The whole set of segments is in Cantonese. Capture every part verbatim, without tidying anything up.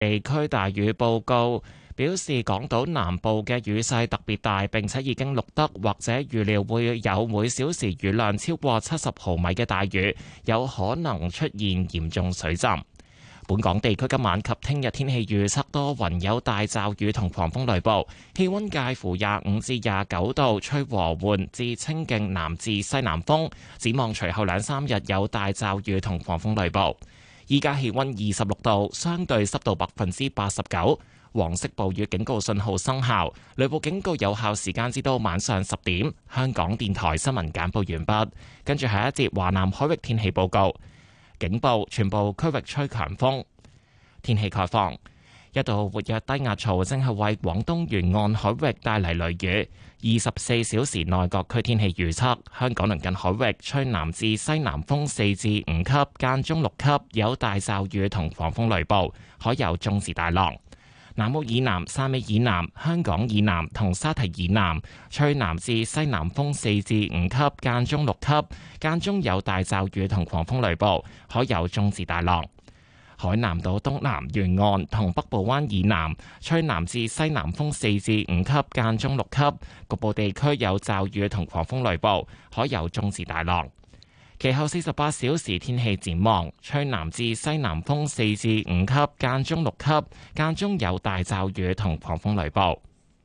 地區大雨報告表示，港島南部嘅雨勢特別大，並且已經錄得或者預料會有每小時雨量超過七十毫米嘅大雨，有可能出現嚴重水浸。本港地區今晚及聽日天氣預測多雲，有大驟雨同狂風雷暴，氣溫介乎廿五至廿九度，吹和緩至清勁南至西南風。展望隨後兩三日有大驟雨同狂風雷暴。依家氣溫二十六度，相對濕度百分之八十九。黃色暴雨警告信號生效，雷暴警告有效時間至到晚上十點。香港電台新聞簡報完畢，跟住下一節華南海域天氣報告。警報，全部區域吹強風。天氣概況，一道活躍低壓槽正係為廣東沿岸海域帶嚟雷雨。二十四小時內各區天氣預測：香港鄰近海域吹南至西南風四至五級，間中六級，有大驟雨同狂風雷暴，海有中至大浪。南澳以南、汕尾以南、香港以南同沙堤以南吹南至西南風四至五級，間中六級，間中有大驟雨同狂風雷暴，海有中至大浪。海南島東南沿岸同北部灣以南吹南至西南風四至五級，間中六級，局部地區有驟雨同狂風雷暴，海有中至大浪。其後四十八小時天氣展望，吹南至西南風四至五級，間中六級，間中有大驟雨同狂風雷暴。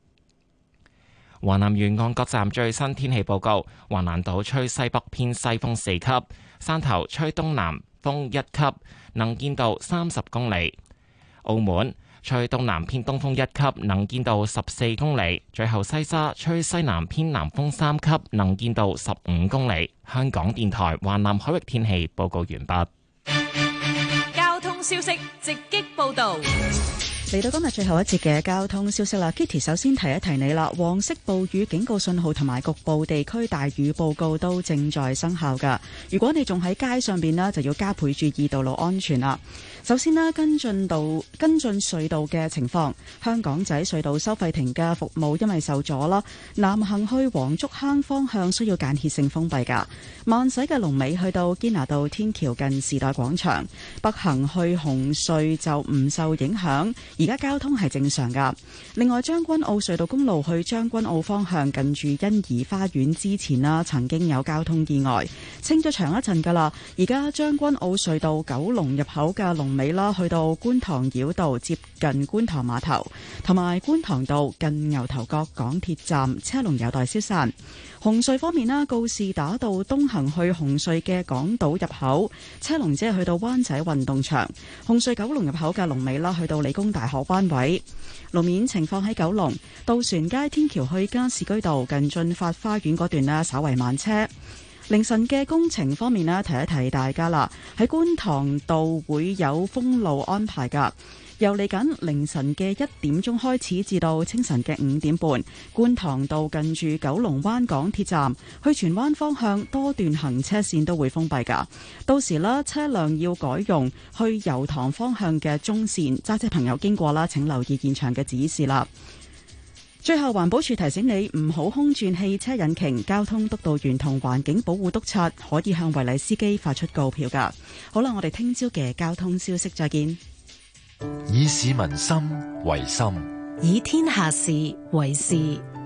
華南沿岸各站最新天氣報告：橫瀾島吹西北偏西風四級，汕頭吹東南風一級，能見度三十公里；澳門吹東南偏東風一級，能見度十四公里。最後西沙吹西南偏南風三級，能見度十五公里。香港電台華南海域天氣報告完畢。 交通消息直擊報道。 嚟到今日最後一節嘅交通消息啦 ，Kitty 首先提一提你啦，黃色暴雨警告信號同埋局部地區大雨報告都正在生效噶。如果你仲喺街上邊呢，就要加倍注意道路安全啦。首先呢，跟進道跟進隧道嘅情況，香港仔隧道收費亭嘅服務因為受阻啦，南行去黃竹坑方向需要間歇性封閉噶。慢駛嘅龍尾去到堅拿道天橋近時代廣場，北行去紅隧就唔受影響。而家交通係正常噶。另外，將軍澳隧道公路去將軍澳方向近住欣怡花園之前啦，曾經有交通意外，清咗長一陣噶啦。而家將軍澳隧道九龍入口嘅龍尾啦，去到觀塘繞道接近觀塘碼頭，同埋觀塘道近牛頭角港鐵站車龍有待消散。紅隧方面啦，告士打道東行去紅隧嘅港島入口車龍只係去到灣仔運動場，紅隧九龍入口嘅龍尾啦，去到理工大學灣位。路面情況喺九龍渡船街天橋去加士居道近駿發花園嗰段呢，稍為慢車。凌晨嘅工程方面呢，提一提大家啦，喺觀塘道會有封路安排噶。由嚟緊凌晨嘅一點鐘開始至到清晨嘅五點半，觀塘道近住九龍灣港鐵站去荃灣方向多段行車線都會封閉噶。到時啦，車輛要改用去油塘方向嘅中線，揸車朋友經過啦，請留意現場嘅指示啦。最後，環保署提醒你唔好空轉汽車引擎，交通督導員同環境保護督察可以向違例司機發出告票噶。好啦，我哋聽朝嘅交通消息再見。 以市民心為心， 以天下事為事。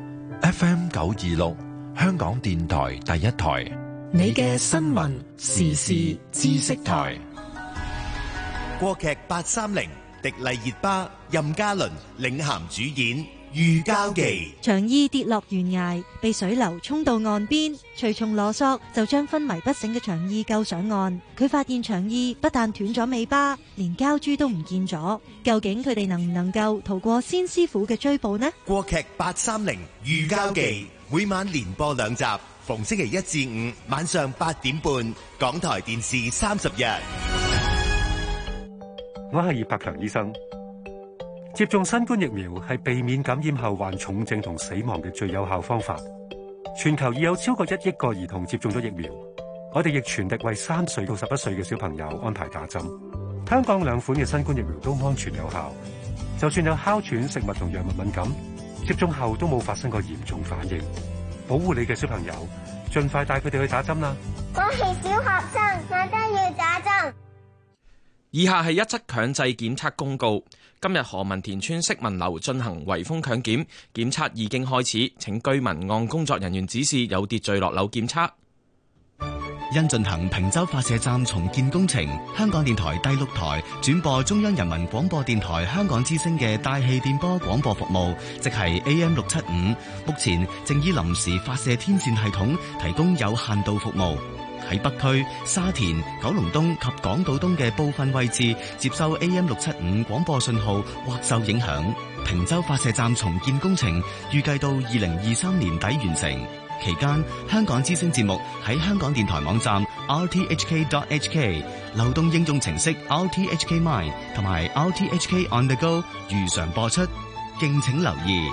F M 九二六，香港電台第一台， 你嘅新聞時事知識台。 國劇八三零，迪麗熱巴、任嘉倫領銜主演。御交記， 長衣跌落懸崖，被水流沖到岸邊，隨從羅索就將昏迷不醒嘅長衣救上岸。佢發現長衣不但斷咗尾巴，連膠珠都唔見咗。究竟佢哋能唔能夠逃過先師傅嘅追捕呢？ 國劇八三零御交記，每晚連播兩集，逢星期一至五晚上八點半，港台電視三十日。 我係葉柏強醫生。接種新冠疫苗係避免感染後患重症同死亡嘅最有效方法。全球已有超過一億個兒童接種咗疫苗，我哋亦全力為三歲到十一歲嘅小朋友安排打針。香港兩款嘅新冠疫苗都安全有效，就算有哮喘、食物同藥物敏感，接種後都冇發生過嚴重反應。保護你嘅小朋友，盡快帶佢哋去打針啦！ 我係小學生，我都要打針。 以下係一則強制檢測公告。今日何文田村色民樓進行圍封強檢，檢測已經開始，請居民按工作人員指示有秩序落樓檢測。 因進行坪洲發射站重建工程，香港電台第六台轉播中央人民廣播電台香港之聲嘅大氣電波廣播服務，即係 A M 六七五，目前正以臨時發射天線系統提供有限度服務。喺北區、沙田、九龍東及港島東嘅部分位置接收 A M 六七五廣播信號或受影響。坪洲發射站重建工程預計到二零二三年底完成。期間，香港之聲節目喺香港電台網站 r t h k dot h k、流動應用程式 R T H K Mine 同埋 R T H K On The Go 如常播出，敬請留意。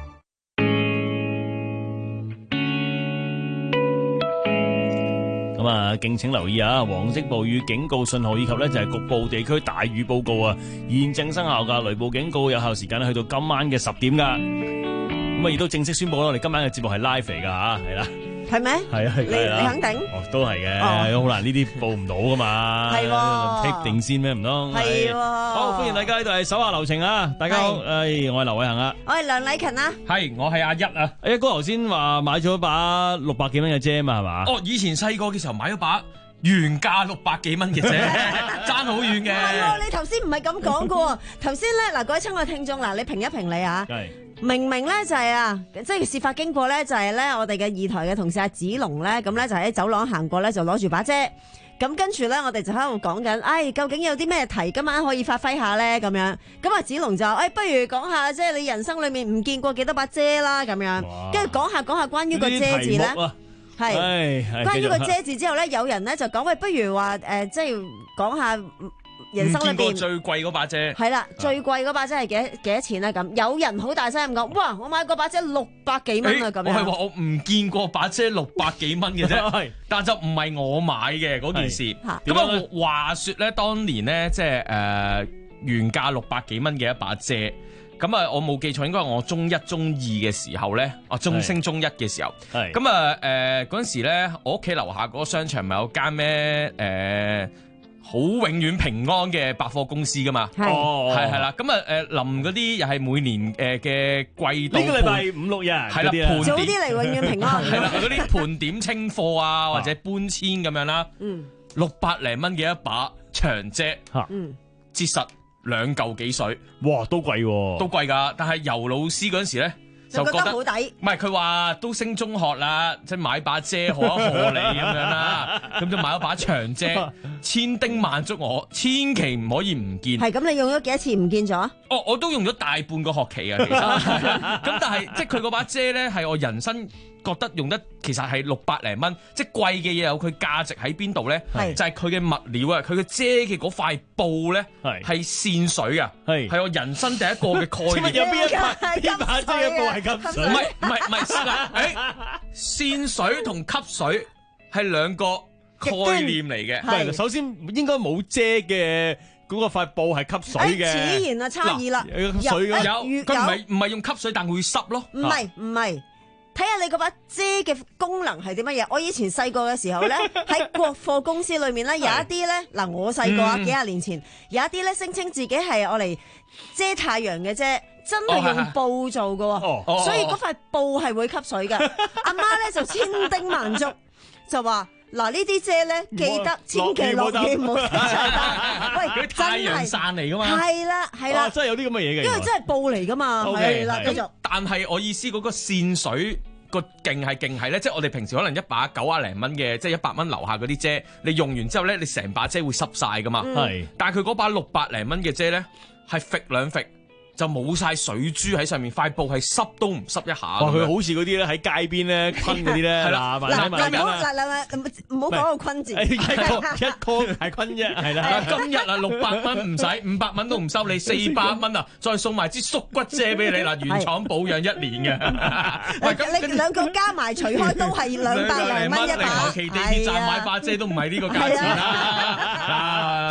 咁啊，敬請留意啊！黃色暴雨警告信號以及呢就係局部地區大雨報告啊，現正生效噶。雷暴警告有效時間去到今晚嘅十點噶。咁啊，亦都正式宣布啦！我哋今晚嘅節目係 live 嚟㗎嚇，係啦， 係咩？ 係啊， 你你肯定？ 哦，都係嘅，好難呢啲報唔到㗎嘛， 係喎剔定先咩唔通？ 係喎。 好，歡迎大家呢度係手下留情啊！大家好，誒，我係劉偉恒啊， 我係梁禮勤啊， 係，我係阿一啊。 誒，哥頭先話買咗把六百幾蚊嘅遮嘛，係嘛？ 哦，以前細個嘅時候買咗把原價六百幾蚊嘅啫，爭好遠嘅。 係喎，你頭先唔係咁講嘅喎。頭先咧嗱，各位親愛聽眾嗱，你評一評理啊。明明咧就係啊，即係事發經過咧就係咧我哋嘅二台嘅同事阿子龍咧，咁咧就喺走廊行過咧就攞住把遮，咁跟住咧我哋就喺度講緊，唉，究竟有啲咩題今晚可以發揮下咧咁樣，咁阿子龍就誒、哎、不如講下即係你人生裏面唔見過幾多把遮啦咁樣，跟住講下講下關於個遮字咧，係、啊、關於個遮字之後咧，有人咧就講喂，不如話誒、呃、即係講下。人生裏邊最貴嗰把遮係啦，最貴嗰把遮係幾幾多錢咧？咁有人好大聲咁講，哇！我買嗰把遮六百幾蚊啊！咁樣我係話我唔見過把遮六百幾蚊嘅啫，但就唔係我買嘅嗰件事。咁啊話說咧，當年咧即係誒原價六百幾蚊嘅一把遮，咁啊我冇記錯，應該係我中一中二嘅時候咧，啊中升中一嘅時候，咁啊誒嗰陣時咧，我屋企樓下嗰個商場咪有間咩誒？呃好永遠平安嘅百貨公司噶嘛，係係係啦，咁啊誒臨嗰啲又係每年誒嘅季度，呢個禮拜五六日係啦，盤早啲嚟永遠平安， 係啦，嗰啲盤點清貨啊或者搬遷咁樣啦，嗯，六百零蚊嘅一把長遮，嗯，折實兩嚿幾水， 哇，都貴喎， 都貴㗎，但係游老師嗰陣時咧。 就覺得好抵， 唔係佢話都升中學啦，即係買把遮賀一賀你咁樣啦，咁就買咗把長遮，千叮萬囑我，千祈唔可以唔見。 係咁，你用咗幾多次唔見咗？ 哦，我都用咗大半個學期啊，其實。咁但係即係佢嗰把遮咧，係我人生覺得用得其實係六百零蚊，即係貴嘅嘢有佢價值喺邊度咧？就係佢嘅物料啊，佢嘅遮嘅嗰塊布咧係線水啊，係我人生第一個嘅概念。 有邊一把邊把遮嘅布係吸水？ 唔係唔係唔係，誒線水同吸水係兩個概念嚟嘅。 係首先應該冇遮嘅嗰個塊布係吸水嘅。 此言啊差異啦， 有吸水嘅有，佢唔係唔係用吸水，但會濕咯。 唔係唔係。睇下你嗰把遮嘅功能係啲乜嘢？我以前細個嘅時候咧，喺國貨公司裏面咧，有一啲咧，嗱我細個啊幾廿年前，有一啲咧聲稱自己係我嚟遮太陽嘅遮，真係用布做㗎喎，所以嗰塊布係會吸水嘅。阿媽咧就千叮萬囑，就話。嗱呢啲遮咧，記得千祈落雨唔好遮晒單。喂， 佢太陽傘嚟噶嘛？ 係啦係啦， 真係有啲咁嘅嘢嘅。 因為真係布嚟噶嘛，係啦。繼續。 但係我意思嗰個線水個勁係勁係咧，即係我哋平時可能一把九啊零蚊嘅，即係一百蚊樓下嗰啲遮，你用完之後咧，你成把遮會濕晒噶嘛。係。但係佢嗰把六百零蚊嘅遮咧，係揈兩揈。就冇晒水珠喺上面，塊布係濕都唔濕一下。 哇！佢好似嗰啲咧喺街邊咧坤嗰啲咧， 係啦，嗱嗱唔好嗱嗱唔好講個坤字， 一個一個係坤啫，係啦。 今日啊六百蚊唔使，五百蚊都唔收你，四百蚊啊，再送埋支縮骨遮俾你嗱，原廠保養一年嘅。 喂，咁你兩個加埋除開都係兩百零蚊一把， 求其地鐵站買把遮都唔係呢個價錢啦。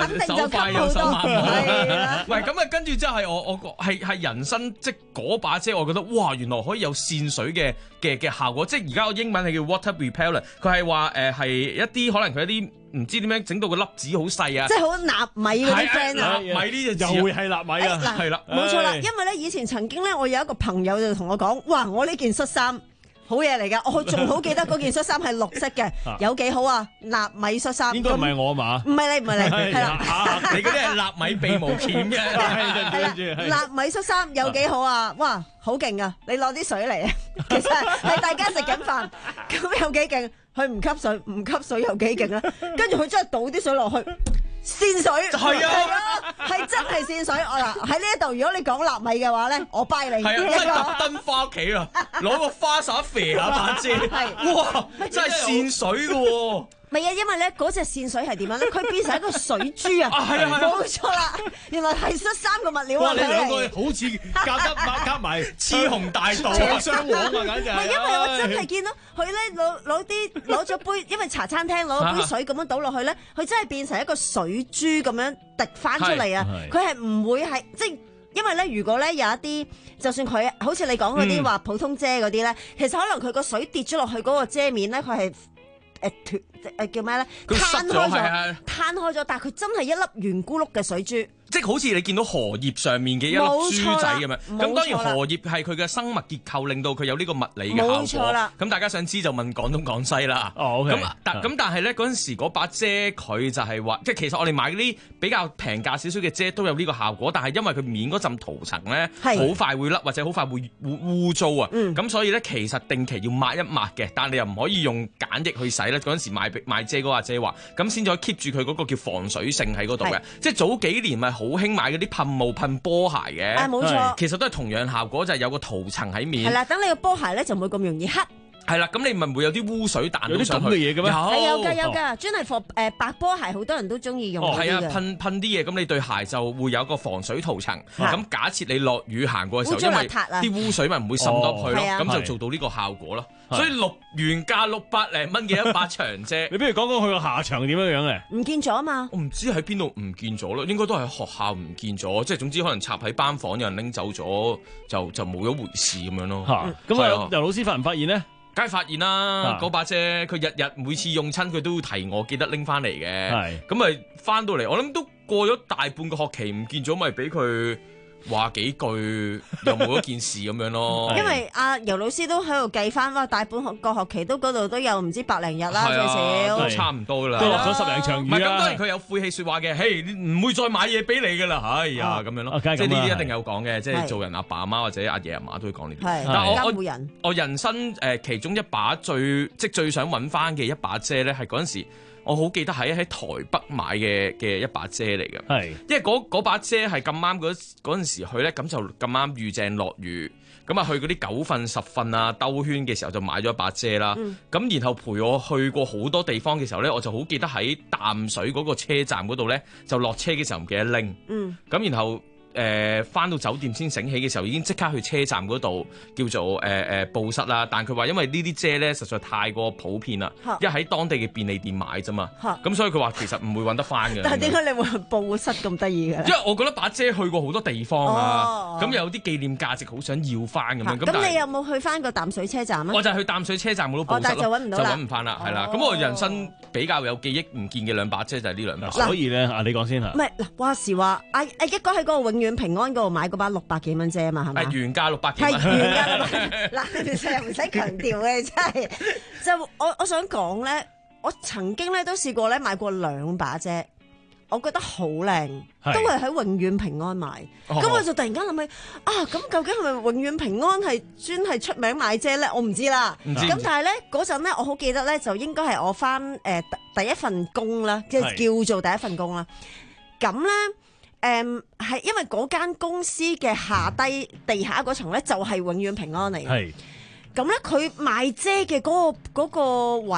肯定就手快有好多。 手慢係啦， 唔係咁啊，跟住之後係我我係係人生即嗰把遮，我覺得哇，原來可以有滲水嘅嘅嘅效果。即係而家個英文係叫 water repellent，佢係話誒係一啲可能佢一啲唔知點樣整到個粒子好細啊， 即係好納米嗰啲 friend 啊。 納米呢隻字又會係納米啊， 嗱係啦， 冇錯啦，因為咧以前曾經咧，我有一個朋友就同我講，哇！我呢件恤衫好嘢嚟㗎，我仲好記得嗰件恤衫係綠色嘅，有幾好啊！納米恤衫， 應該唔係我嘛？ 唔係你，唔係你，係啦， 你嗰啲係納米鼻毛鉗嘅， 係啦，納米恤衫有幾好啊！哇，好勁啊！你攞啲水嚟啊！其實係大家食緊飯，咁有幾勁？佢唔吸水，唔吸水有幾勁啊！跟住佢真係倒啲水落去。線水係啊， 係真係線水。我嗱喺呢一度，如果你講納米嘅話咧，我拜你。 係啊，真係特登翻屋企啊，攞個花灑肥下把遮，哇，真係線水嘅喎。 唔係啊，因為咧嗰隻線水係點樣咧？佢變成一個水珠啊！ 啊，係啊， 冇錯啦，原來係恤衫個物料啊！ 哇，你兩個好似夾得夾埋雌雄大盜啊，雙黃啊，簡直係。 唔係因為我真係見到佢咧攞攞啲攞咗杯，因為茶餐廳攞杯水咁樣倒落去咧，佢真係變成一個水珠咁樣滴翻出嚟啊！佢係唔會係即係。因為咧，如果咧有一啲，就算佢好似你講嗰啲話普通遮嗰啲咧，其實可能佢個水跌咗落去嗰個遮面咧，佢係誒脫誒叫咩咧？攤開咗，攤開咗，但係佢真係一粒圓咕碌嘅水珠。 即係好似你見到荷葉上面嘅一粒珠仔咁樣，咁當然荷葉係佢嘅生物結構令到佢有呢個物理嘅效果。冇錯啦。咁大家想知就問廣東廣西啦。 哦 OK。 咁但咁但係咧嗰陣時嗰把遮佢就係話，即係其實我哋買嗰啲比較平價少少嘅遮都有呢個效果，但係因為佢面嗰陣塗層咧好快會甩或者好快會污糟啊。咁所以咧其實定期要抹一抹嘅，但係你又唔可以用鹼液去洗咧。嗰陣時買買遮嗰把遮話，咁先至可以 keep 住佢嗰個叫防水性喺嗰度嘅。即係早幾年咪好興買嗰啲噴霧噴波鞋嘅， 啊冇錯， 其實都係同樣效果，就係有個塗層喺面。 係啦，等你個波鞋咧就冇咁容易黑。 係啦，咁你咪會有啲污水彈到上去。 有啲咁嘅嘢嘅咩？ 係有㗎有㗎，專係放誒白波鞋，好多人都中意用。 哦，係啊，噴噴啲嘢，咁你對鞋就會有個防水塗層。咁假設你落雨行過嘅時候，因為啲污水咪唔會滲落去咯，咁就做到呢個效果咯。所以六原價六百零蚊嘅一把長遮， 你不如講講佢個下場點樣樣嘅？ 唔見咗啊嘛！ 我唔知喺邊度唔見咗咯，應該都係學校唔見咗，即係總之可能插喺班房，有人拎走咗，就就冇一回事咁樣咯。 咁啊，尤老師發唔發現呢？ 梗係發現啦，嗰把遮佢日日每次用親，佢都會提我記得拎翻嚟嘅。係咁咪翻到嚟，我諗都過咗大半個學期唔見咗，咪俾佢話幾句，又冇一件事咁樣咯。 因為阿尤老師都喺度計翻，哇！大半個學期都嗰度都有唔知百零日啦，最少都差唔多啦， 都落咗十零場雨啦。 唔係咁，當然佢有晦氣説話嘅，嘿，唔會再買嘢俾你噶啦，哎呀咁樣咯，即係呢啲一定有講嘅，即係做人阿爸阿媽或者阿爺阿嫲都會講呢啲。但係我我我人生誒其中一把最即係最想揾翻嘅一把遮咧，係嗰陣時。我好記得喺喺台北買嘅嘅一把遮嚟嘅，係，因為嗰嗰把遮係咁啱嗰嗰陣時去咧，咁就咁啱遇正落雨，咁啊去嗰啲九份十份啊兜圈嘅時候就買咗一把遮啦，咁、嗯、然後陪我去過好多地方嘅時候咧，我就好記得喺淡水嗰個車站嗰度咧，就落車嘅時候唔記得拎，咁、嗯、然後。誒翻到酒店先醒起嘅時候，已經即刻去車站嗰度叫做誒誒報失啦。但佢話因為呢啲遮咧實在太過普遍啦，因為喺當地嘅便利店買啫嘛。咁所以佢話其實唔會揾得翻嘅。 但係點解你會去報失咁得意嘅？ 因為我覺得把遮去過好多地方啊，咁有啲紀念價值，好想要翻咁樣。 咁你有冇去翻個淡水車站啊？ 我就係去淡水車站嗰度報失咯， 就揾唔到啦， 就揾唔翻啦，係啦。咁我人生比較有記憶唔見嘅兩把遮就係呢兩把。 所以咧，啊你講先嚇。 唔係嗱，話時話，阿阿一講喺嗰個永遠平安嗰度買。嗰把六百幾蚊啫嘛，係咪？ 係原價六百幾蚊。 係原價六百。嗱，你哋又唔使強調嘅，真係。就我我想講咧，我曾經咧都試過咧買過兩把遮，我覺得好靚，都係喺永遠平安買。咁、哦、我就突然間諗起啊，咁究竟係咪永遠平安係專係出名買遮咧？我唔知啦。咁但係咧嗰陣咧，我好記得咧，就應該係我翻誒、呃、第一份工啦，即係叫做第一份工啦。咁咧。誒，係、嗯、因為嗰間公司嘅下低地下嗰層咧，就係永遠平安嚟嘅。係咁咧，佢賣遮嘅嗰個嗰個位咧，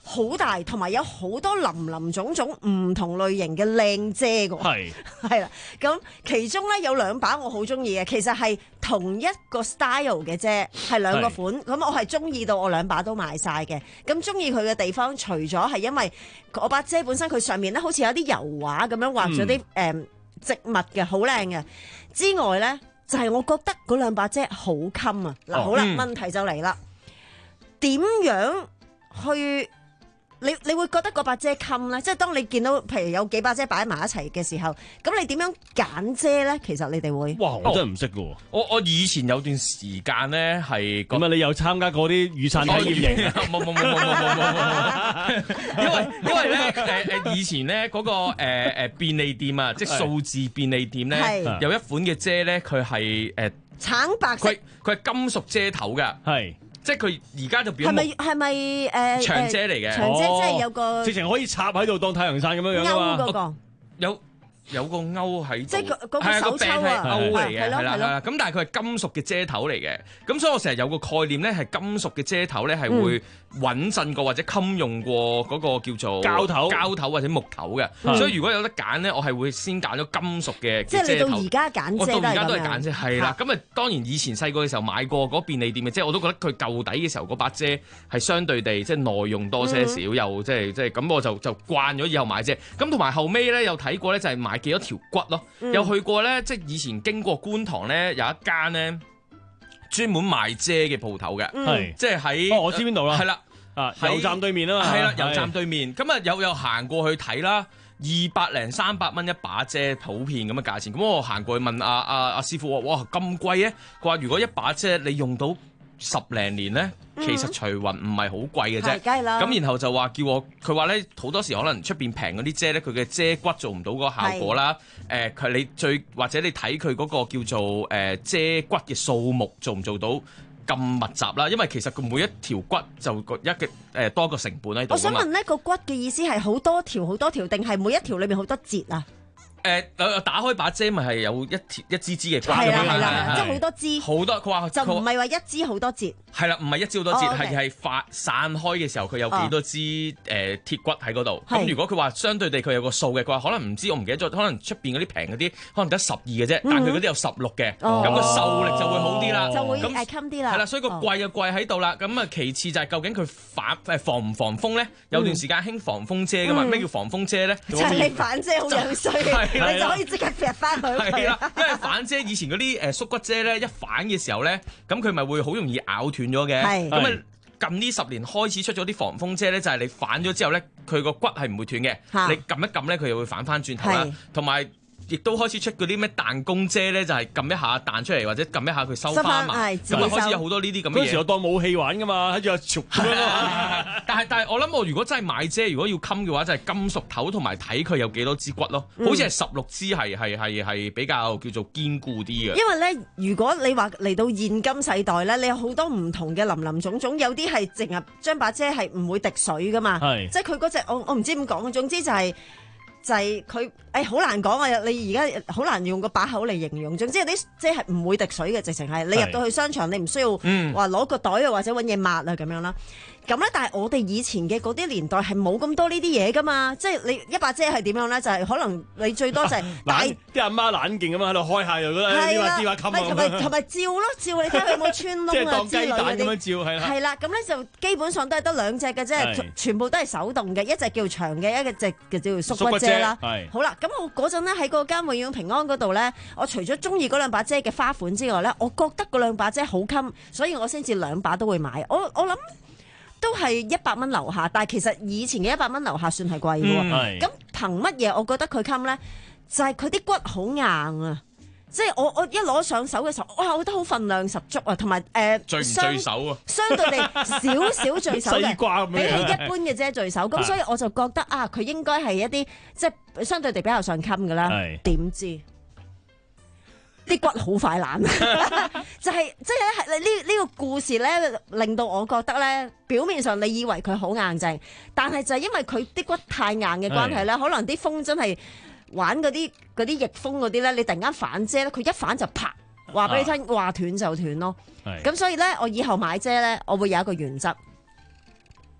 好大，同埋有好多林林種種唔同類型嘅靚遮㗎。係係啦，咁其中咧有兩把我好中意嘅，其實係同一個 style 嘅遮，係兩個款。咁我係中意到我兩把都買晒嘅。咁中意佢嘅地方，除咗係因為我把遮本身佢上面咧好似有啲油畫咁樣畫咗啲誒植物嘅，好靚嘅。之外咧，就係、是、我覺得嗰兩把遮好襟啊！嗱、哦，好啦，嗯、問題就嚟啦，點樣去？你你會覺得嗰把遮襟咧，即係當你見到譬如有幾把遮擺埋一齊嘅時候，咁你點樣揀遮咧？其實你哋會哇，我真係唔識嘅喎。 我我以前有段時間咧係咁啊， 你有參加過啲雨傘體驗營？ 冇冇冇冇冇冇冇冇，因為因為咧誒誒以前咧嗰個誒誒便利店啊，即係數字便利店咧，有一款嘅遮咧，佢係誒橙白色， 佢佢係金屬遮頭㗎，係。即係佢而家就變係咪係咪誒長遮嚟嘅？ 長遮即係有個直情可以插喺度當太陽傘咁樣樣㗎嘛？ 勾嗰個有有個勾喺度， 即係嗰個手抽啊， 勾嚟嘅，係啦係啦。 咁但係佢係金屬嘅遮頭嚟嘅，咁所以我成日有個概念咧，係金屬嘅遮頭咧係會穩陣過或者襟用過嗰個叫做膠頭、 膠頭或者木頭嘅。所以如果有得揀咧，我係會先揀咗金屬嘅。 即係你到而家揀遮都係咁樣。我到而家都係揀遮，係啦。咁啊當然以前細個嘅時候買過嗰便利店嘅遮，我都覺得佢舊底嘅時候嗰把遮係相對地即係耐用多些少，又即係即係咁我就就慣咗以後買遮。咁同埋後尾咧有睇過咧就係買幾多條骨咯。有去過咧，即係以前經過觀塘咧有一間咧專門賣遮嘅鋪頭嘅，係即係喺我知邊度啦， 係啦， 啊油站對面啊嘛， 係啦油站對面，咁啊有有行過去睇啦，二百零三百蚊一把遮普遍咁嘅價錢，咁我行過去問阿阿阿師傅話：哇咁貴嘅？佢話如果一把遮你用到十零年咧，其實除雲唔係好貴嘅啫。咁然後就話叫我，佢話咧好多時可能出邊平嗰啲遮咧，佢嘅遮骨做唔到嗰個效果啦。誒，佢、呃、你最或者你睇佢嗰個叫做誒、呃、遮骨嘅數目做唔做到咁密集啦？因為其實佢每一條骨就一嘅誒多個成本喺度。 我想問呢個骨嘅意思係好多條好多條，定係每一條裏面好多節啊？ 誒、呃，打開把遮咪係有一條一支支嘅骨， 係啦係啦，即係好多支， 好多佢話就唔係話一支好多節， 係啦，唔係一支好多節，係係發散開嘅時候，佢有幾多支誒、呃、鐵骨喺嗰度。咁如果佢話相對地佢有個數嘅，佢話可能唔知我唔記得咗，可能出邊嗰啲平嗰啲可能得十二嘅啫，但係佢嗰啲有十六嘅，咁個受力就會好啲啦， 就會誒襟啲啦。 係啦，所以個貴就貴喺度啦。咁啊，其次就係究竟佢反誒防唔防風咧？有段時間興防風遮噶嘛？咩叫防風遮咧？ 就係你反遮好樣衰，你就可以即刻劈翻佢。 係啦，因為反遮以前嗰啲誒縮骨遮咧，一反嘅時候咧，咁佢咪會好容易咬斷咗嘅。咁啊，近呢十年開始出咗啲防風遮咧，就係你反咗之後咧，佢個骨係唔會斷嘅。你撳一撳咧，佢又會反翻轉頭啦。同埋亦都開始出嗰啲咩彈弓遮咧，就係撳一下彈出嚟，或者撳一下佢收翻埋。咁啊，開始有好多呢啲咁嘅嘢。 嗰時我當武器玩噶嘛，喺度嘈咁樣。 但係但係，我諗我如果真係買遮，如果要襟嘅話，就係、是、金屬頭同埋睇佢有幾多支骨咯。嗯、好似係十六支係係係係比較叫做堅固啲嘅。 因為咧，如果你話嚟到現今世代咧，你有好多唔同嘅林林種種，有啲係淨係將把遮係唔會滴水噶嘛。係，即係佢嗰隻我我唔知點講，總之就係、是。就係佢誒好難講啊！你而家好難用個把口嚟形容。總之有啲即係唔會滴水嘅，直情係你入到去商場，你唔需要話攞個袋啊或者揾嘢抹啊咁樣啦。咁咧，但係我哋以前嘅嗰啲年代係冇咁多呢啲嘢噶嘛。即係你一把遮係點樣咧？就係、是、可能你最多就係大啲阿媽冷勁咁嘛，喺度開下又覺得呢把呢把襟啊， 同埋同埋照咯，照你睇下有冇穿窿啊之類嗰啲。即係當雞蛋咁樣照係啦。係啦，咁咧就基本上都係得兩隻嘅啫，全部都係手動嘅，一隻叫長嘅，一隻叫做縮骨遮啦。好啦，咁我嗰陣咧喺嗰間永遠平安嗰度咧，我除咗中意嗰兩把遮嘅花款之外咧，我覺得嗰兩把遮好襟，所以我先至兩把都會買。我我諗。都係一百蚊樓下，但係其實以前嘅一百蚊樓下算係貴嘅喎。咁、嗯、憑乜嘢我覺得佢襟咧？就係佢啲骨好硬啊！即係我我一攞上手嘅時候，哇！我覺得好份量十足啊，同埋誒， 墜唔墜手啊？ 相對地少少墜手嘅， 西瓜比起一般嘅啫墜手。咁所以我就覺得啊，佢應該係一啲即係相對地比較上襟嘅啦。點知？啲骨好快爛，就係即係咧，呢呢個故事咧，令到我覺得咧，表面上你以為佢好硬淨，但係就係因為佢啲骨太硬嘅關係咧，可能啲風真係玩嗰啲嗰啲逆風嗰啲咧，你突然間反遮咧，佢一反就啪，話俾你聽，話斷就斷咯。咁所以咧，我以後買遮咧，我會有一個原則，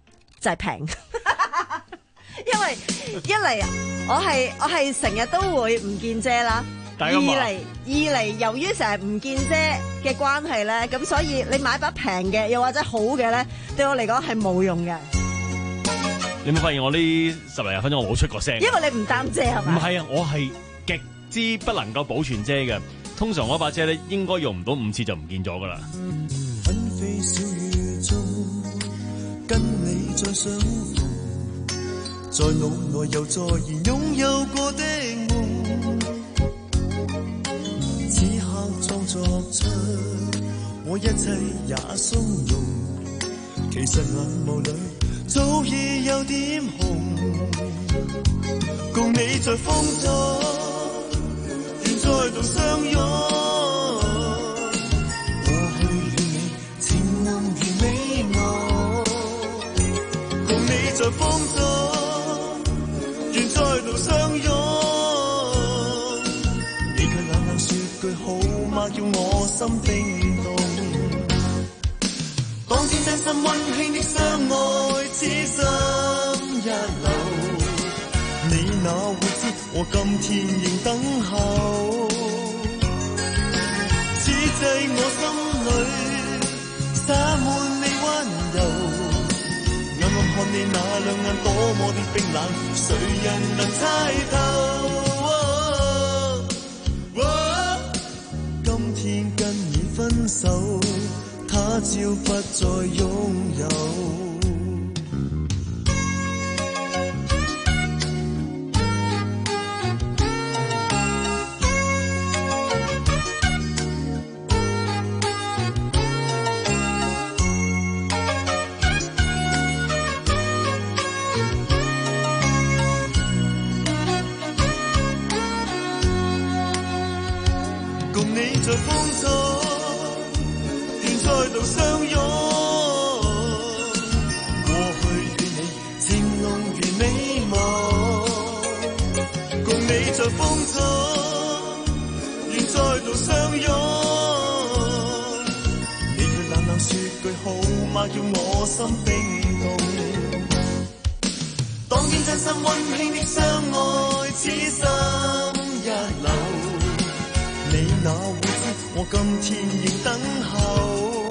就係平。因為一嚟我係我係成日都會唔見遮啦，二嚟二嚟由於成日唔見遮嘅關係咧，咁所以你買把平嘅又或者好嘅咧，對我嚟講係冇用嘅。 你有冇發現我呢十零廿分鐘我冇出過聲？ 因為你唔擔遮係咪？ 唔係啊，我係極之不能夠保存遮嘅。通常我把遮咧應該用唔到五次就唔見咗噶啦。 紛飛小雨中，跟你再相逢，在腦內又再現擁有過的夢，此刻裝作出我一切也鬆容，其實眼眸裏早已有點紅，共你在風中願再度相擁，過去與你情濃如美夢，共你在風中願再度相擁，你卻冷冷說句好嗎，叫我心叮動，當天真心溫馨的相愛，此心一流，你哪會知我今天仍等候，此際我心裏灑滿你溫柔，暗暗看你那兩眼多麼的冰冷，誰人能猜透，哦哦，今天跟你分手，他朝不再擁有。共你在風中願再度相擁，過去與你情濃如美夢，共你在風中願再度相擁，你卻冷冷說句好嗎，叫我心叮動，當天真心溫馨的相愛，此心一流，你哪會知我今天仍等候，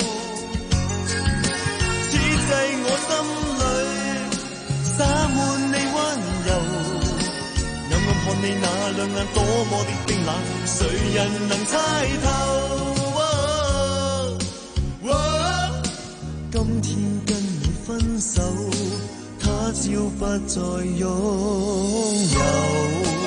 此際我心裏灑滿你溫柔，暗暗看你那兩眼多麼的冰冷，誰人能猜透，哦哦，今天跟你分手，他朝不再擁有。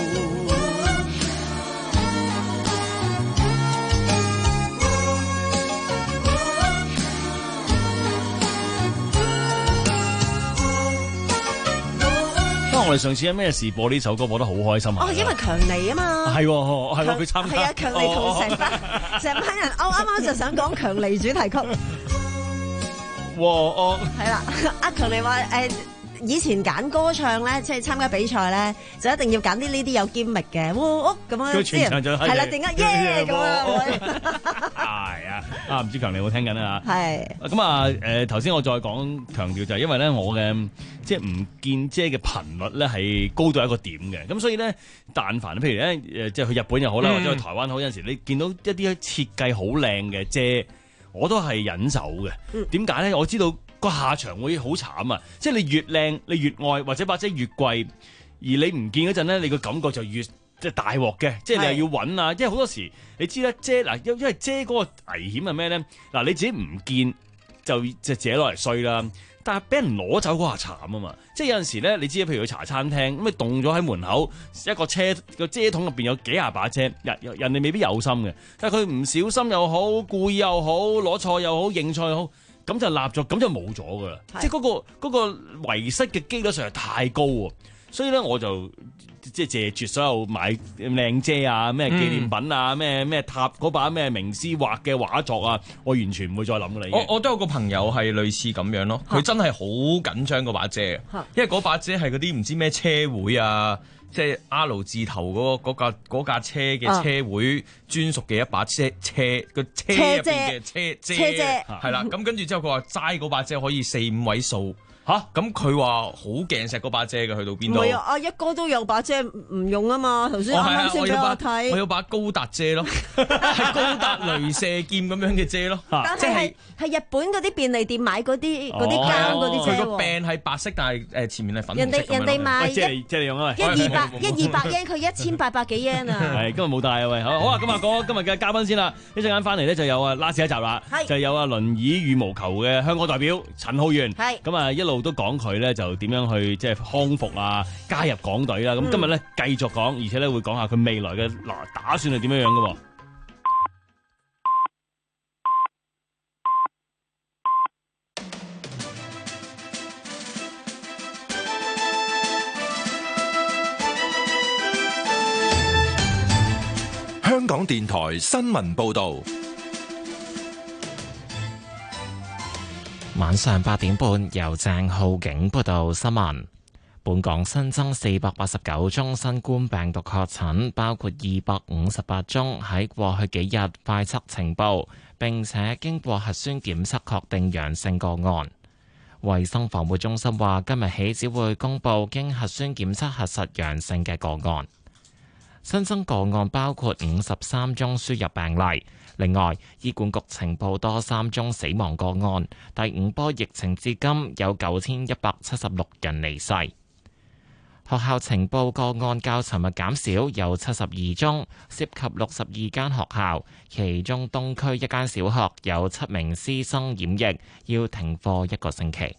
我哋上次喺咩事播呢首歌播得好開心啊！ 哦，因為強尼啊嘛， 係喎，係喎，佢參加， 係啊，強尼同成班成班人，我啱啱就想講強尼主題曲。 哇！哦， 係啦，阿強尼話誒。以前揀歌唱咧，即係參加比賽咧，就一定要揀啲呢啲有堅力嘅，哇咁樣啲人係啦，點解耶咁啊？ 係啊，啊唔知強你有冇聽緊啊？ 係咁啊誒頭先我再講強調就係因為咧我嘅即係唔見遮嘅頻率咧係高到一個點嘅，咁所以咧但凡譬如咧誒即係去日本又好啦，或者去台灣好，有陣時你見到一啲設計好靚嘅遮，我都係忍手嘅。點解咧？我知道。個下場會好慘啊！即係你越靚，你越愛，或者把遮越貴，而你唔見嗰陣咧，你個感覺就越即係大鑊嘅。即係你又要揾啊！因為好多時你知咧，遮嗱，因因為遮嗰個危險係咩咧？嗱，你自己唔見就就自己攞嚟衰啦。但係俾人攞走嗰下慘啊嘛！即係有陣時咧，你知譬如去茶餐廳咁，你凍咗喺門口一個車個遮筒入邊有幾廿把遮，人人哋未必有心嘅，但係佢唔小心又好，故意又好，攞錯又好，認錯又好。咁就立咗，咁就冇咗噶啦！即係嗰個嗰個遺失嘅機率實在太高喎，所以咧我就即係謝絕所有買靚遮啊、咩紀念品啊、咩咩、嗯、塔嗰把咩名師畫嘅畫作啊，我完全唔會再諗噶啦。 我我都有個朋友係類似咁樣咯，佢真係好緊張嗰把遮，因為嗰把遮係嗰啲唔知咩車會啊。即係 R 字頭嗰、嗰個、架嗰架車嘅車會專屬嘅一把車車個車入邊嘅車遮係啦，咁跟住之後佢話齋嗰把遮可以四五位數吓，咁佢話好鏡石嗰把遮嘅，去到邊度？ 唔係啊，阿一哥都有把遮唔用啊嘛，頭先啱啱先俾我睇。 我有把高達遮咯，係高達雷射劍咁樣嘅遮咯。 但係係日本嗰啲便利店買嗰啲嗰啲膠嗰啲遮喎。 佢個柄係白色，但係誒前面係粉紅色。 人哋人哋買即係即係你用啊！ 一二百一二百 yen， 佢一千八百幾 yen 啊！ 係今日冇帶啊喂，好好啊！咁啊講今日嘅嘉賓先啦，一陣間翻嚟咧就有啊 last 一集啦，就有啊輪椅羽毛球嘅香港代表陳浩源。係咁啊一路都講佢咧就點樣去即係康復啊，加入港隊啦。咁今日咧繼續講，而且咧會講下佢未來嘅嗱打算係點樣樣嘅。 香港電台新聞報道。 晚上八點半，由鄭浩景報道新聞。本港新增四百八十九宗新冠病毒確診，包括二百五十八宗喺過去幾日快測呈報，並且經過核酸檢測確定陽性個案。衛生防護中心話，今日起只會公布經核酸檢測核實陽性嘅個案。新增個案包括五十三宗輸入病例。另外，醫管局呈報多三宗死亡個案。第五波疫情至今有九千一百七十六人離世。學校呈報個案較尋日減少，有七十二宗，涉及六十二間學校，其中東區一間小學有七名師生染疫，要停課一個星期。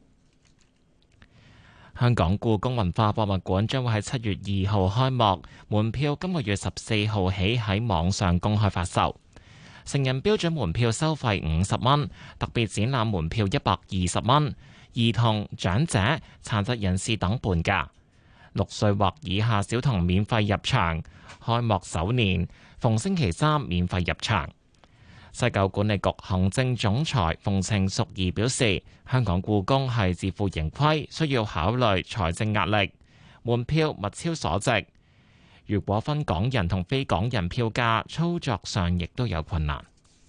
香港故宮文化博物館將會喺七月二號開幕，門票今個月十四號起喺網上公開發售。成人標準門票收費五十蚊，特別展覽門票一百二十蚊，兒童、長者、殘疾人士等半價。六歲或以下小童免費入場。開幕首年，逢星期三免費入場。西九管理局行政總裁馮程淑儀表示，香港故宮係自負盈虧，需要考慮財政壓力，門票物超所值。如果分港人同非港人票價，操作上亦都有困難。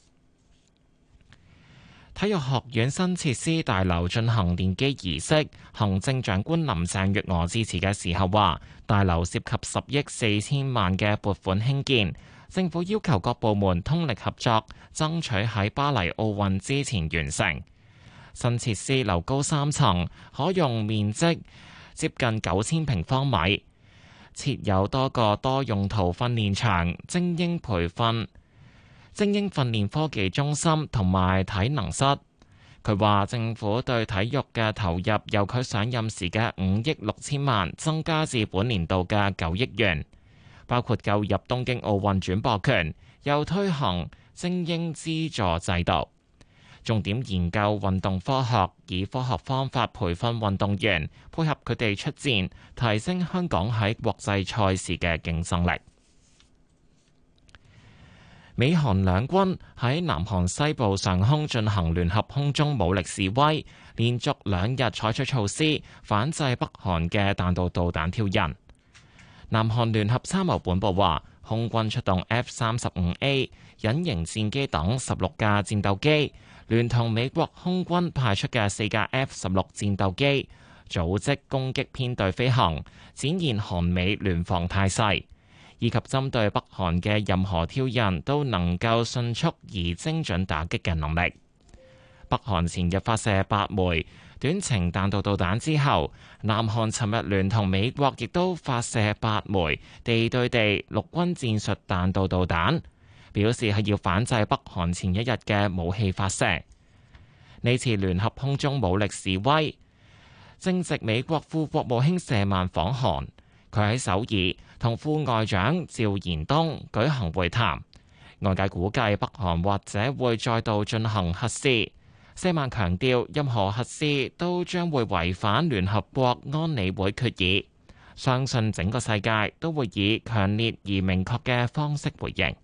體育學院新設施大樓進行奠基儀式，行政長官林鄭月娥致辭嘅時候話，大樓涉及十億四千萬嘅撥款興建，政府要求各部門通力合作，爭取喺巴黎奧運之前完成。新設施樓高三層，可用面積接近九千平方米，設有多個多用途訓練場、精英培訓、精英訓練科技中心同埋體能室。佢話政府對體育嘅投入由佢上任時嘅五億六千萬增加至本年度嘅九億元，包括購入東京奧運轉播權，又推行精英資助制度，重點研究運動科學，以科學方法培訓運動員，配合佢哋出戰，提升香港喺國際賽事嘅競爭力。美韓兩軍喺南韓西部上空進行聯合空中武力示威，連續兩日採取措施反制北韓嘅彈道導彈挑釁。南韓聯合參謀本部話，空軍出動 F 三十五 A 隱形戰機等十六架戰鬥機，聯同美國空軍派出嘅四架 F 十六戰鬥機，組織攻擊編隊飛行，展現韓美聯防態勢，以及針對北韓嘅任何挑釁都能夠迅速而精準打擊嘅能力。北韓前日發射八枚短程彈道導彈之後，南韓尋日聯同美國亦都發射八枚地對地陸軍戰術彈道導彈，表示係要反制北韓前一日嘅武器發射。呢次聯合空中武力示威正值美國副國務卿舍曼訪韓，佢喺首爾同副外長趙延東舉行會談，外界估計北韓或者會再度進行核試。舍曼強調，任何核試都將會違反聯合國安理會決議，相信整個世界都會以強烈而明確嘅方式回應。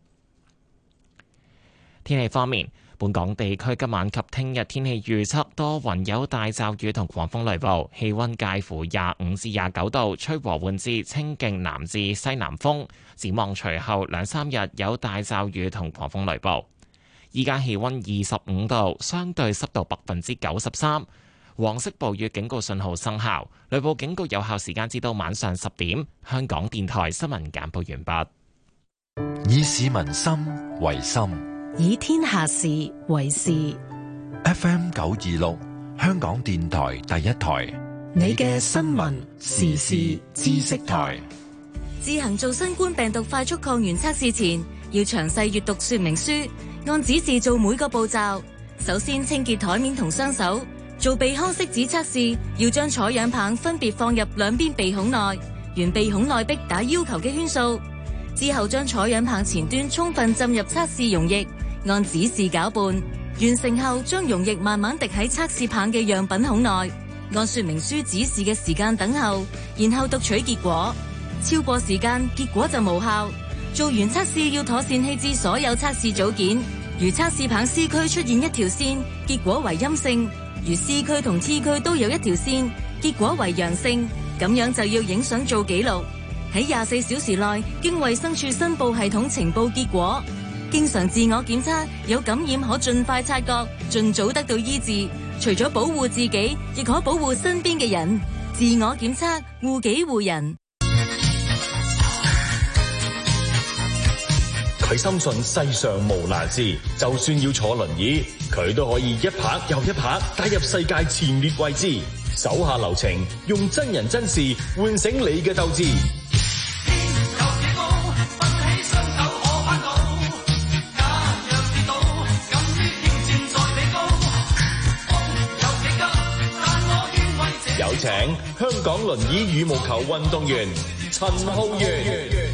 天氣方面，本港地區今晚及聽日天氣預測多雲有大驟雨同狂風雷暴，氣溫介乎廿五至廿九度，吹和緩至清勁南至西南風。展望隨後兩三日有大驟雨同狂風雷暴。依家氣溫二十五度，相對濕度百分之九十三， 黃色暴雨警告信號生效，雷暴警告有效時間至到晚上十點。香港電台新聞簡報完畢。 以市民心為心， 以天下事為事。 F M 九二六，香港電台第一台， 你嘅新聞時事知識台。 自行做新冠病毒快速抗原測試前，要詳細閱讀說明書，按指示做每個步驟。首先清潔台面同雙手。做鼻腔拭子測試，要將採樣棒分別放入兩邊鼻孔內，沿鼻孔內壁打要求嘅圈數。之後將採樣棒前端充分浸入測試溶液，按指示攪拌。完成後，將溶液慢慢滴喺測試棒嘅樣品孔內，按說明書指示嘅時間等候，然後讀取結果。超過時間，結果就無效。做完測試要妥善棄置所有測試組件。如測試棒 C 區出現一條線，結果為陰性；如 C 區同 T 區都有一條線，結果為陽性。咁樣就要影相做記錄，喺廿四小時內經衛生署申報系統呈報結果。經常自我檢測，有感染可盡快察覺，盡早得到醫治。除咗保護自己，亦可保護身邊嘅人。自我檢測，護己護人。 佢深信世上無難事，就算要坐輪椅，佢都可以一拍又一拍打入世界前列位置。手下留情，用真人真事喚醒你嘅鬥志。有請香港輪椅羽毛球運動員陳浩源。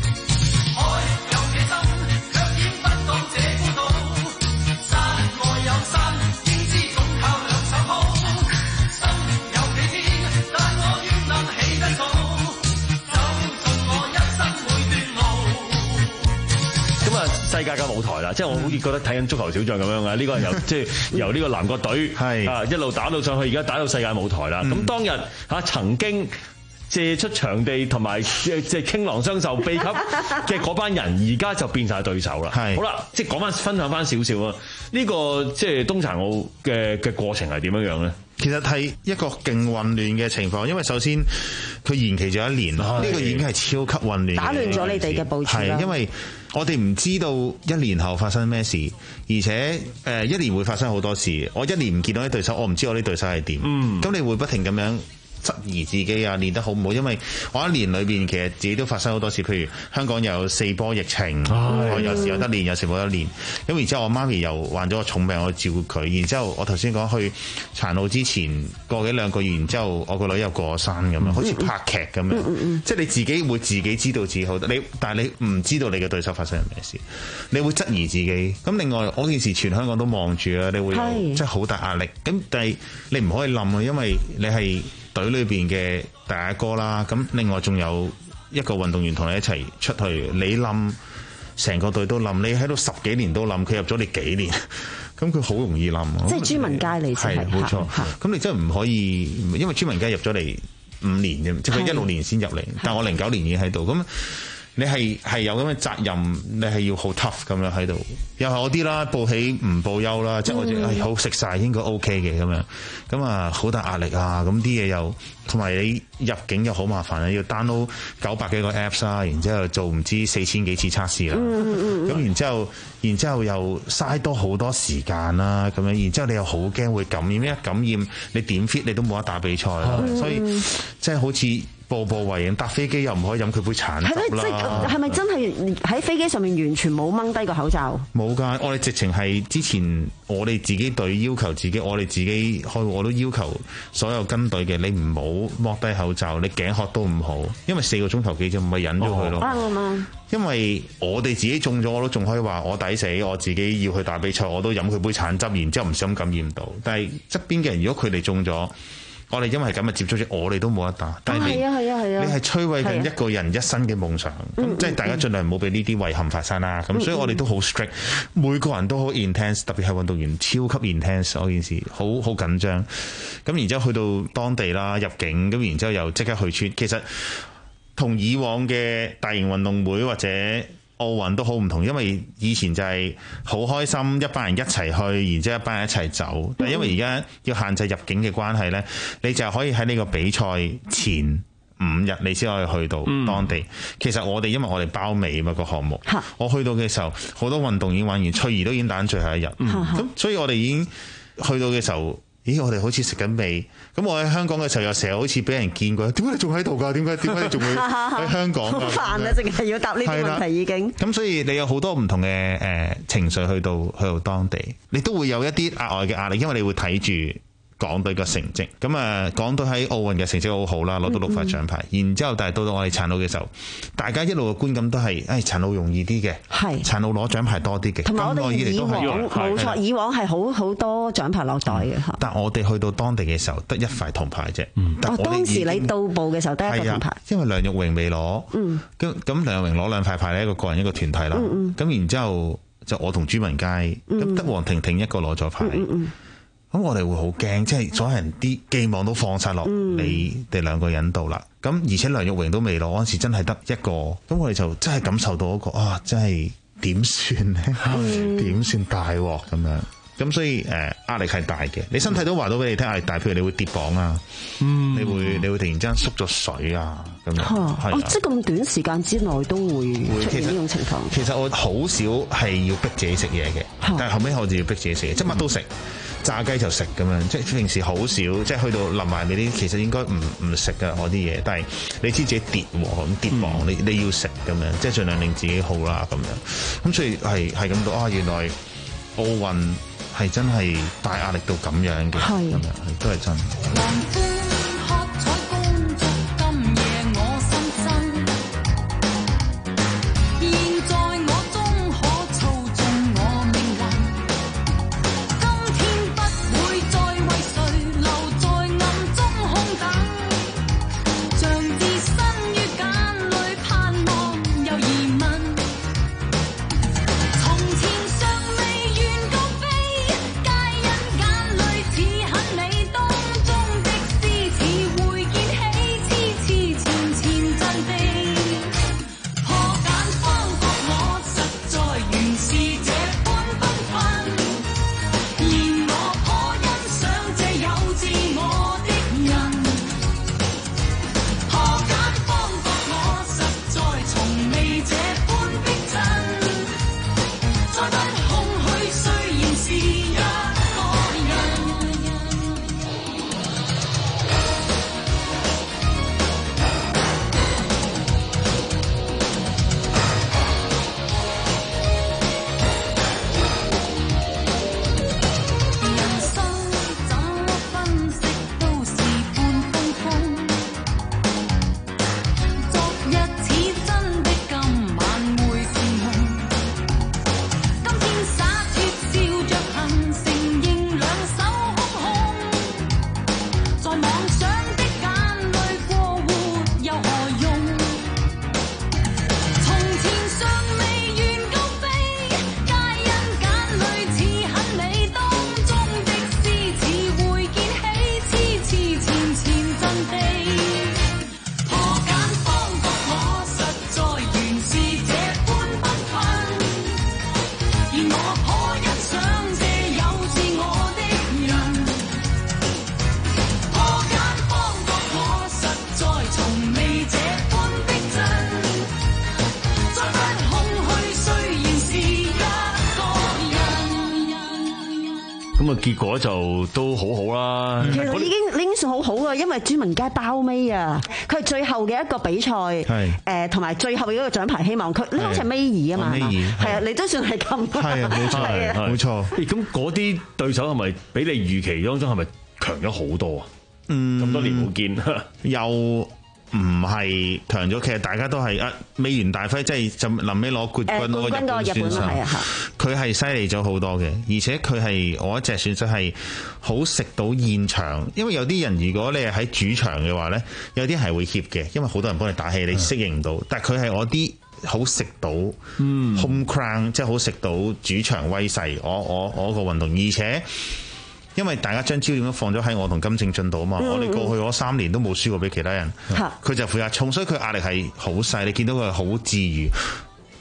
世界嘅舞台啦，即係我好似覺得睇緊足球小將咁樣啊！呢個係由即係由呢個南國隊係啊一路打到上去，而家打到世界舞台啦。咁、嗯、當日嚇曾經借出場地同埋即係傾囊相授秘笈嘅嗰班人，而家就變晒對手啦。係好啦，即係講翻分享翻少少啊！呢個即係冬殘奧嘅嘅過程係點樣樣咧？ 其實係一個勁混亂嘅情況，因為首先佢延期咗一年，呢、呢個已經係超級混亂， 打亂咗你哋嘅部署啦。 係因為我哋唔知道一年後發生咩事，而且誒一年會發生好多事。我一年唔見到啲對手，我唔知我啲對手係點。嗯，咁你會不停咁樣質疑自己啊，練得好唔好？因為我一年裏邊其實自己都發生好多事，譬如香港有四波疫情，我有時有得練，有時冇得練。咁然之後我媽咪又患咗個重病，我照顧佢。然之後我頭先講去殘奧之前過幾兩個月，然之後我個女又過山咁樣，好似拍劇咁樣。嗯嗯嗯、即係你自己會自己知道自己好，你但係你唔知道你嘅對手發生咩事，你會質疑自己。咁另外嗰件事全香港都望住啦，你會有即係好大壓力。咁但係你唔可以冧啊，因為你係隊裏邊嘅大哥啦，咁另外仲有一個運動員同你一齊出去，你冧成個隊都冧，你喺度十幾年都冧，佢入咗你幾年，咁佢好容易冧。 即係朱文佳嚟， 係冇錯。咁你真係唔可以，因為朱文佳入咗嚟五年啫，即係佢一六年先入嚟，但係我零九年已經喺度。咁你係係有咁嘅責任，你係要好 tough 咁樣喺度。又係我啲啦，報喜唔報憂啦，即係我哋好食晒應該 OK 嘅咁樣。咁啊好大壓力啊！咁啲嘢又同埋你入境又好麻煩啊，要 download 九百幾個 apps 啦，然之後做唔知四千幾次測試啦。咁、嗯嗯、然之後，然之後又嘥多好多時間啦，咁樣。然之後你又好驚會感染，一感染你點 fit 你都冇得打比賽啦。嗯、所以即係好似步步為營，搭飛機又唔可以飲佢杯橙汁啦。係咪即係係咪真係喺飛機上面完全冇掹低個口罩？ 冇㗎，我哋直情係之前我哋自己隊要求自己，我哋自己開會我都要求所有跟隊嘅，你唔好剝低口罩，你頸渴都唔好，因為四個鐘頭幾啫，唔係忍咗佢咯。 哦、 因為我哋自己中咗，我都仲可以話我抵死，我自己要去打比賽，我都飲佢杯橙汁，然之後唔想感染到。但係側邊嘅人，如果佢哋中咗，我哋因為係咁嘅接觸者，我哋都冇得打。但係你係啊係啊係啊！你係摧毀緊一個人一生嘅夢想。咁即係大家盡量唔好俾呢啲遺憾發生啦。咁、嗯、所以我哋都好 strict，每個人都好 intense， 特別係運動員超級 intense 嗰件事，好好緊張。咁然之後去到當地啦，入境咁，然之後又即刻去穿。其實同以往嘅大型運動會或者奧運都好唔同，因為以前就係好開心，一班人一齊去，然之後一班人一齊走。但係因為而家要限制入境嘅關係呢，你就可以喺呢個比賽前五日你先可以去到當地。嗯、其實我哋因為我哋包尾嘛個項目，我去到嘅時候好多運動已經玩完，翠兒都已經打緊最後一日。咁、嗯、所以我哋已經去到嘅時候。咦，我哋好似食緊味，咁我喺香港嘅時候又成日好似俾人見過，點解你仲喺度㗎？點解點解你仲會喺香港？好煩啊！淨係要答呢啲問題已經。 咁所以你有好多唔同嘅誒、呃、情緒去到去到當地，你都會有一啲額外嘅壓力，因為你會睇住港隊嘅成績。咁啊，港隊喺奧運嘅成績好好啦，攞到六塊獎牌。嗯嗯然之後，但係到到我哋殘奧嘅時候，大家一路嘅觀感都係，誒殘奧容易啲嘅，係殘奧攞獎牌多啲嘅。 同埋我哋以往冇錯，以往係好好多獎牌落袋嘅嚇。 但我哋去到當地嘅時候，得一塊銅牌啫。 嗯、哦，當時你到埗嘅時候得一個銅牌， 因為梁玉榮未攞。嗯。咁咁梁玉榮攞兩塊牌咧，一個個人一個團體啦。嗯咁、嗯、然之後就我同朱文佳，咁得黃婷婷一個攞咗牌。嗯嗯嗯咁我哋會好驚，即係所有人啲寄望都放晒落你哋兩個人度啦。咁、嗯、而且梁玉榮都未攞嗰陣時，真係得一個。咁我哋就真係感受到一個啊，真係點算呢？點、嗯、算大鑊咁樣？咁所以誒、呃、壓力係大嘅。你身體都話到俾你聽壓力大，譬如你會跌磅啊，嗯、你會你會突然之間縮咗水啊咁樣。 哦，啊、即係咁短時間之內都會出現呢種情況。 其實我好少係要逼自己食嘢嘅，嗯、但係後尾我就要逼自己食嘢，即係乜都食。炸雞就食咁樣，即係平時好少，即係去到臨埋嗰啲，其實應該唔唔食㗎我啲嘢。但係你知自己跌喎，咁跌磅，嗯、你你要食咁樣，即係盡量令自己好啦咁樣。咁所以係係咁到啊，原來奧運係真係大壓力到咁樣嘅，咁樣都係真。 咁啊，結果就都好好啦。 其實已經已經算好好啊，因為朱文佳包尾啊，佢係最後嘅一個比賽，誒同埋最後嘅一個獎牌希望，佢呢好似係尾二啊嘛，尾二係啊，你都算係咁。係啊，冇錯， 冇錯。咁嗰啲對手係咪比你預期當中係咪強咗好多啊？嗯，咁多年冇見， 又唔係強咗。其實大家都係啊，美元大輝，即係就臨尾攞冠軍嗰個日本選手，佢係犀利咗好多嘅，而且佢係我一隻選手係好食到現場。因為有啲人如果你係喺主場嘅話咧，有啲係會怯嘅，因為好多人幫你打氣，你適應唔到。但係佢係我啲好食到 home crown，即係好食到主場威勢。我我我個運動，而且因為大家將焦點都放咗喺我同金正俊度啊嘛，嗯、我哋過去嗰三年都冇輸過俾其他人，佢、嗯、就負責衝，所以佢壓力係好細。你見到佢係好自如，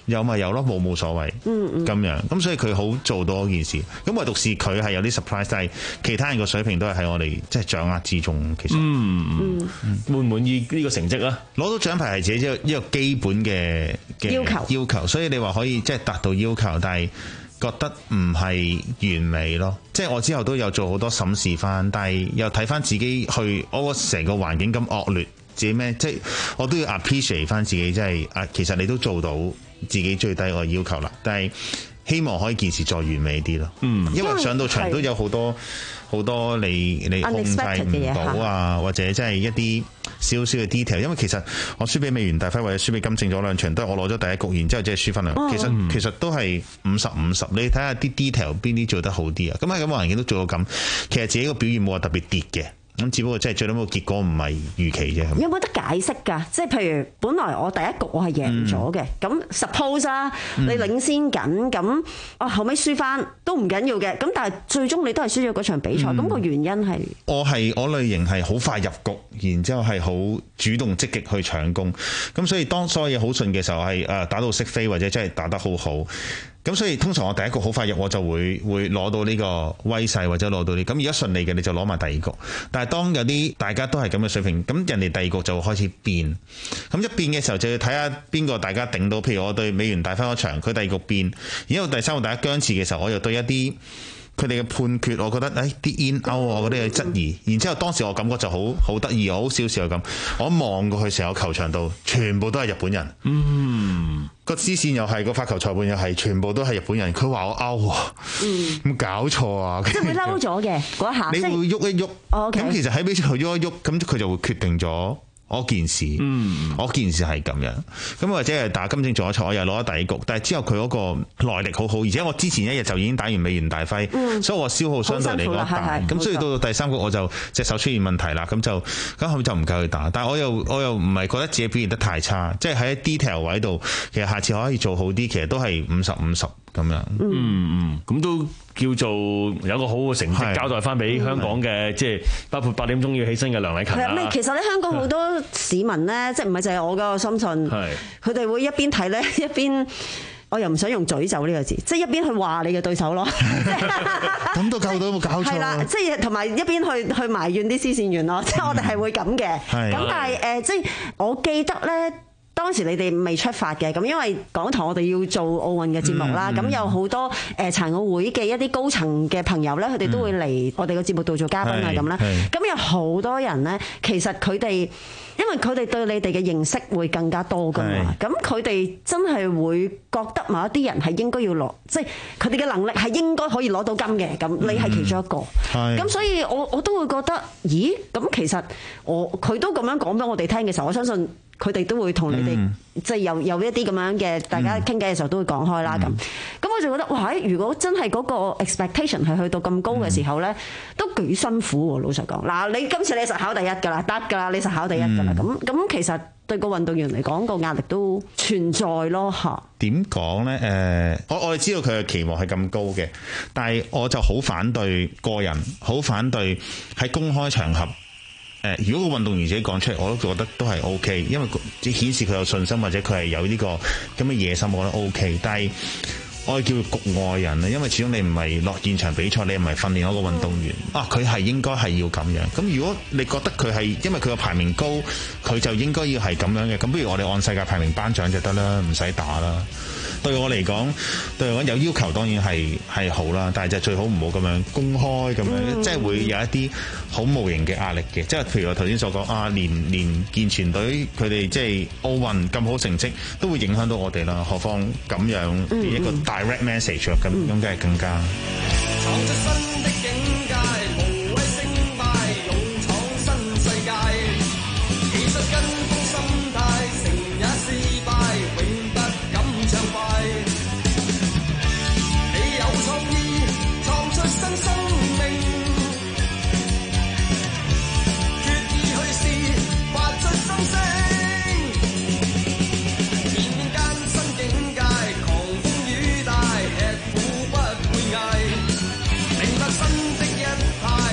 有咪有咯，冇冇所謂。嗯嗯，咁樣咁所以佢好做到嗰件事。咁唯獨是佢係有啲 surprise， 但係其他人個水平都係喺我哋即係掌握之中。其實， 嗯嗯，滿唔滿意呢個成績啊？ 攞到獎牌係自己一個一個基本嘅要求要求，所以你話可以即係達到要求，但係覺得唔係完美咯。即係我之後都有做好多審視翻，但係又睇翻自己去，我成個環境咁惡劣。自己咩？即係我都要 appreciate 翻自己，即係啊，其實你都做到自己最低個要求啦。但係希望可以件事再完美啲咯。嗯，因為上到場都有好多好多你你控制唔到啊，或者即係一啲少少嘅 detail。因為其實我輸俾美元大輝或者輸俾金正咗兩場，都係我攞咗第一局，然之後即係輸分兩。其實、嗯、其實都係五十五十。你睇下啲 detail 邊啲做得好啲啊？咁喺咁嘅環境都做到咁，其實自己個表現冇話特別跌嘅。咁只不過即係最尾個結果唔係預期啫。 有冇得解釋㗎？即係譬如，本來我第一局我係贏咗嘅，咁、嗯、suppose 啊，你領先緊，咁啊後尾輸翻都唔緊要嘅。咁但係最終你都係輸咗嗰場比賽，咁、嗯、個原因係我係我類型係好快入局，然之後係好主動積極去搶攻。咁所以當所有嘢好順嘅時候，係誒打到識飛或者真係打得好好。咁所以通常我第一局好快入，我就會會攞到呢個威勢或者攞到呢。咁而家順利嘅你就攞埋第二局。但係當有啲大家都係咁嘅水平，咁人哋第二局就會開始變。咁一變嘅時候就要睇下邊個大家頂到。譬如我對美元大輝嗰場，佢第二局變，然之後第三局大家僵持嘅時候，我又對一啲佢哋嘅判決，我覺得誒啲 in out 我嗰啲嘅質疑。然之後當時我感覺就好好得意，我好少少咁。我一望過去成個球場度，全部都係日本人。嗯。個支線又係個發球裁判又係，全部都係日本人。佢話我 out 喎，嗯，冇搞錯啊！ 即係會嬲咗嘅嗰一下， 你會喐一喐。咁、哦 okay. 其實喺比賽度喐一喐，咁佢就會決定咗我件事。嗯，我件事係咁樣。咁或者係打金正做咗賽，我又攞咗第一局。但係之後佢嗰個耐力好好，而且我之前一日就已經打完美元大輝，嗯、所以我消耗相對嚟講大。咁所以到到第三局我就隻手出現問題啦。咁就咁後面就唔夠佢打。但係我又我又唔係覺得自己表現得太差，即係喺 detail 位度，其實下次可以做好啲。其實都係五十五十咁樣。 嗯嗯，咁都叫做有個好嘅成績交代翻俾香港嘅，即係包括八點鐘要起身嘅梁禮勤啦。 其實咧，香港好多市民咧，即係唔係就係我嘅深信，佢哋會一邊睇咧，一邊我又唔想用詛咒呢個字，即係一邊去話你嘅對手咯。 咁都夠到冇搞錯。係啦， 即係同埋一邊去去埋怨啲司線員咯，即係我哋係會咁嘅。咁但係誒，即係我記得咧。當時你哋未出發嘅，咁因為港台我哋要做奧運嘅節目啦，咁、嗯嗯、有好多誒殘奧會嘅一啲高層嘅朋友咧，佢哋都會嚟我哋個節目度做嘉賓啊咁啦。咁有好多人咧，其實佢哋因為佢哋對你哋嘅認識會更加多噶嘛，咁佢哋真係會覺得某一啲人係應該要攞，即係佢哋嘅能力係應該可以攞到金嘅，咁你係其中一個。咁、嗯、所以我我都會覺得，咦？咁其實我佢都咁樣講俾我哋聽嘅時候，我相信。佢哋都會同你哋、嗯、即係有有一啲咁樣嘅大家傾偈嘅時候都會講開啦咁。咁、嗯、我就覺得哇！如果真係嗰個 expectation 係去到咁高嘅時候咧、嗯，都幾辛苦喎。老實講，嗱，你今次你實考第一㗎啦，得㗎啦，你實考第一㗎啦。咁、嗯、咁其實對個運動員嚟講個壓力都存在咯嚇。 點講咧？誒，我我哋知道佢嘅期望係咁高嘅，但係我就好反對個人，好反對喺公開場合。誒，如果個運動員自己講出嚟，我都覺得都係 O K，因為即係顯示佢有信心，或者佢係有呢個咁嘅野心，我覺得 O K。但係我係叫佢局外人啊，因為始終你唔係落現場比賽，你唔係訓練嗰個運動員啊，佢係應該係要咁樣。咁如果你覺得佢係因為佢個排名高，佢就應該要係咁樣嘅，咁不如我哋按世界排名頒獎就得啦，唔使打啦。對我嚟講，對我有要求當然係係好啦，但係就最好唔好咁樣公開咁樣，嗯、即係會有一啲好無形嘅壓力嘅。即係譬如我頭先所講啊，連連健全隊佢哋即係奧運咁好成績，都會影響到我哋啦。何況咁樣、嗯、一個 direct message 咁、嗯，咁梗係更加。 新的一派。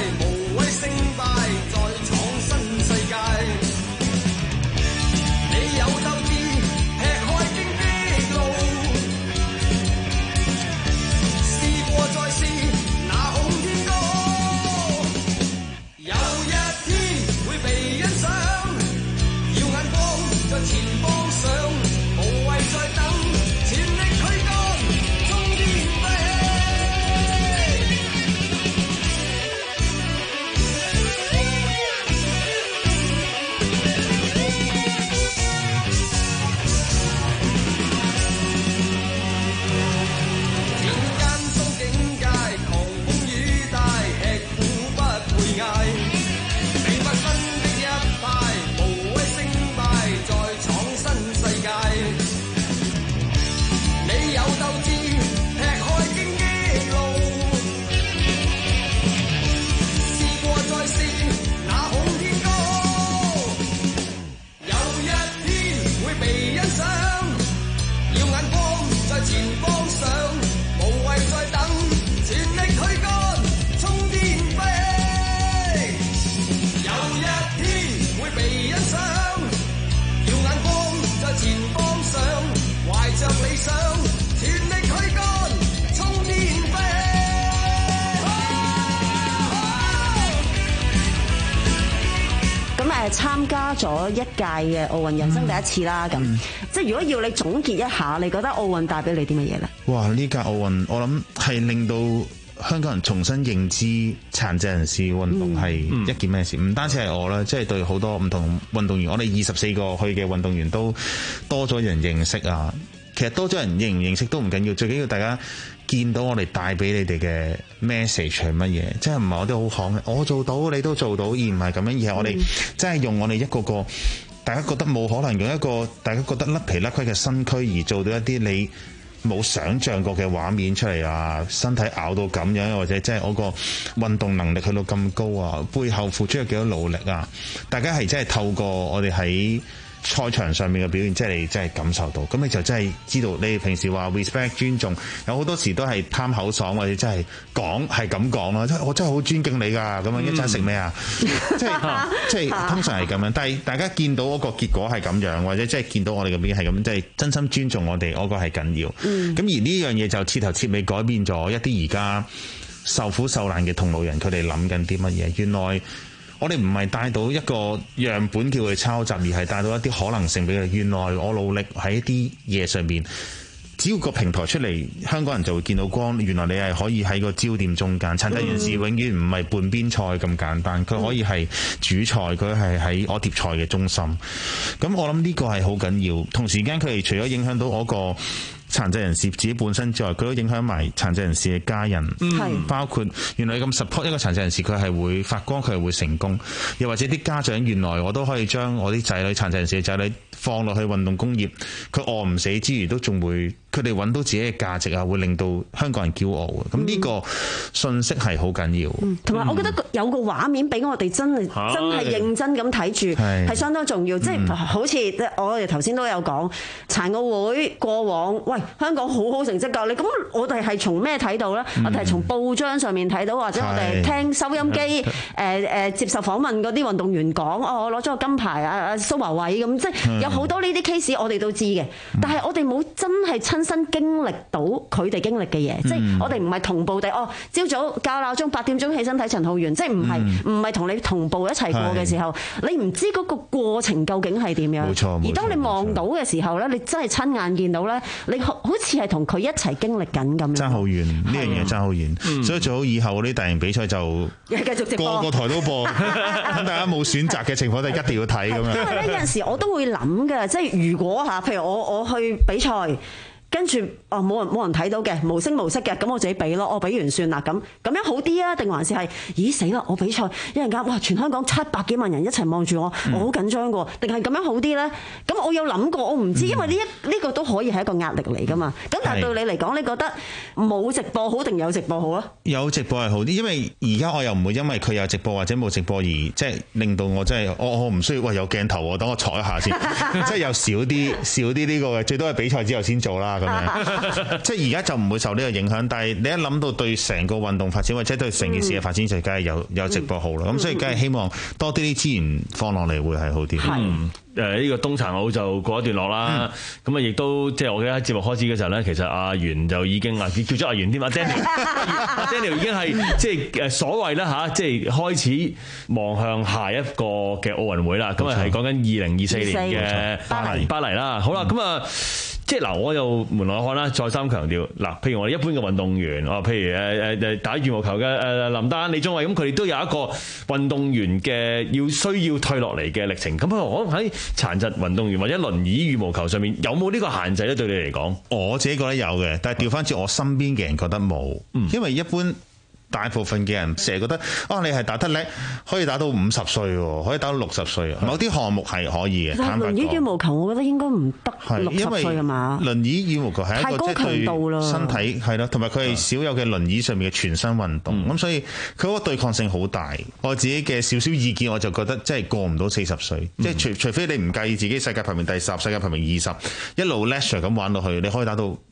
係參加咗一屆嘅奧運，人生第一次啦。咁、嗯、即係如果要你總結一下，你覺得奧運帶俾你啲乜嘢咧？ 哇！呢屆奧運我諗係令到香港人重新認知殘疾人士運動係一件咩事，唔、嗯、單止係我啦，即、就、係、是、對好多唔同運動員，我哋二十四個去嘅運動員都多咗人認識啊。其實多咗人認唔認識都唔緊要，最緊要大家見到我哋帶俾你哋嘅 message 係乜嘢，即係唔係我哋好講嘅，我做到你都做到，而唔係咁樣，而係我哋真係用我哋一個個大家覺得冇可能用一個大家覺得甩皮甩骨嘅身軀而做到一啲你冇想像過嘅畫面出嚟啊！身體咬到咁樣，或者即係我個運動能力去到咁高啊！背後付出咗幾多努力啊！大家係真係透過我哋喺賽場上面嘅表現，即係你真係感受到，咁你就真係知道。你哋平時話 respect 尊重，有好多時都係貪口爽，或者真係講係咁講咯。即係我真係好尊敬你㗎，咁樣一陣食咩啊？即係即係通常係咁樣。但係大家見到嗰個結果係咁樣，或者即係見到我哋嘅表現係咁，即係真心尊重我哋，我覺得係緊要。咁、嗯、而呢樣嘢就徹頭徹尾改變咗一啲而家受苦受難嘅同路人，佢哋諗緊啲乜嘢？原來我哋唔係帶到一個樣本叫佢抄襲，而係帶到一啲可能性俾佢。原來我努力喺一啲嘢上面，只要個平台出嚟，香港人就會見到光。原來你係可以喺個焦點中間，殘疾人士永遠唔係半邊菜咁簡單，佢可以係主菜，佢係喺我碟菜嘅中心。咁我諗呢個係好緊要。同時間佢哋除咗影響到我個殘疾人士自己本身之外，佢都影響埋殘疾人士嘅家人，嗯、包括原來咁 support 一個殘疾人士，佢係會發光，佢係會成功。又或者啲家長，原來我都可以將我啲仔女殘疾人士嘅仔女放落去運動工業，佢餓唔死之餘，都仲會佢哋揾到自己嘅價值啊，會令到香港人驕傲嘅。咁呢個信息係好緊要。 同埋我覺得有個畫面俾我哋真係、嗯、真係認真咁睇住，係相當重要。即係、嗯、好似我哋頭先都有講殘奧會過往，喂香港好好成績㗎。你咁我哋係從咩睇到咧、嗯？我哋係從報章上面睇到，或者我哋聽收音機誒誒接受訪問嗰啲運動員講，哦我攞咗個金牌啊啊蘇華偉咁，即係有好多呢啲 case 我哋都知嘅，但係我哋冇真係親身經歷到佢哋經歷嘅嘢，即係我哋唔係同步地哦，朝早校鬧鐘八點鐘起身睇陳浩源，即係唔係唔係同你同步一齊過嘅時候，你唔知嗰個過程究竟係點樣。冇錯，而當你望到嘅時候咧，你真係親眼見到咧，你好似係同佢一齊經歷緊咁樣。爭好遠，呢樣嘢爭好遠，所以最好以後嗰啲大型比賽就繼續直播，個個台都播，咁大家冇選擇嘅情況底下一定要睇咁樣。因為咧有陣時我都會諗嘅，即係如果嚇，譬如我我去比賽。跟住哦，冇人冇人睇到嘅，無聲無息嘅，咁我自己俾咯，我俾完算啦，咁咁樣好啲啊？定還是係，咦死啦！我比賽一陣間，哇！全香港七百幾萬人一齊望住我，嗯、我好緊張嘅喎，定係咁樣好啲咧？咁我有諗過，我唔知，因為呢一呢個都可以係一個壓力嚟噶嘛。咁但係對你嚟講，你覺得冇直播好定有直播好啊？有直播係好啲，因為而家我又唔會因為佢有直播或者冇直播而即係令到我真係我我唔需要喂有鏡頭喎，等我坐一下先，即係有少啲少啲呢個嘅，最多係比賽之後先做啦。咁樣即係而家就唔會受呢個影響，但係你一諗到對成個運動發展或者對成件事嘅發展，就梗係有有直播好啦。咁、嗯、所以梗係希望多啲啲資源放落嚟會係好啲。係誒呢個冬殘奧就過一段落啦。咁啊亦都即係我記得喺節目開始嘅時候咧，其實阿袁就已經啊叫咗阿袁添啊 Daniel，Daniel 已經係即係誒所謂啦嚇，即係開始望向下一個嘅奧運會啦。咁啊係講緊二零二四年嘅巴黎巴黎啦。好啦，咁啊。即係嗱，我又門外漢啦，再三強調嗱，譬如我哋一般嘅運動員，哦，譬如誒誒誒打羽毛球嘅誒林丹、李宗偉，咁佢哋都有一個運動員嘅要需要退落嚟嘅歷程。咁可能喺殘疾運動員或者輪椅羽毛球上面有冇呢個限制咧？對你嚟講，我自己覺得有嘅，但係調翻轉我身邊嘅人覺得冇，因為一般。大部分嘅人成日覺得啊，你係打得叻，可以打到五十歲喎，可以打到六十歲。某啲項目係可以嘅。但係輪椅羽毛球，我覺得應該唔得六十歲係嘛？輪椅羽毛球係一個即係對身體係咯，同埋佢係少有嘅輪椅上面嘅全身運動。咁、嗯、所以佢嗰個對抗性好大。我自己嘅少少意見，我就覺得即係過唔到四十歲。即、嗯、係除除非你唔介意自己世界排名第十、世界排名二十，一路 lecture 咁玩落去，你可以打到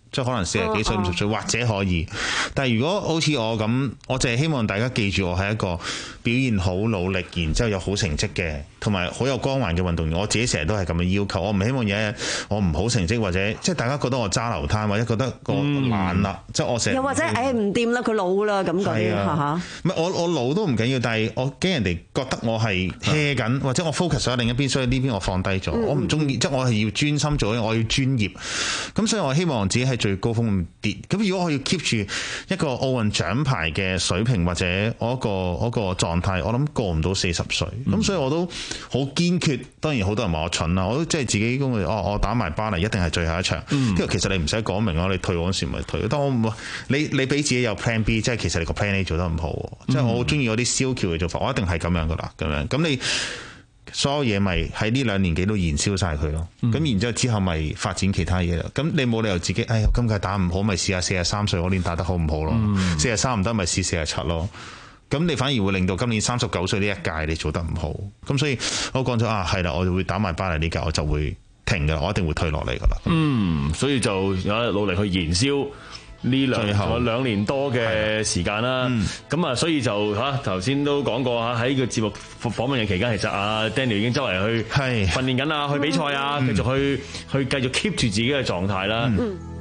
即係可能四十幾歲、五十歲或者可以。但係如果好似我咁，我淨係希望大家記住我係一個表現好努力，然之後有好成績嘅，同埋好有光環嘅運動員。我自己成日都係咁嘅要求，我唔希望有一日我唔好成績，或者即係大家覺得我揸流灘，或者覺得我懶啦，即係我成日又或者誒唔掂啦，佢老啦咁嗰啲嚇。 唔係我我老都唔緊要，但係我驚人哋覺得我係 hea 緊，或者我 focus 喺另一邊，所以呢邊我放低咗。我唔中意，即係我係要專心做，我要專業。咁所以我希望自己喺最高峰跌。咁如果我要 keep 住一個奧運獎牌嘅水平，或者我一個嗰個狀態，我諗過唔到四十歲。咁、嗯、所以我都好堅決。當然好多人話我蠢啦，我都即係自己講哦，我打埋巴黎一定係最後一場。因為、嗯、其實你唔使講明咯，你退嗰時咪退。但我唔你你俾自己有 plan B， 即係其實你個 plan A 做得唔好。嗯、即係我好中意嗰啲蕭條嘅做法，我一定係咁樣噶啦，咁樣咁你。所有嘢咪喺呢兩年幾都燃燒晒佢咯，咁、嗯、然之後之後咪發展其他嘢啦。咁你冇理由自己，哎呀今屆打唔好，咪試下四十三歲嗰年打得好唔好咯？四十三唔得，咪試四十七咯。咁你反而會令到今年三十九歲呢一屆你做得唔好。咁所以我講咗啊，係啦，我就會打埋巴黎呢屆，我就會停噶，我一定會退落嚟噶啦。 嗯，所以就有努力去燃燒。呢兩仲有兩年多嘅時間啦，咁啊，所以就嚇頭先都講過嚇，喺個節目訪問嘅期間，其實阿 Daniel 已經周圍去訓練緊啊，去比賽啊，繼續去去繼續 keep 住自己嘅狀態啦。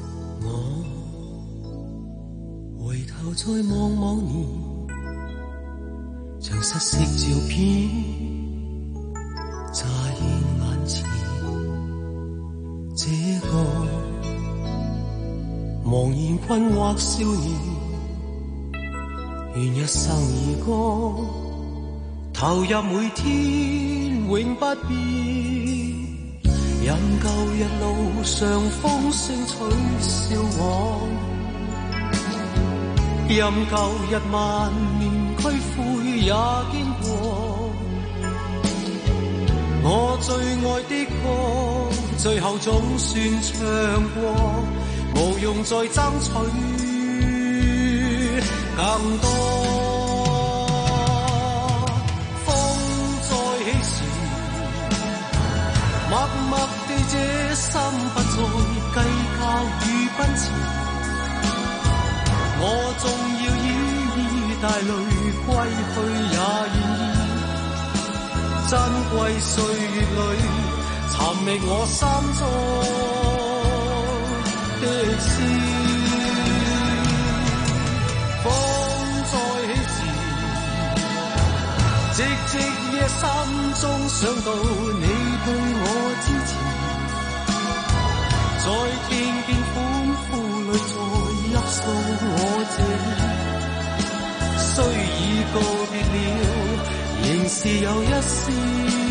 我回頭再望望你，像失色照片，乍現眼前，這個茫然困惑少年，願一生而歌，投入每天永不變。任舊日路上風聲取笑我，任舊日萬念俱灰也經過。我最愛的歌，最後總算唱過。無用再爭取更多，風再起時，默默地這心不再計較與奔馳。我縱要依依帶淚歸去也願意，珍貴歲月裏尋覓我心中的詩，風再起時，寂寂夜心中想到你對我支持，在聽見歡呼裏再泣訴我這意，雖已告別了，仍是有一絲。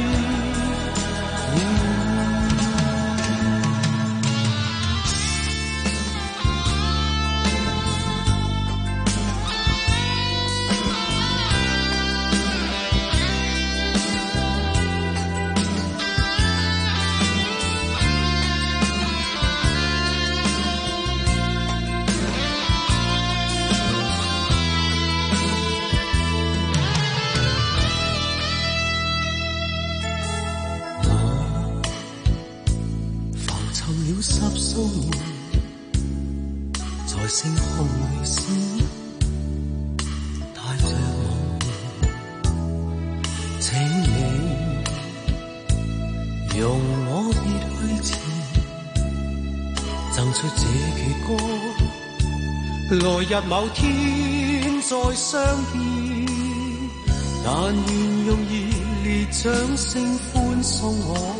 來日某天再相見，但願用熱烈掌聲歡送我，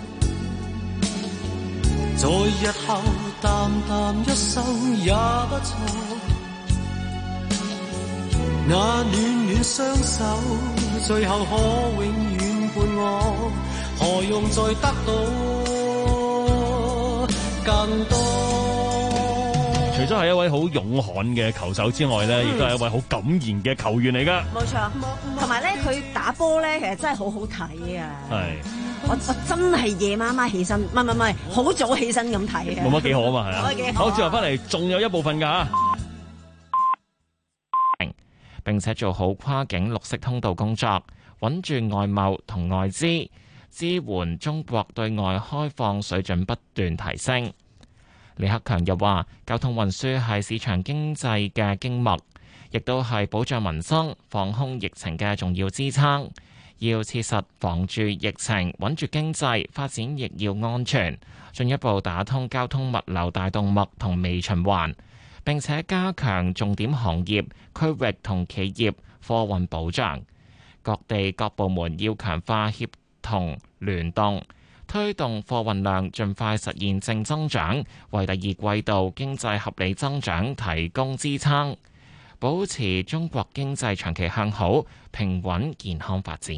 在日後淡淡一生也不錯。那暖暖雙手，最後可永遠伴我，何用再得到更多？ 除咗係一位好勇悍嘅球手之外咧，亦都係一位好敢言嘅球員嚟噶。 冇錯，同埋咧佢打波咧，其實真係好好睇啊！係，我我真係夜媽媽起身，唔係唔係唔係，好早起身咁睇嘅。 冇乜幾好啊嘛，係啊。 冇乜幾好。 好，接落翻嚟，仲有一部分㗎。 並且做好跨境綠色通道工作，穩住外貿同外資，支援中國對外開放水準不斷提升。 李克強又話，交通運輸係市場經濟嘅經脈，亦都係保障民生、防控疫情嘅重要支撐。要切實防住疫情，穩住經濟發展，亦要安全，進一步打通交通物流大動脈同微循環，並且加強重點行業、區域同企業貨運保障。各地各部門要強化協同聯動，推動貨運量盡快實現正增長，為第二季度經濟合理增長提供支撐，保持中國經濟長期向好、平穩健康發展。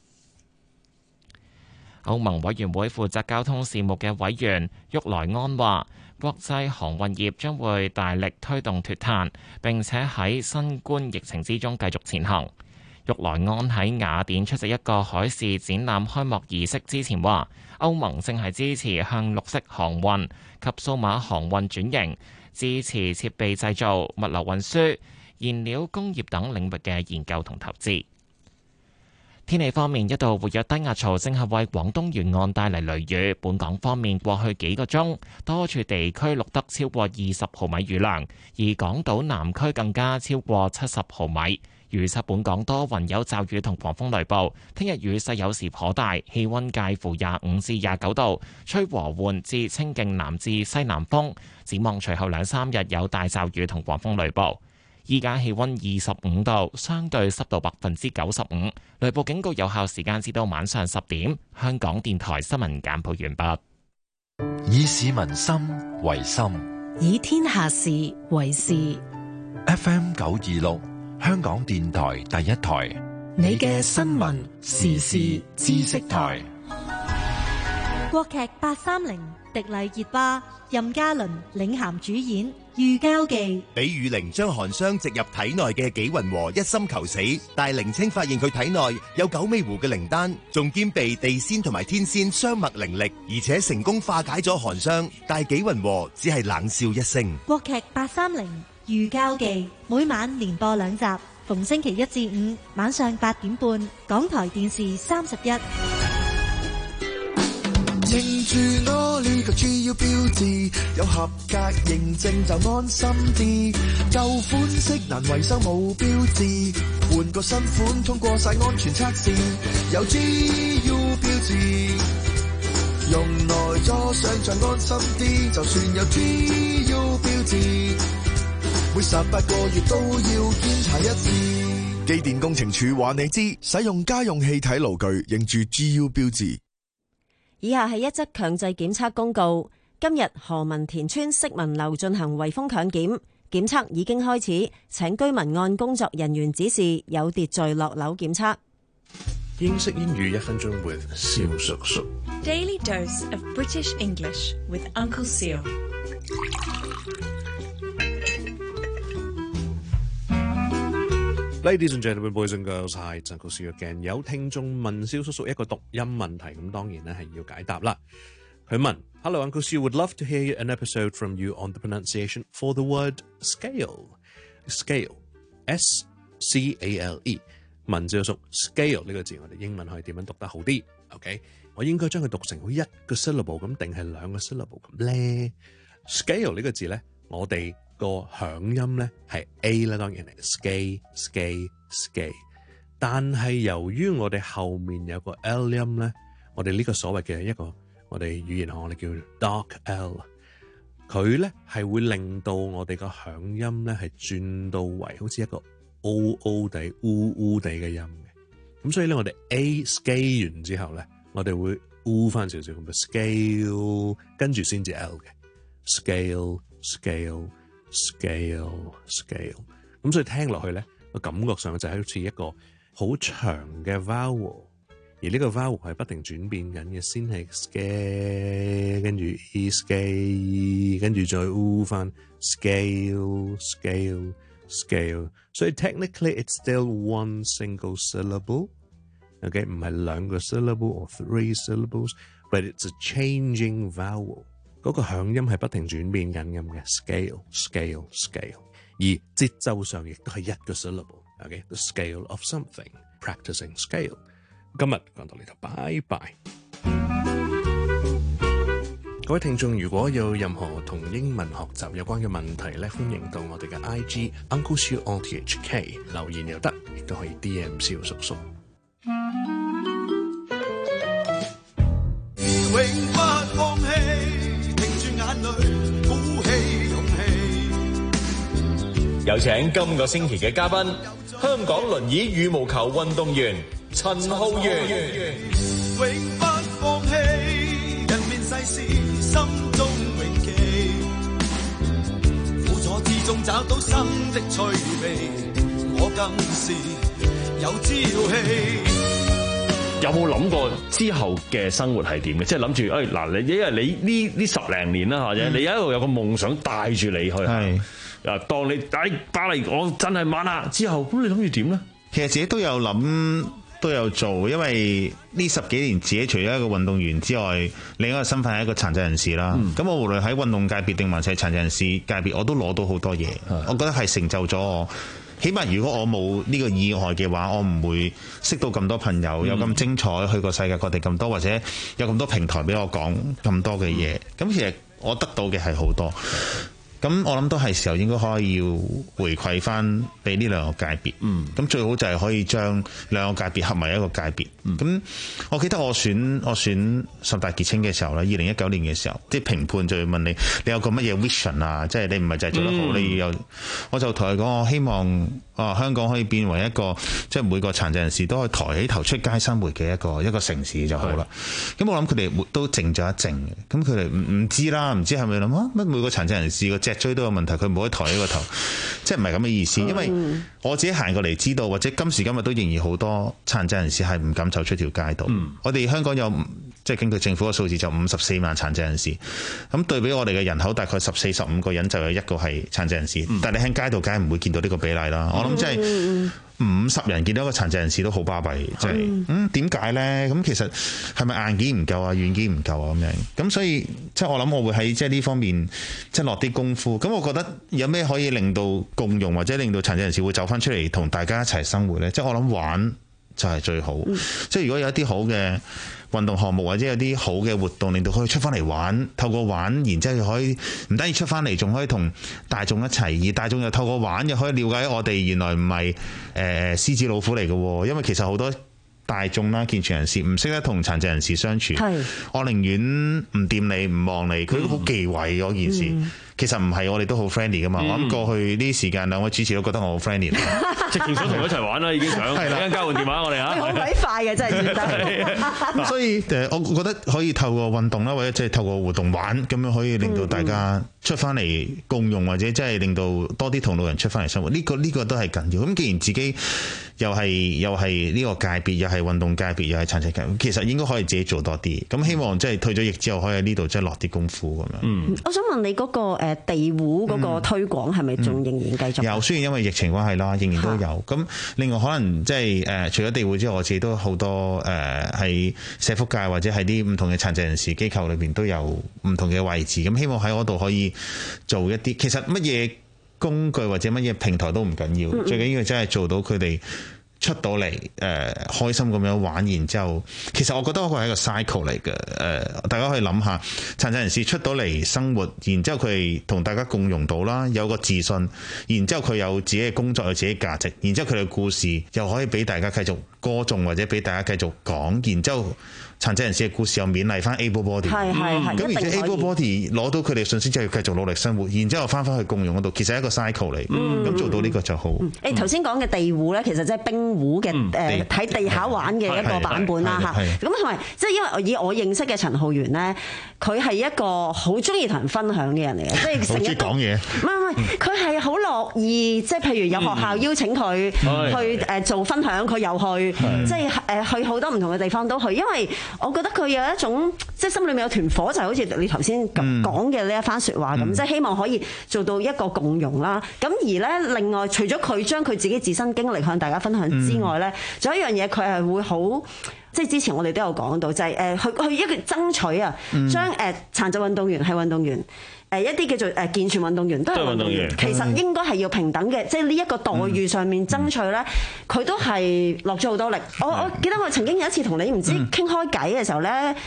歐盟委員會負責交通事務嘅委員沃萊安話，國際航運業將會大力推動脫碳，並且喺新冠疫情之中繼續前行。沃萊安喺雅典出席一個海事展覽開幕儀式之前話，歐盟正係支持向綠色航運及數碼航運轉型，支持設備製造、物流運輸、燃料工業等領域嘅研究同投資。天氣方面，一道活躍低壓槽正係為廣東沿岸帶嚟雷雨。本港方面，過去幾個鐘多處地區錄得超過二十毫米雨量，而港島南區更加超過七十毫米。預測本港多雲有驟雨同狂風雷暴，聽日雨勢有時頗大，氣溫介乎廿五至廿九度，吹和緩至清勁南至西南風。展望隨後兩三日有大驟雨同狂風雷暴。依家氣溫二十五度，相對濕度百分之九十五，雷暴警告有效時間至到晚上十點。香港電台新聞簡報完畢。 以市民心為心， 以天下事為事。 F M 九二六。香港電台第一台， 你嘅新聞時事知識台。 國劇八三零，迪麗熱巴、任嘉倫領銜主演《御交記》。 俾雨靈將寒霜植入體內嘅紀雲和一心求死，但凌清發現佢體內有九尾狐嘅靈丹，仲兼備地仙同埋天仙雙脈靈力，而且成功化解咗寒霜。但係紀雲和只係冷笑一聲。 國劇八三零。御交記每晚連播兩集，逢星期一至五晚上八點半，港台電視三十一。 認住我呢個 G U 標誌，有合格認證就安心啲。舊款式難維修冇標誌，換個新款通過晒安全測試。有 G U 標誌，用耐咗想像安心啲。就算有 G U 標誌，每十八個月都要檢查一次。機電工程署話你知，使用家用氣體爐具認住 G U 標誌。 以下係一則強制檢測公告。今日何文田村色民樓進行圍封強檢，檢測已經開始，請居民按工作人員指示有秩序落樓檢測。 英式英語一分鐘 with 蕭叔叔。 Daily dose of British English with Uncle Seal。 Ladies and gentlemen, boys and girls, hi, it's Uncle Siu again。有聽眾問蕭叔叔一個讀音問題，咁當然咧係要解答啦。佢問 ：Hello, Uncle Siu, would love to hear an episode from you on the pronunciation for the word scale. Scale, S C A L E。問蕭叔 ，scale 呢個字我哋英文可以點樣讀得好啲 ？OK， 我應該將佢讀成好一個 syllable 咁，定係兩個 syllable 咁咧 ？Scale 呢個字咧，我哋個響音咧係 A 啦，當然係 scale scale scale。但係由於我哋後面有個 L 音咧，我哋呢個所謂嘅一個我哋語言學我哋叫 dark L， 佢咧係會令到我哋個響音咧係轉到為好似一個 O O 地、烏烏地嘅音嘅。咁所以咧，我哋 A scale 完之後咧，我哋會 U 翻少少咁嘅 scale， 跟住先至 L 嘅 scale scale。scale scale， 咁所以聽落去咧，個感覺上就係好似一個好長嘅 vowel， 而呢個 vowel 係不停轉變緊嘅，先係 scale， 跟住 e scale， 跟住再 u 翻 scale scale scale， 所以 technically it's still one single syllable，ok， 唔係兩個 syllable or three syllables，but it's a changing vowel。嗰個響音係不停轉變緊咁嘅 scale scale scale， 而節奏上亦都係一個 syllable，OK，the scale of something practicing scale。今日講到呢度，拜拜。 各位聽眾，如果有任何同英文學習有關嘅問題咧，歡迎到我哋嘅 I G Uncle Siu on T H K 留言又得，亦都可以 D M 蕭叔叔。 永不放棄，停住眼淚，鼓起勇氣。 有請今個星期嘅嘉賓，香港輪椅羽毛球運動員陳浩源。 永不放棄，人面世事心中永記，苦楚之中找到生的趣味，我更是有朝氣。 有冇諗過之後嘅生活係點嘅？即係諗住，誒嗱，你因為你呢呢十零年啦，或者你一路有個夢想帶住你去，係啊，當你誒巴黎，我真係玩啦之後，咁你諗住點咧？ 其實自己都有諗，都有做，因為呢十幾年自己除咗一個運動員之外，另一個身份係一個殘疾人士啦。咁、嗯、我無論喺運動界別定還是殘疾人士界別，我都攞到好多嘢。我覺得係成就咗我。起碼如果我冇呢個意外嘅話，我唔會識到咁多朋友，有咁精彩，去過世界各地咁多，或者有咁多平台俾我講咁多嘅嘢。咁其實我得到嘅係好多。咁我諗都係時候應該可以要回饋翻俾呢兩個界別。嗯，咁最好就係可以將兩個界別合埋一個界別。咁、嗯、我記得我選我選十大傑青嘅時候咧，二零一九年嘅時候，即係評判就會問你，你有個乜嘢 vision 啊？即係你唔係就係做得好，嗯、你有，我就同佢講，我希望啊香港可以變為一個即係每個殘疾人士都可以抬起頭出街生活嘅一個一個城市就好啦。咁我諗佢哋都靜咗一靜嘅。咁佢哋唔唔知啦，唔知係咪諗啊乜每個殘疾人士個脊椎都有問題，佢唔可以抬起個頭，即係唔係咁嘅意思。因為我自己行過嚟知道，或者今時今日都仍然好多殘疾人士係唔敢走出條街度。嗯、我哋香港有即係根據政府嘅數字就五十四萬殘疾人士，咁對比我哋嘅人口大概十四十五個人就有一個係殘疾人士。嗯、但係你喺街度梗係唔會見到呢個比例啦。我諗即係五十人見到一個殘疾人士都好巴閉，即係嗯點解咧？咁其實係咪硬件唔夠啊，軟件唔夠啊咁樣？咁所以即係我諗我會喺即係呢方面即係落啲功夫。咁我覺得有咩可以令到共融或者令到殘疾人士會走翻出嚟同大家一齊生活咧？即係我諗玩就係最好。嗯、即係如果有一啲好嘅運動項目或者有啲好嘅活動，令到可以出翻嚟玩，透過玩，然之後又可以唔單止出翻嚟，仲可以同大眾一齊，而大眾又透過玩又可以了解我哋原來唔係誒獅子老虎嚟嘅，因為其實好多大眾啦、健全人士唔識得同殘疾人士相處，我寧願唔掂你唔望你，佢都好忌諱嗰件事。嗯、其實唔係，我哋都好 friendly 噶嘛。嗯、我諗過去呢啲時間，兩位主持都覺得我好 friendly， 直情想同佢一齊玩啦，已經想，陣間交換電話我哋啊， 好鬼快嘅真係轉得。 所以誒，我覺得可以透過運動啦，或者即係透過活動玩，咁樣可以令到大家出翻嚟共用，或者即係令到多啲同路人出翻嚟生活。呢、呢個呢、呢個都係緊要。咁既然自己又係又係呢個界別，又係運動界別，又係殘疾界別，其實應該可以自己做多啲。咁希望即係退咗役之後，可以喺呢度即係落啲功夫咁樣。嗯， 我想問你嗰個誒地壺嗰個推廣係咪仲仍然繼續？ 有，雖然因為疫情關係啦，仍然都有。咁另外可能即係誒，除咗地壺之外，我自己都好多誒喺社福界或者係啲唔同嘅殘疾人士機構裏邊都有唔同嘅位置。咁希望喺嗰度可以做一啲，其實乜嘢工具或者乜嘢平台都唔緊要，嗯嗯最緊要真係做到佢哋出到嚟誒、呃、開心咁樣玩，然之後其實我覺得嗰個係一個 cycle 嚟嘅。誒、呃、大家可以諗下，殘疾人士出到嚟生活，然之後佢哋同大家共融到啦，有個自信，然之後佢有自己嘅工作，有自己嘅價值，然之後佢哋嘅故事又可以俾大家繼續歌頌或者俾大家繼續講，然之後殘疾人士嘅故事又勉勵翻 able body， 係係係，咁而且 able body 攞到佢哋信息之後，繼續努力生活，然之後翻返去共用嗰度，其實係一個 cycle 嚟，咁、嗯、做到呢個就好。誒頭先講嘅地壺咧，其實即係冰壺嘅誒喺地下玩嘅一個版本啦嚇。咁同埋即係因為我以我認識嘅陳浩源咧，佢係一個好中意同人分享嘅人嚟嘅，即係成日講嘢。唔係唔係，佢係好樂意，即係譬如有學校邀請佢去誒做分享，佢又去，即係誒去好多唔同嘅地方都去，因為我覺得佢有一種即係心裏面有團火，就係好似你頭先咁講嘅呢一番説話咁，即係、嗯、希望可以做到一個共融啦。咁而咧，另外除咗佢將佢自己自身經歷向大家分享之外咧，仲、嗯、有一樣嘢佢係會好，即係之前我哋都有講到，就係誒去去一個爭取啊，將誒殘疾運動員係運動員。誒一啲叫做誒健全運動員都係運動員，其實應該係要平等嘅，即係呢一個待遇上面爭取咧，佢都係落咗好多力。我我記得我曾經有一次同你唔知傾開偈嘅時候咧，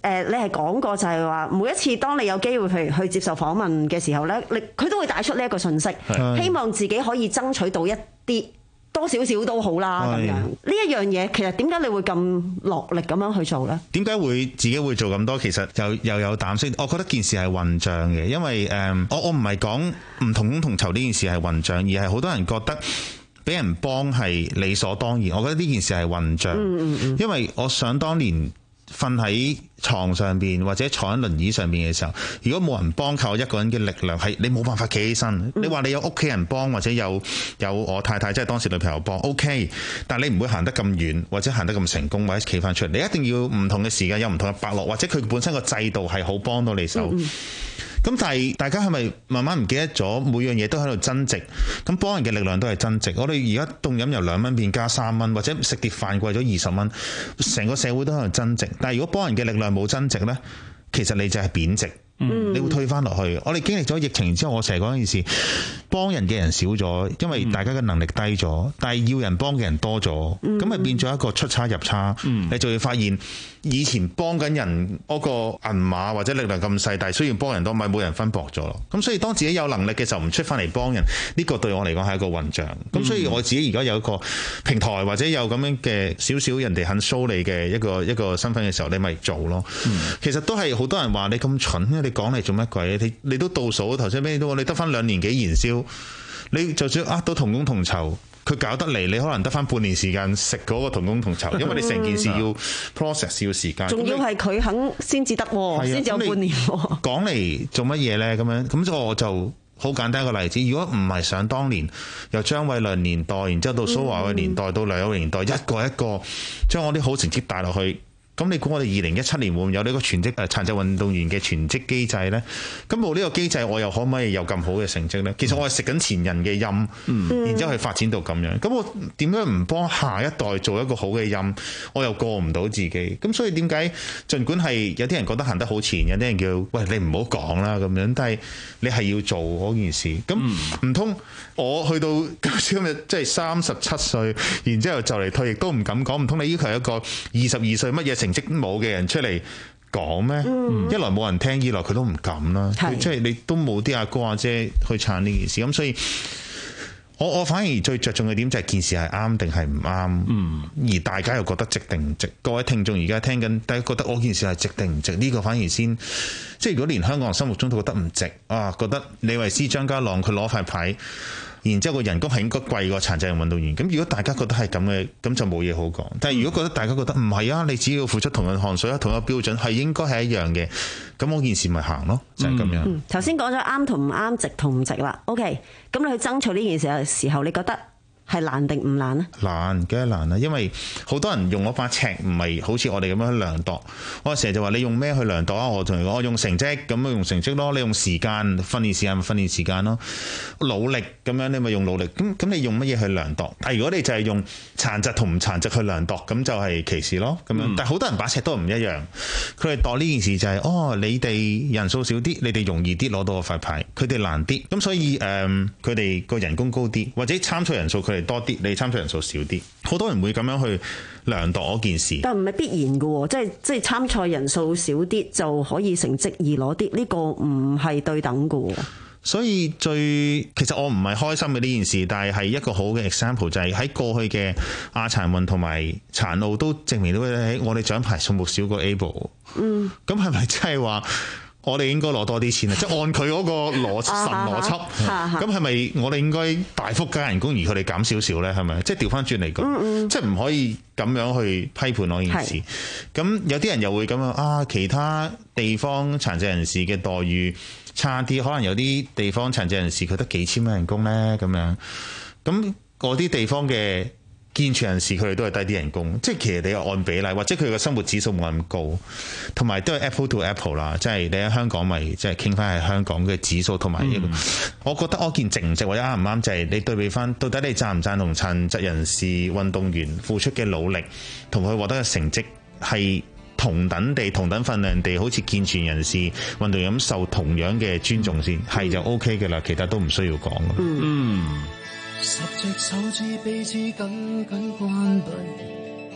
誒，你係講過就係話，每一次當你有機會去去接受訪問嘅時候咧，你佢都會帶出呢一個訊息，希望自己可以爭取到一啲多少少都好啦咁樣。呢一樣嘢其實點解你會咁落力咁樣去做咧？ 點解會自己會做咁多？其實又又有膽識。我覺得件事係混帳嘅，因為誒、呃，我我唔係講唔同工同酬呢件事係混帳，而係好多人覺得俾人幫係理所當然。我覺得呢件事係混帳，嗯嗯嗯，因為我想當年瞓喺床上邊或者坐喺輪椅上邊嘅時候，如果冇人幫，靠一個人嘅力量係你冇辦法企起身。你話你有屋企人幫或者有有我太太即係當時女朋友幫 OK， 但你唔會行得咁遠或者行得咁成功或者企翻出嚟。你一定要唔同嘅時間有唔同嘅伯樂，或者佢本身個制度係好幫到你手。嗯嗯，咁但係大家係咪慢慢唔記得咗每樣嘢都喺度增值？咁幫人嘅力量都係增值。我哋而家凍飲由兩蚊變加三蚊，或者食碟飯貴咗二十蚊，成個社會都喺度增值。但係如果幫人嘅力量冇增值呢，其實你就係貶值。嗯、你會退翻落去。我哋經歷咗疫情之後，我成日講件事，幫人嘅人少咗，因為大家嘅能力低咗，但係要人幫嘅人多咗，咁咪、嗯、變咗一個出差入差。嗯、你就會發現以前幫緊人嗰個銀碼或者力量咁細，但係雖然幫人多，咪冇人分薄咗咯。咁所以當自己有能力嘅時候唔出翻嚟幫人，呢、呢個對我嚟講係一個混帳。咁、嗯、所以我自己而家有一個平台或者有咁樣嘅少少人哋肯 show 你嘅一個一個身份嘅時候，你咪做咯。嗯、其實都係好多人話你咁蠢，你講嚟做乜鬼？你你都倒數頭先咩都，你得翻兩年幾燃燒，你就算呃到同工同酬，佢搞得嚟，你可能得翻半年時間食嗰個同工同酬，因為你成件事要 process 要時間，仲要係佢肯先至得，先至有半年。講嚟做乜嘢呢？咁樣咁我就好簡單一個例子，如果唔係想當年由張偉良年代，然之後到蘇華嘅年代，到梁友年代，一個一個將我啲好成績帶落去。咁你估我哋二零一七年會唔會有呢個全職誒殘疾運動員嘅全職機制呢？咁冇呢個機制，我又可唔可以有咁好嘅成績呢？其實我係食緊前人嘅陰，嗯、然之後去發展到咁樣。咁我點樣唔幫下一代做一個好嘅陰？我又過唔到自己。咁所以點解？儘管係有啲人覺得行得好前，有啲人叫喂你唔好講啦咁樣，但係你係要做嗰件事。咁唔通我去到今日即係三十七歲，然之後就嚟退役都唔敢講，唔通你要求一個二十二歲乜嘢成績冇嘅人出嚟講咩？嗯、一來冇人聽，二來佢都唔敢啦。是即係你都冇啲阿哥阿姐去撐呢件事，咁所以我我反而最着重嘅點就係件事係啱定係唔啱，嗯、而大家又覺得值定唔值？各位聽眾而家聽緊，大家覺得我件事係值定唔值？呢、呢個反而先，即係如果連香港人心目中都覺得唔值啊，覺得李慧詩張家朗佢攞塊牌。然之後個人工係應該貴過殘疾人運動員，咁如果大家覺得係咁嘅，咁就冇嘢好講。但係如果覺得大家覺得唔係啊，你只要付出同樣汗水啊，同一個標準係應該係一樣嘅，咁我件事咪行咯，就係、是、咁樣。嗯，頭先講咗啱同唔啱，值同唔值啦。OK，咁你去爭取呢件事嘅時候，你覺得係難定唔難啊？難，梗係難啦，因為好多人用嗰把尺唔係好似我哋咁樣去量度。我成日就話你用咩去量度啊？我同你講，我用成績，咁咪用成績咯。你用時間訓練時間咪訓練時間咯。努力咁樣你咪用努力。咁咁你用乜嘢去量度？但係如果你就係用殘疾同唔殘疾去量度，咁就係歧視咯。咁樣，嗯、但係好多人把尺都唔一樣。佢哋度呢件事就係、是、哦，你哋人數少啲，你哋容易啲攞到個塊牌，佢哋難啲。咁所以誒，佢哋個人工高啲，或者參賽人數佢哋多啲，你參賽人數少啲，好多人會咁樣去量度嗰件事。但唔係必然嘅喎，即係即係參賽人數少啲就可以成績易攞啲，呢個唔係對等嘅喎。所以最其實我唔係開心嘅呢件事，但係係一個好嘅 example， 就係喺過去嘅亞殘運同埋殘奧都證明到我哋獎牌數目少過 able。嗯，咁係咪真係話我哋應該攞多啲錢啊？即係按佢嗰個邏神邏輯，咁係咪我哋應該大幅加人工，而佢哋減少少咧？係咪？即係調翻轉嚟講，嗯嗯即係唔可以咁樣去批判我件事。咁有啲人又會咁樣啊，其他地方殘疾人士嘅待遇差啲，可能有啲地方殘疾人士佢得幾千蚊人工咧，咁樣。咁嗰啲地方嘅健全人士佢哋都係低啲人工，即係其實你又按比例，或者佢嘅生活指數冇咁高，同埋都係 apple to apple 啦，即係你喺香港咪即係傾翻係香港嘅指數同埋呢個。嗯、我覺得我件值唔值或者啱唔啱，就係、是、你對比翻到底你贊唔贊同殘疾人士運動員付出嘅努力同佢獲得嘅成績係同等地、同等份量地，好似健全人士運動員咁受同樣嘅尊重先，係、嗯、就 OK 嘅啦，其他都唔需要講。嗯。 十隻手指彼此緊緊關閉，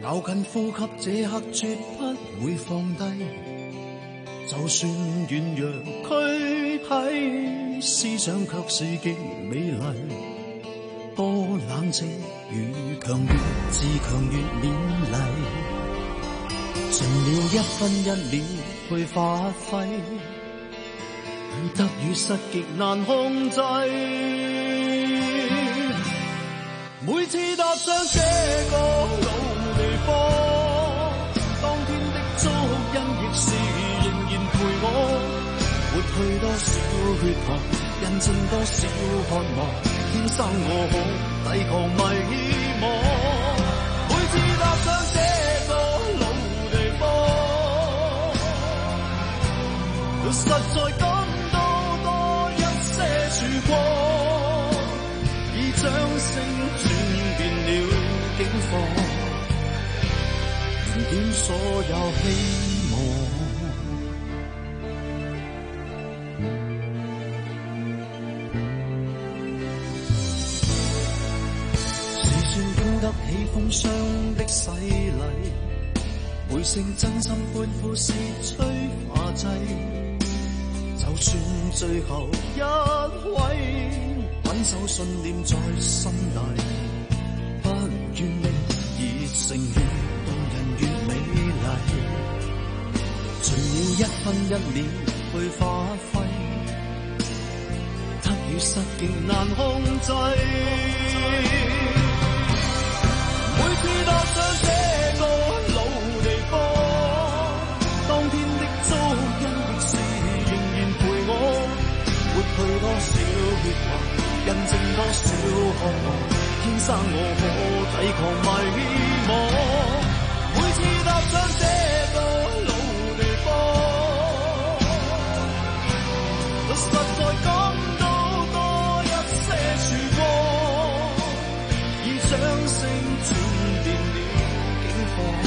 咬緊呼吸，這刻絕不會放低。就算軟弱軀體，思想卻是極美麗。多冷靜，越強越自強越勉勵。盡了一分一秒去發揮，得與失極難控制。每次踏上這個老地方，當天的足印亦是仍然陪我，抹去多少血汗，印證多少渴望，天生我可抵抗迷惘。每次踏上這個老地方，實在感到多一些曙光，已將聲轉變了境況，燃點所有希望。是算經得起風霜的洗禮，每聲真心歡呼是催化劑。就算最後一位穩守信念在心底，不願令熱誠越動人越美麗。盡了一分一秒去發揮，得與失極難控制。每次踏上這個老地方，當天的足印亦是仍然陪我，抹去多少血汗，印證多少渴望，天生我可抵抗迷惘。每次踏上這個老地方，實在感到多一些曙光，已將聲轉變了境況，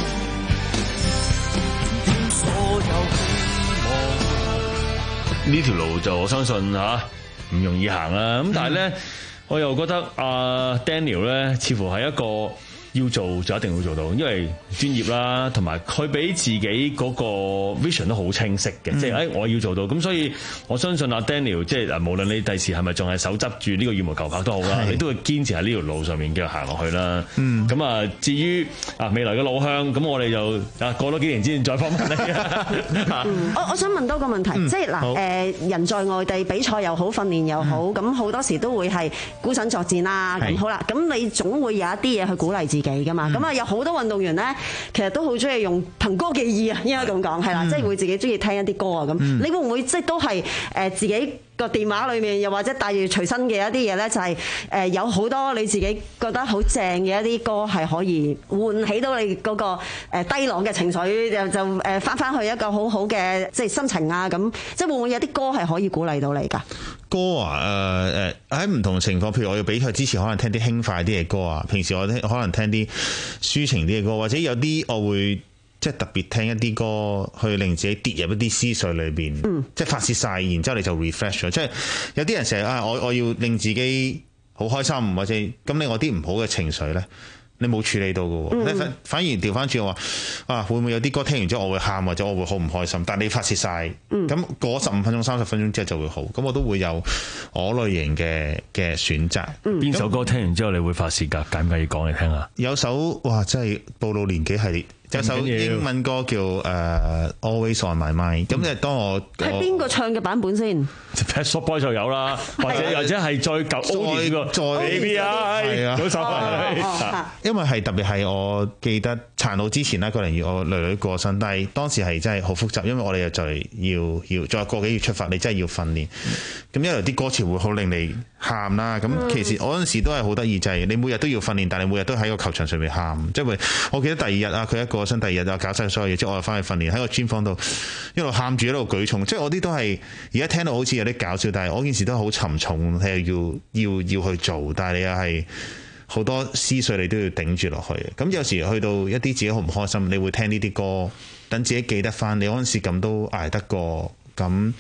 添所有希望。 呢條路就我相信嚇唔容易行啦。咁但係咧，我又覺得阿 Daniel 咧，似乎係一個要做就一定會做到，因為專業啦，同埋佢俾自己嗰個 vision 都好清晰嘅，即係誒我要做到。咁所以我相信阿 Daniel 即係誒，無論你第時係咪仲係手執住呢個羽毛球拍都好啦，你都會堅持喺呢條路上面繼續行落去啦。 嗯， 咁啊，至於啊未來嘅路向，咁我哋就啊過多幾年之前再訪問你。 我我想問多個問題， 嗯即係嗱誒人在外地比賽又好，訓練又好，咁好、嗯、多時都會係孤身作戰啦。咁好啦，咁你總會有一啲嘢去鼓勵自己㗎嘛。咁啊、嗯、有好多運動員咧，其實都好中意用憑歌寄意啊，應該咁講係啦，即係會自己中意聽一啲歌啊咁。嗯、你會唔會即係都係誒自己個電話裏面，又或者帶住隨身嘅一啲嘢咧，就係誒有好多你自己覺得好正嘅一啲歌，係可以喚起到你嗰個誒低落嘅情緒，就就誒翻翻去一個好好嘅即係心情啊咁。即係會唔會有啲歌係可以鼓勵到你㗎？ 歌啊，誒誒喺唔同情況，譬如我要比賽之前，可能聽啲輕快啲嘅歌啊。平時我聽可能聽啲抒情啲嘅歌，或者有啲我會即係特別聽一啲歌，去令自己跌入一啲思緒裏邊，嗯、即係發泄晒，然之後你就 refresh 咗。即係有啲人成日啊，我我要令自己好開心，或者咁你我啲唔好嘅情緒咧，你冇處理到嘅喎，嗯、反反而調翻轉我話啊，會唔會有啲歌聽完之後我會喊，或者我會好唔開心？但係你發泄晒，咁過十五分鐘、三十分鐘之後就會好。咁我都會有我類型嘅嘅選擇。 邊、嗯、首歌聽完之後你會發泄㗎？介唔介意講嚟聽下？ 有首哇，真係暴露年紀系列。有首英文歌叫誒、uh, Always on My Mind，咁即係當我係邊個唱嘅版本先 Pet Shop Boys 就有啦，或者或者係再舊 old 啲個再 A B I 嗰首係， 因為係特別係我記得殘奧之前啦，個零月我女女過身，但係當時係真係好複雜，因為我哋又就係要要再個幾月出發，你真係要訓練，咁一來啲歌詞會好令你喊啦，咁其實我嗰陣時都係好得意，就係、是、你每日都要訓練，但係你每日都喺個球場上面喊，即係我記得第二日啊，佢一個身第二日就搞晒所有嘢，之後我又翻去訓練喺個專訪度一路喊住一路舉重，即係我啲都係而家聽到好似有啲搞笑，但係我件事都好沉重，係要要要去做，但係你又係好多思緒你都要頂住落去。咁有時去到一啲自己好唔開心，你會聽呢啲歌，等自己記得翻你嗰陣時咁都捱得過，咁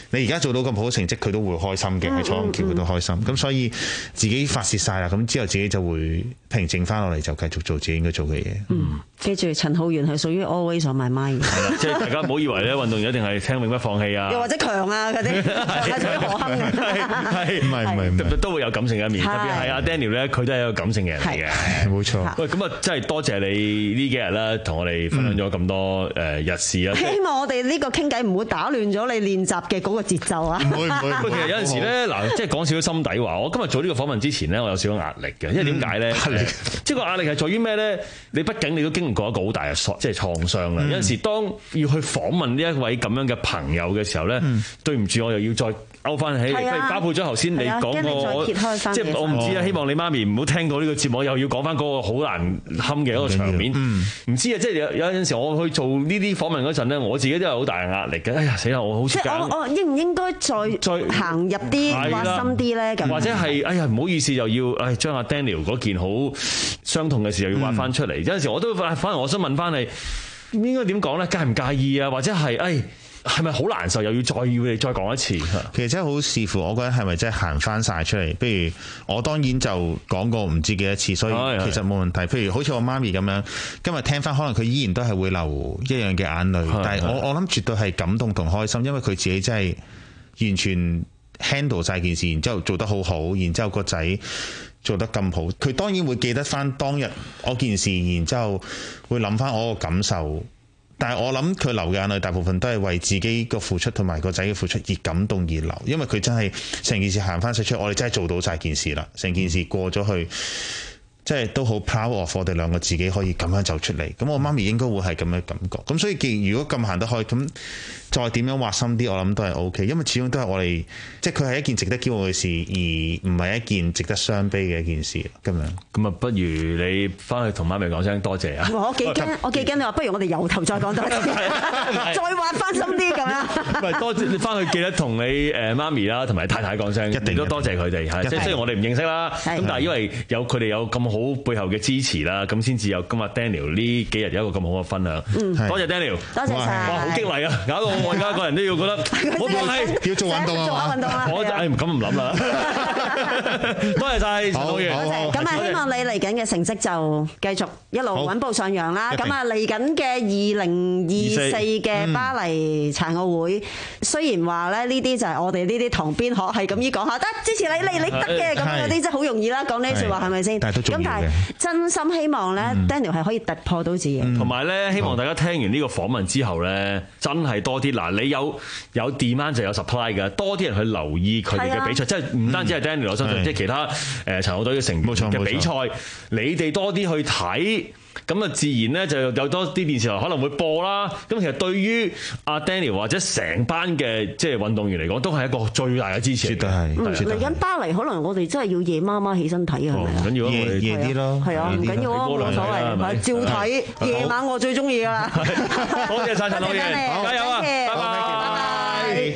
你而家做到咁好嘅成績，佢都會開心嘅，喺彩虹橋佢都開心。咁所以自己發泄晒啦，咁之後自己就會平靜翻落嚟，就繼續做自己應該做嘅嘢。 嗯，記住陳浩源係屬於 always on my mind。 係啦，即係大家唔好以為咧運動員一定係聽永不放棄啊， 又或者強啊嗰啲，係屬於可堪嘅。 係唔係唔係唔係都會有感性嘅一面，特別係阿 Daniel 咧，佢都係一個感性嘅人嚟嘅， 冇錯。 喂，咁啊，真係多謝你呢幾日啦，同我哋分享咗咁多誒日事啊。 希望我哋呢個傾偈唔會打亂咗你練習嘅嗰個節奏啊！ 唔會唔會。 不過其實有陣時咧，嗱，即係講少少心底話，我今日做呢個訪問之前咧，我有少少壓力嘅，因為點解咧？壓力，即係個壓力係在於咩咧？你畢竟你都經歷過一個好大嘅創，即係創傷啦。有陣時當要去訪問呢一位咁樣嘅朋友嘅時候咧，對唔住，我又要再勾翻起，不如包括咗頭先你講個，即係我唔知啊。希望你媽咪唔好聽到呢個節目，又要講翻嗰個好難堪嘅一個場面。唔知啊，即係有有陣時我去做呢啲訪問嗰陣咧，我自己都有好大嘅壓力嘅。哎呀，死啦！我好似我我應唔應該再再行入啲挖深啲咧？咁或者係哎呀唔好意思，又要誒將阿 Daniel 嗰件好傷痛嘅事又要挖翻出嚟。有陣時我都反而我想問翻你，應該點講咧？介唔介意啊？或者係誒？係咪好難受？又要再要你再講一次？ 其實真係好視乎，我覺得係咪真係行翻晒出嚟？譬如我當然就講過唔知幾多次，所以其實冇問題。譬如好似我媽咪咁樣，今日聽翻，可能佢依然都係會流一樣嘅眼淚。但係我我諗絕對係感動同開心，因為佢自己真係完全 handle 晒件事，然之後做得好好，然之後個仔做得咁好，佢當然會記得翻當日嗰件事，然之後會諗翻我個感受。但係我諗佢流嘅眼淚大部分都係為自己個付出同埋個仔嘅付出而感動而流，因為佢真係成件事行翻晒出，我哋真係做到晒件事啦，成件事過咗去，即係都好 proud of 我哋兩個自己可以咁樣走出嚟。咁我媽咪應該會係咁嘅感覺。咁所以既如果咁行得開，咁再點樣挖深啲，我諗都係 O K。因為始終都係我哋，即係佢係一件值得驕傲嘅事，而唔係一件值得傷悲嘅一件事。咁樣咁啊，不如你翻去同媽咪講聲多謝啊！ 我幾驚，我幾驚你話，不如我哋由頭再講多次，再挖翻深啲咁樣。 唔係多謝你翻去記得同你誒媽咪啦，同埋太太講聲，一定都多謝佢哋嚇。即係雖然我哋唔認識啦，咁但係因為有佢哋有咁好背後嘅支持啦，咁先至有今日 Daniel 呢幾日有一個咁好嘅分享。多謝 Daniel，多謝晒，哇，好激勵啊！搞到我而家個人都要覺得，我放棄要做運動啊！ 做下運動啊！ 我誒咁唔諗啦。多謝晒陳浩源， 咁啊，希望你嚟緊嘅成績就繼續一路穩步上揚啦。咁啊，嚟緊嘅二零二四嘅巴黎殘奧會，雖然話咧呢啲就係我哋呢啲堂邊學係咁依講下，得支持你，你你得嘅咁樣嗰啲，真係好容易啦。講呢啲説話係咪先？咁但係真心希望咧 ，Daniel 係可以突破到自己。 同埋咧，希望大家聽完呢個訪問之後咧，真係多啲嗱，你有有 demand 就有 supply 嘅，多啲人去留意佢哋嘅比賽，即係唔單止係 Daniel 我相信，即係其他誒殘奧隊嘅成員嘅比賽，你哋多啲去睇，咁啊自然咧就有多啲電視台可能會播啦。咁其實對於阿 Daniel 或者成班嘅即係運動員嚟講，都係一個最大嘅支持。絕對係。 嚟緊巴黎，可能我哋真係要夜媽媽起身睇啊，係咪啊？ 唔緊要啊， 夜夜啲咯。 係啊，唔緊要啊，冇所謂，照睇。夜晚我最中意噶啦。 多謝晒陳浩源，加油啊！拜拜。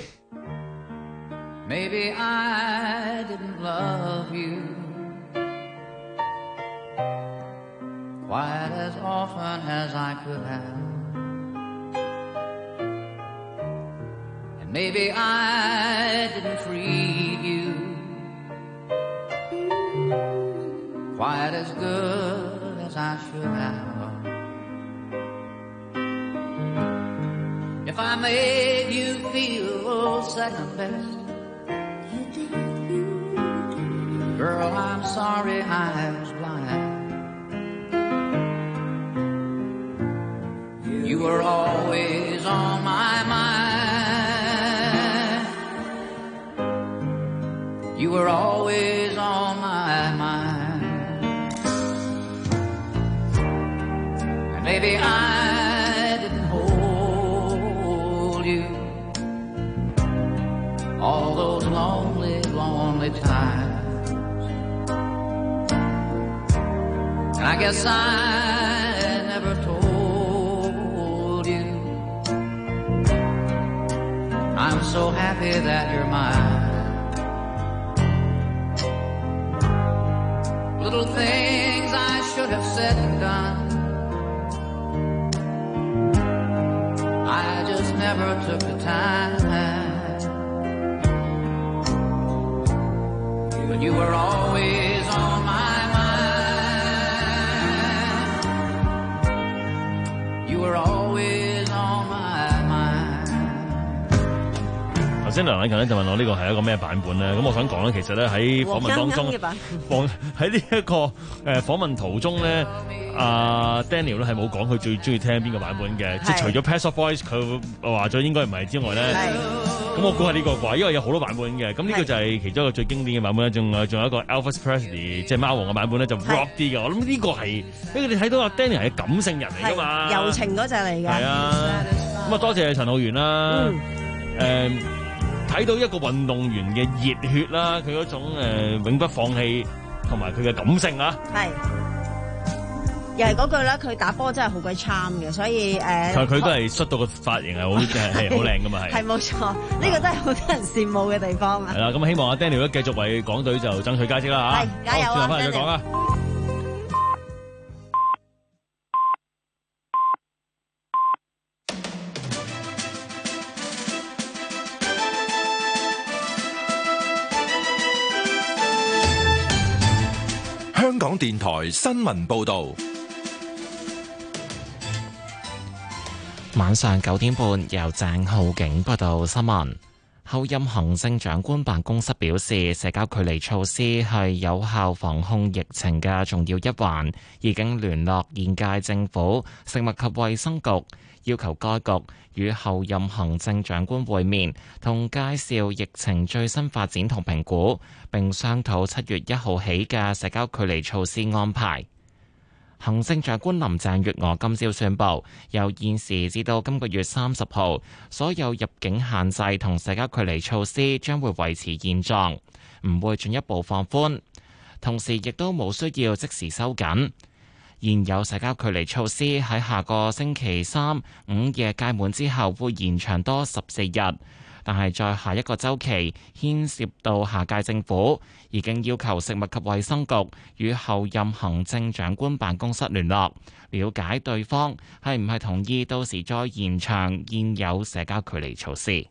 Maybe I didn't love you quite as often as I could have, and maybe I didn't treat you quite as good as I should have. If I made you feel second best, girl, I'm sorry I was blind. You were always on my mind. You were always on my mind. And maybe I didn't hold you all those lonely, lonely times. And I guess I never told you I'm so happy that you're mine. Little things I should have said and done, I just never took the time. You were always on my mind. You were always on my mind. 頭先梁禮勤咧就問我呢個係一個咩版本咧？咁我想講咧，其實咧喺訪問當中，訪喺呢一個誒訪問途中咧，阿 Daniel 咧係冇講佢最中意聽邊個版本嘅，即係除咗 Pet Shop Boys 佢話咗應該唔係之外咧，咁我估係呢個啩，因為有好多版本嘅，咁呢個就係其中一個最經典嘅版本咧，仲有仲有一個 Elvis Presley 即係貓王嘅版本咧就 rock 啲嘅，我諗呢個係，因為你睇到阿 Daniel 係感性人嚟㗎嘛， 柔情嗰隻嚟㗎，係啊，咁啊多謝陳浩源啦，誒。睇到一個運動員嘅熱血啦，佢嗰種誒、呃、永不放棄同埋佢嘅感性啊，係又係嗰句啦，佢打波真係好鬼 charm 嘅，所以誒， 佢、呃、都係摔到個髮型係好係係好靚噶嘛，係係冇錯，呢、呢個都係好多人羨慕嘅地方啊。 係啦，咁希望阿 Daniel 都繼續為港隊就爭取佳績啦嚇， 係加油啊！ 轉頭翻嚟再講啊。 香港電台新聞報道， 晚上九點半由鄭浩景報道新聞。候任行政長官辦公室表示，社交距離措施係有效防控疫情嘅重要一環，已經聯絡現屆政府食物及衛生局，要求該局與候任行政長官會面，同介紹疫情最新發展同評估，並商討七月一號起嘅社交距離措施安排。行政長官林鄭月娥今朝宣布，由現時至到今個月三十號，所有入境限制同社交距離措施將會維持現狀，唔會進一步放寬，同時亦都冇需要即時收緊。現有社交距離措施喺下個星期三午夜屆滿之後會延長多十四日，但係在下一個週期牽涉到下屆政府，已經要求食物及衛生局與候任行政長官辦公室聯絡，了解對方係唔係同意到時再延長現有社交距離措施。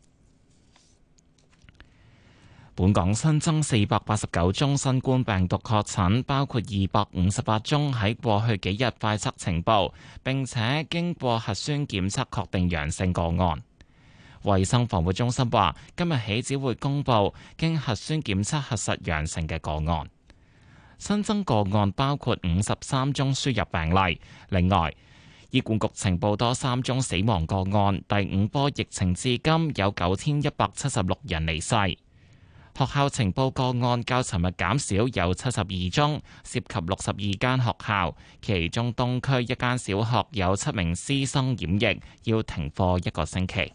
本港新增四百八十九宗新冠病毒確診，包括二百五十八宗喺過去幾日快測呈報，並且經過核酸檢測確定陽性個案。衛生防護中心話，今日起只會公布經核酸檢測核實陽性嘅個案。新增個案包括五十三宗輸入病例，另外醫管局呈報多三宗死亡個案。第五波疫情至今有九千一百七十六人離世。學校呈報個案較尋日減少，有七十二宗，涉及六十二間學校，其中東區一間小學有七名師生染疫，要停課一個星期。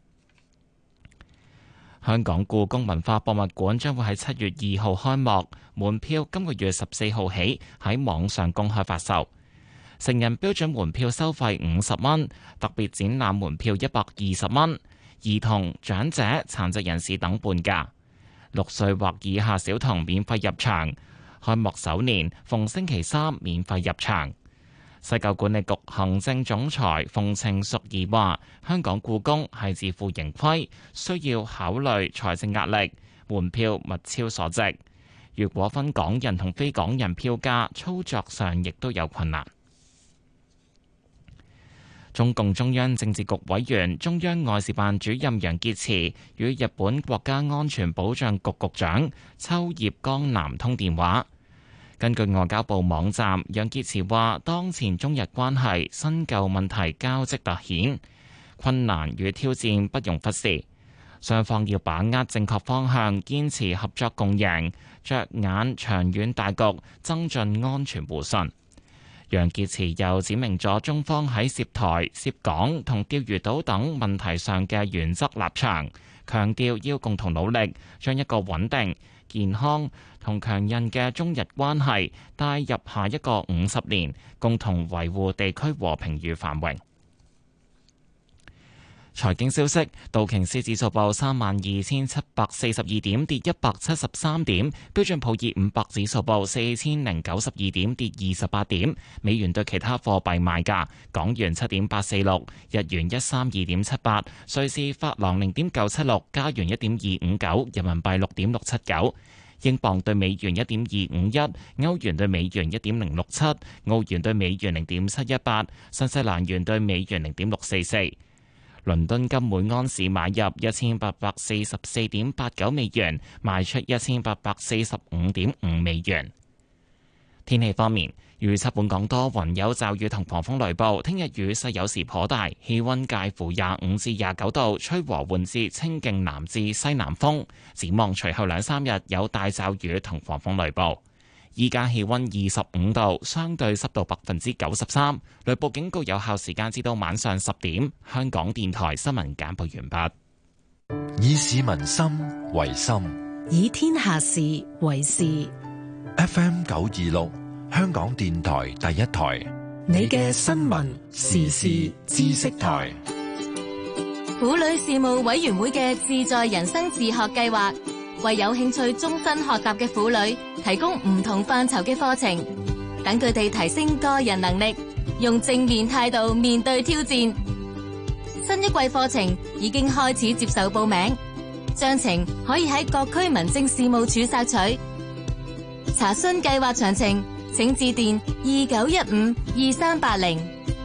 香港故宮文化博物館將會喺七月二號開幕，門票今個月十四號起喺網上公開發售。成人標準門票收費五十蚊，特別展覽門票一百二十蚊，兒童、長者、殘疾人士等半價。六歲或以下小童免費入場，開幕首年逢星期三免費入場。西九管理局行政總裁馮程淑儀話：香港故宮係自負盈虧，需要考慮財政壓力，門票物超所值。如果分港人同非港人票價，操作上亦都有困難。中共中央政治局委員、中央外事辦主任楊潔篪與日本國家安全保障局局長秋葉剛男通電話。根據外交部網站，楊潔篪話：當前中日關係新舊問題交織突顯，困難與挑戰不容忽視，雙方要把握正確方向，堅持合作共贏，着眼長遠大局，增進安全互信。楊潔篪又指明咗中方喺涉台、涉港同釣魚島等問題上嘅原則立場，強調要共同努力，將一個穩定、健康同強韌嘅中日關係帶入下一個五十年，共同維護地區和平與繁榮。財經消息，道瓊斯指數報三萬二千七百四十二點，跌一百七十三點；標準普爾五百指數報四千零九十二點，跌二十八點。美元對其他貨幣賣價：港元七點八四六，日元一三二點七八，瑞士法郎零點九七六，加元一點二五九，人民幣六點六七九。 英鎊對美元一點二五一，歐元對美元一點零六七，澳元對美元零點七一八，新西蘭元對美元零點六四四。倫敦金每安士買入一千八百四十四點八九美元，賣出一千八百四十五點五美元。天氣方面，預測本港多雲有驟雨同狂風雷暴，聽日雨勢有時頗大，氣溫介乎廿五至廿九度，吹和緩至清勁南至西南風。展望隨後兩三日有大驟雨同狂風雷暴。依家氣溫二十五度，相對濕度百分之九十三，雷暴警告有效時間至到晚上十點。香港電台新聞簡報完畢。 以市民心為心， 以天下事為事。 F M 九二六，香港電台第一台， 你嘅新聞時事知識台。 婦女事務委員會嘅自在人生自學計劃，為有興趣終身學習嘅婦女提供唔同範疇嘅課程，等佢哋提升個人能力，用正面態度面對挑戰。新一季課程已經開始接受報名，詳情可以喺各區民政事務處索取。查詢計劃詳情，請致電二九一五二三八零。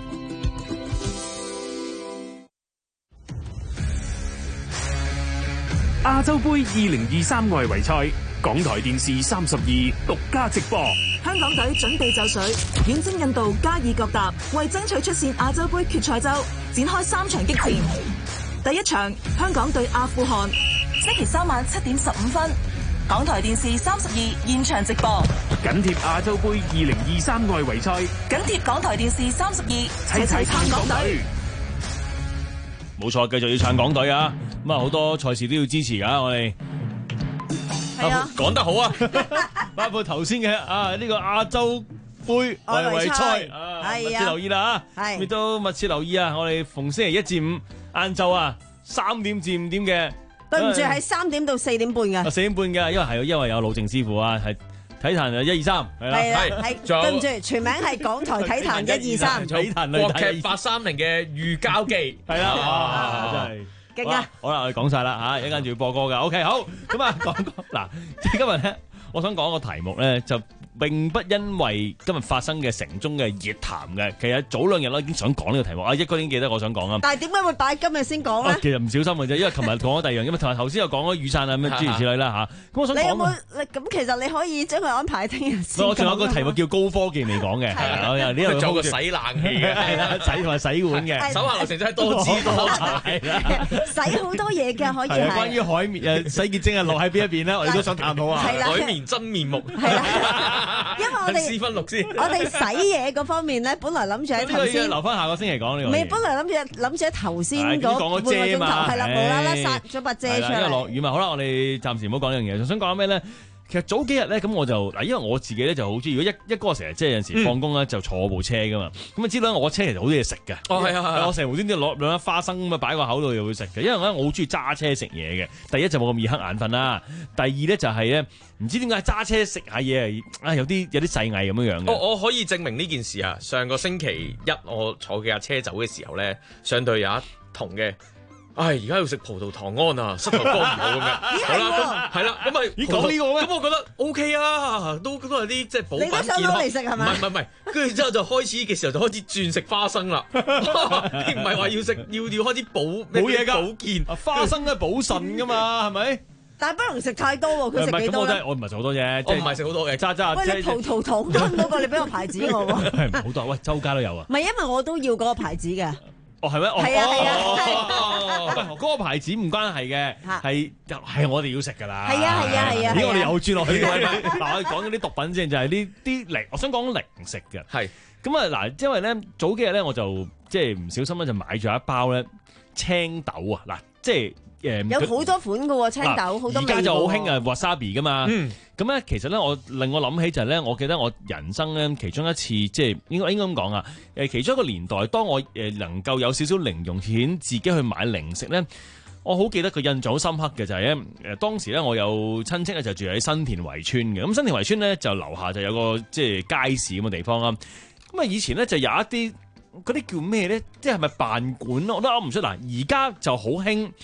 亞洲盃二零二三外圍賽，港台電視三十二獨家直播。 香港隊準備就緒，遠征印度加爾各答，為爭取出線亞洲盃決賽周，展開三場激戰。第一場，香港對阿富汗，星期三晚七點十五分，港台電視三十二現場直播。 緊貼亞洲盃二零二三外圍賽， 緊貼港台電視三十二，齊齊撐港隊。 冇錯，繼續要撐港隊啊！咁啊，好多賽事都要支持噶，我哋係啊， 講得好啊！ 包括頭先嘅啊呢個亞洲盃外圍賽啊，密切留意啦嚇，亦都密切留意啊！我哋逢星期一至五晏晝啊三點至五點嘅， 對唔住係三點到四點半嘅， 四點半嘅，因為係因為有老鄭師傅啊，係體壇就一二三係啦， 係係對唔住，全名係港台體壇一二三， 體壇國劇八三零嘅御交記係啦， 哇真係。 勁啊！ 好啦，我哋講晒啦嚇，一陣間仲要播歌㗎。OK，好咁啊，講講嗱，即係今日咧，我想講個題目咧，就並不因為今日發生嘅城中嘅熱談嘅，其實早兩日咧已經想講呢個題目啊，一哥已經記得我想講啊。 但係點解會擺今日先講咧？ 其實唔小心嘅啫，因為琴日講咗第二樣，因為同埋頭先又講咗雨傘啊，咁諸如此類啦嚇。咁我想講， 你有冇？咁其實你可以將佢安排聽日先。 我仲有個題目叫高科技未講嘅，係啊，呢度仲有個洗冷氣嘅， 係啦，洗同埋洗碗嘅， 手下留情真係多姿多彩， 洗好多嘢嘅可以係。 關於海綿誒洗潔精啊落喺邊一邊咧，我哋都想探討啊。 海綿真面目。 係啦，因為我哋。 私分六先， 我哋洗嘢嗰方面咧，本來諗住喺頭先留翻下個星期講呢個。 未，本來諗住諗住喺頭先嗰半個鐘頭，係啦，無啦啦殺咗把遮出嚟。 因為落雨嘛，好啦，我哋暫時唔好講呢樣嘢，仲想講咩咧？其實早幾日咧，咁我就嗱，因為我自己咧就好中意，如果一一哥成日即係有陣時放工咧就坐部車噶嘛，咁啊知道我車其實好多嘢食嘅。 哦，係啊， 我成日無端端攞兩粒花生咁啊擺個口度又會食嘅，因為咧我好中意揸車食嘢嘅。第一就冇咁易瞌眼瞓啦，第二咧就係咧唔知點解揸車食下嘢啊有啲有啲細藝咁樣樣嘅。 我我可以證明呢件事啊！上個星期一我坐佢架車走嘅時候咧，上對有一同嘅。唉，而家要食葡萄糖胺啊，膝頭哥唔好咁樣。好啦，咁係啦，咁咪咦講呢個咩？ 咁我覺得 O K 啊，都都係啲即係補品健康。 你都想攞嚟食係咪？ 唔係唔係，跟住之後就開始嘅時候就開始轉食花生啦。你唔係話要食要要開始補冇嘢㗎保健， 花生都係補腎㗎嘛，係咪？ 但係不能食太多喎，佢食幾多咧？ 我唔係食好多啫， 我唔係食好多嘅，揸揸。 喂，你葡萄糖胺嗰個你俾個牌子我喎。 好多，喂，周家都有啊。 唔係因為我都要嗰個牌子嘅。 哦，係咩？ 係啊係啊， 喂，嗰個牌子唔關係嘅，係係我哋要食㗎啦。 係啊係啊係啊！ 咦，我哋又轉落去嗱，我講緊啲毒品先，就係呢啲零，我想講零食嘅。係咁啊嗱，因為咧早幾日咧我就即係唔小心咧就買咗一包咧青豆啊嗱，即係。 誒有好多款嘅喎，青豆好多味。 而家就好興啊 wasabi 噶嘛， 嗯， 咁咧其實咧我令我諗起就係咧，我記得我人生咧其中一次即係應該應該咁講啊，誒其中一個年代，當我誒能夠有少少零用錢自己去買零食咧，我好記得佢印象好深刻嘅就係咧誒當時咧我有親戚咧就住喺新田圍村嘅，咁新田圍村咧就樓下就有個即係街市咁嘅地方啦，咁啊以前咧就有一啲嗰啲叫咩咧，即係咪辦館咯，我都噏唔出嗱，而家就好興。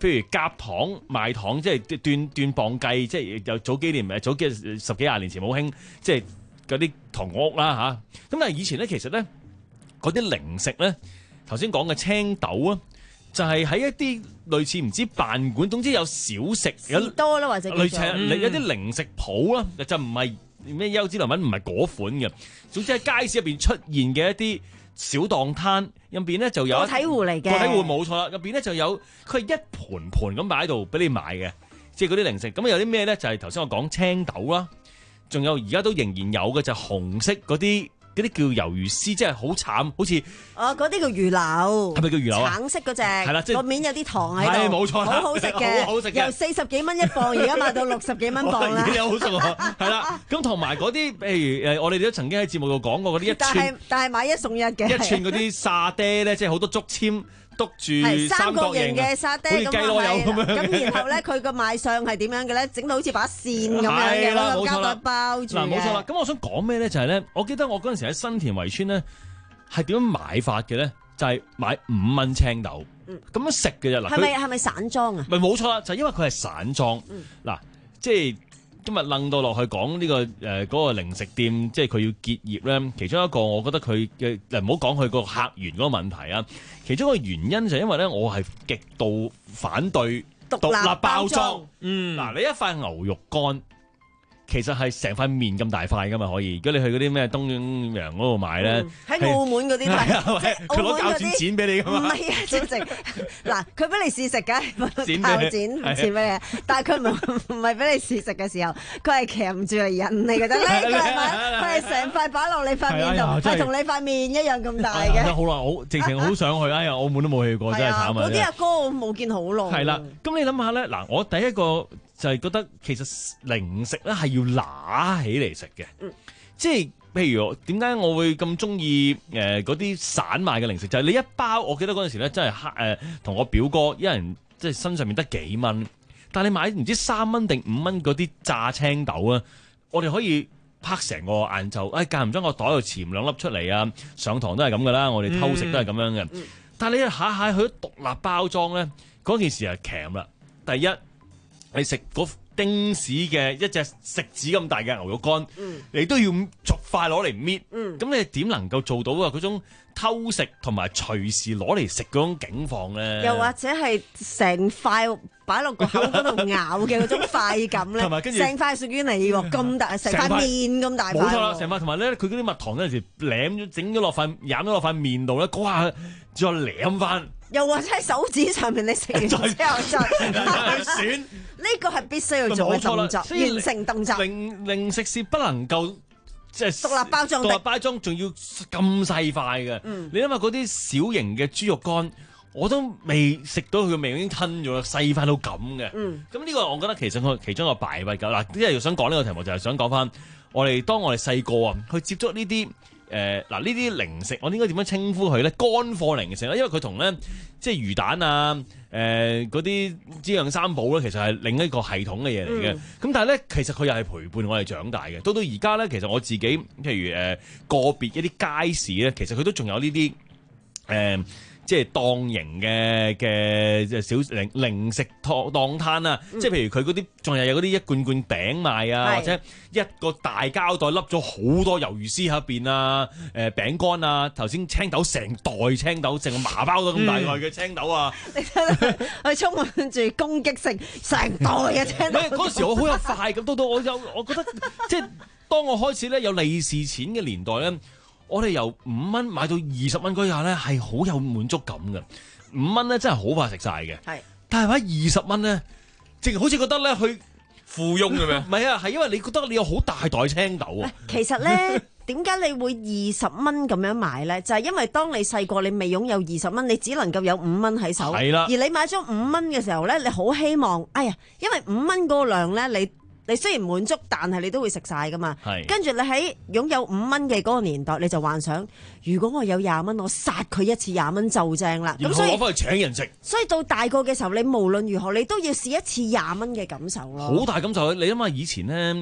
譬如夾糖賣糖，即係斷斷磅計，即係有早幾年誒早幾十幾廿年前冇興，即係嗰啲糖屋啦嚇。咁但係以前咧，其實咧嗰啲零食咧，頭先講嘅青豆啊。就係喺一啲類似唔知飯館，總之有小食有多啦，或者類似有啲零食鋪啦，就唔係咩優之良品，唔係嗰款嘅。總之喺街市入邊出現嘅一啲小檔攤入邊咧，就有個體戶嚟嘅， 個體戶冇錯啦。入邊咧就有佢係一盤盤咁擺喺度俾你買嘅，即係嗰啲零食。咁有啲咩咧？就係頭先我講青豆啦，仲有而家都仍然有嘅就係紅色嗰啲。嗰啲叫魷魚絲，即係好慘，好似哦嗰啲叫魚柳， 係咪叫魚柳啊？ 橙色嗰隻， 係啦，即係個面有啲糖喺度， 係冇錯， 好好食嘅， 好好食嘅， 由四十幾蚊一磅，而家賣到六十幾蚊磅啦。 你好熟啊，係啦。咁同埋嗰啲，譬如誒，我哋都曾經喺節目度講過嗰啲一串， 但係但係買一送一嘅， 一串嗰啲沙爹咧，即係好多竹籤。篤住三角形嘅沙爹咁樣， 咁然後咧佢個賣相係點樣嘅咧？整到好似把扇咁樣嘅，攞個膠袋包住。 嗱，冇錯啦。咁我想講咩咧？就係咧，我記得我嗰陣時喺新田圍村咧，係點樣買法嘅咧？就係買五蚊青豆，咁樣食嘅啫。嗱， 係咪係咪散裝啊？ 咪冇錯啦，就係因為佢係散裝。嗱，即係。今日楞到落去講呢、這個誒嗰、呃那個零食店，即係佢要結業咧。其中一個，我覺得佢嘅誒唔好講佢個客源嗰個問題啊。其中一個原因就係因為咧，我係極度反對獨立包裝。嗯，嗱，你一塊牛肉乾，其實係成塊面咁大塊噶嘛，可以。如果你去嗰啲咩東陽嗰度買咧， 喺、嗯、澳門嗰啲係， 佢攞鉸剪剪俾你噶嘛。 唔係啊，直情嗱，佢俾你試食嘅，鉸剪剪俾你，但係佢唔唔係俾你試食嘅時候，佢係鉗住嚟引你嘅啫。呢佢係咪？佢係成塊擺落你塊面度，係同你塊面一樣咁大嘅。 好啦，好直情好想去，哎呀，澳門都冇去過，真係慘啊！ 嗰啲阿哥我冇見好耐。 係啦，咁你諗下咧，嗱，我第一個。就係覺得其實零食咧係要拿起嚟食嘅，嗯、即係譬如點解我會咁中意誒嗰啲散賣嘅零食？就係、是、你一包，我記得嗰陣時咧真係誒同我表哥一人即係身上面得幾蚊，但係你買唔知三蚊定五蚊嗰啲炸青豆啊，我哋可以拍成個晏晝，誒間唔中個袋度潛兩粒出嚟啊，上堂都係咁噶啦，我哋偷食都係咁樣嘅。嗯嗯、但係你下下去獨立包裝咧，嗰件事係鉗啦。第一。你食嗰丁屎嘅一隻食指咁大嘅牛肉乾，嗯、你都要逐塊攞嚟搣，咁、嗯、你點能夠做到啊嗰種偷食同埋隨時攞嚟食嗰種境況咧？又或者係成塊擺落個口嗰度咬嘅嗰種快感咧？成塊屬於你喎，咁大成塊面咁大塊。 冇錯啦，成塊同埋咧，佢嗰啲蜜糖嗰陣時舐咗整咗落塊飲咗落塊面度咧，嗰下再舐翻。 又或者喺手指上面，你食完之後再去選， 呢個係必須要做嘅動作，完成動作。 零零食是不能夠即係獨立包裝， 獨立包裝仲要咁細塊嘅。嗯、你諗下嗰啲小型嘅豬肉乾，我都未食到佢嘅味，已經吞咗啦，細塊到咁嘅。咁呢、嗯、個我覺得其實我其中一個敗筆㗎。嗱，啲人想講呢個題目就係想講翻我哋當我哋細個啊，去接觸呢啲。誒嗱呢啲零食，我應該點樣稱呼佢咧？乾貨零食啦，因為佢同咧即係魚蛋啊、誒嗰啲滋養三寶咧，其實係另一個系統嘅嘢嚟嘅。咁、嗯、但係咧，其實佢又係陪伴我哋長大嘅。到到而家咧，其實我自己譬如誒、呃、個別一啲街市咧，其實佢都仲有呢啲誒。呃即係檔型嘅嘅即係小零零食檔檔攤啊！嗯、即係譬如佢嗰啲仲係有嗰啲一罐罐餅賣啊，是或者一個大膠袋笠咗好多魷魚絲喺入邊啊！誒、呃、餅乾啊，頭先青豆成袋青豆，成個麻包咗咁大袋嘅青豆啊！ 你睇佢充滿住攻擊性，成袋嘅青豆。 嗰陣時我好有快咁，到到我有我覺得即係當我開始咧有利是錢嘅年代咧。我哋由五蚊買到二十蚊嗰下咧，係好有滿足感嘅。五蚊咧真係好快食晒嘅，係。但係話二十蚊咧，淨好似覺得咧去富翁咁樣。唔係啊，係因為你覺得你有好大袋青豆啊。 其實咧，點解你會二十蚊咁樣買咧？就係、是、因為當你細個，你未擁有二十蚊，你只能夠有五蚊喺手。係啦。而你買咗五蚊嘅時候咧，你好希望，哎呀，因為五蚊嗰個量咧，你。你雖然滿足，但係你都會食晒噶嘛。係。跟住你喺擁有五蚊嘅嗰個年代，你就幻想，如果我有廿蚊，我殺佢一次廿蚊就正啦。 咁所以攞翻去請人食。 所以到大個嘅時候，你無論如何，你都要試一次廿蚊嘅感受咯。 好大感受！你諗下以前咧，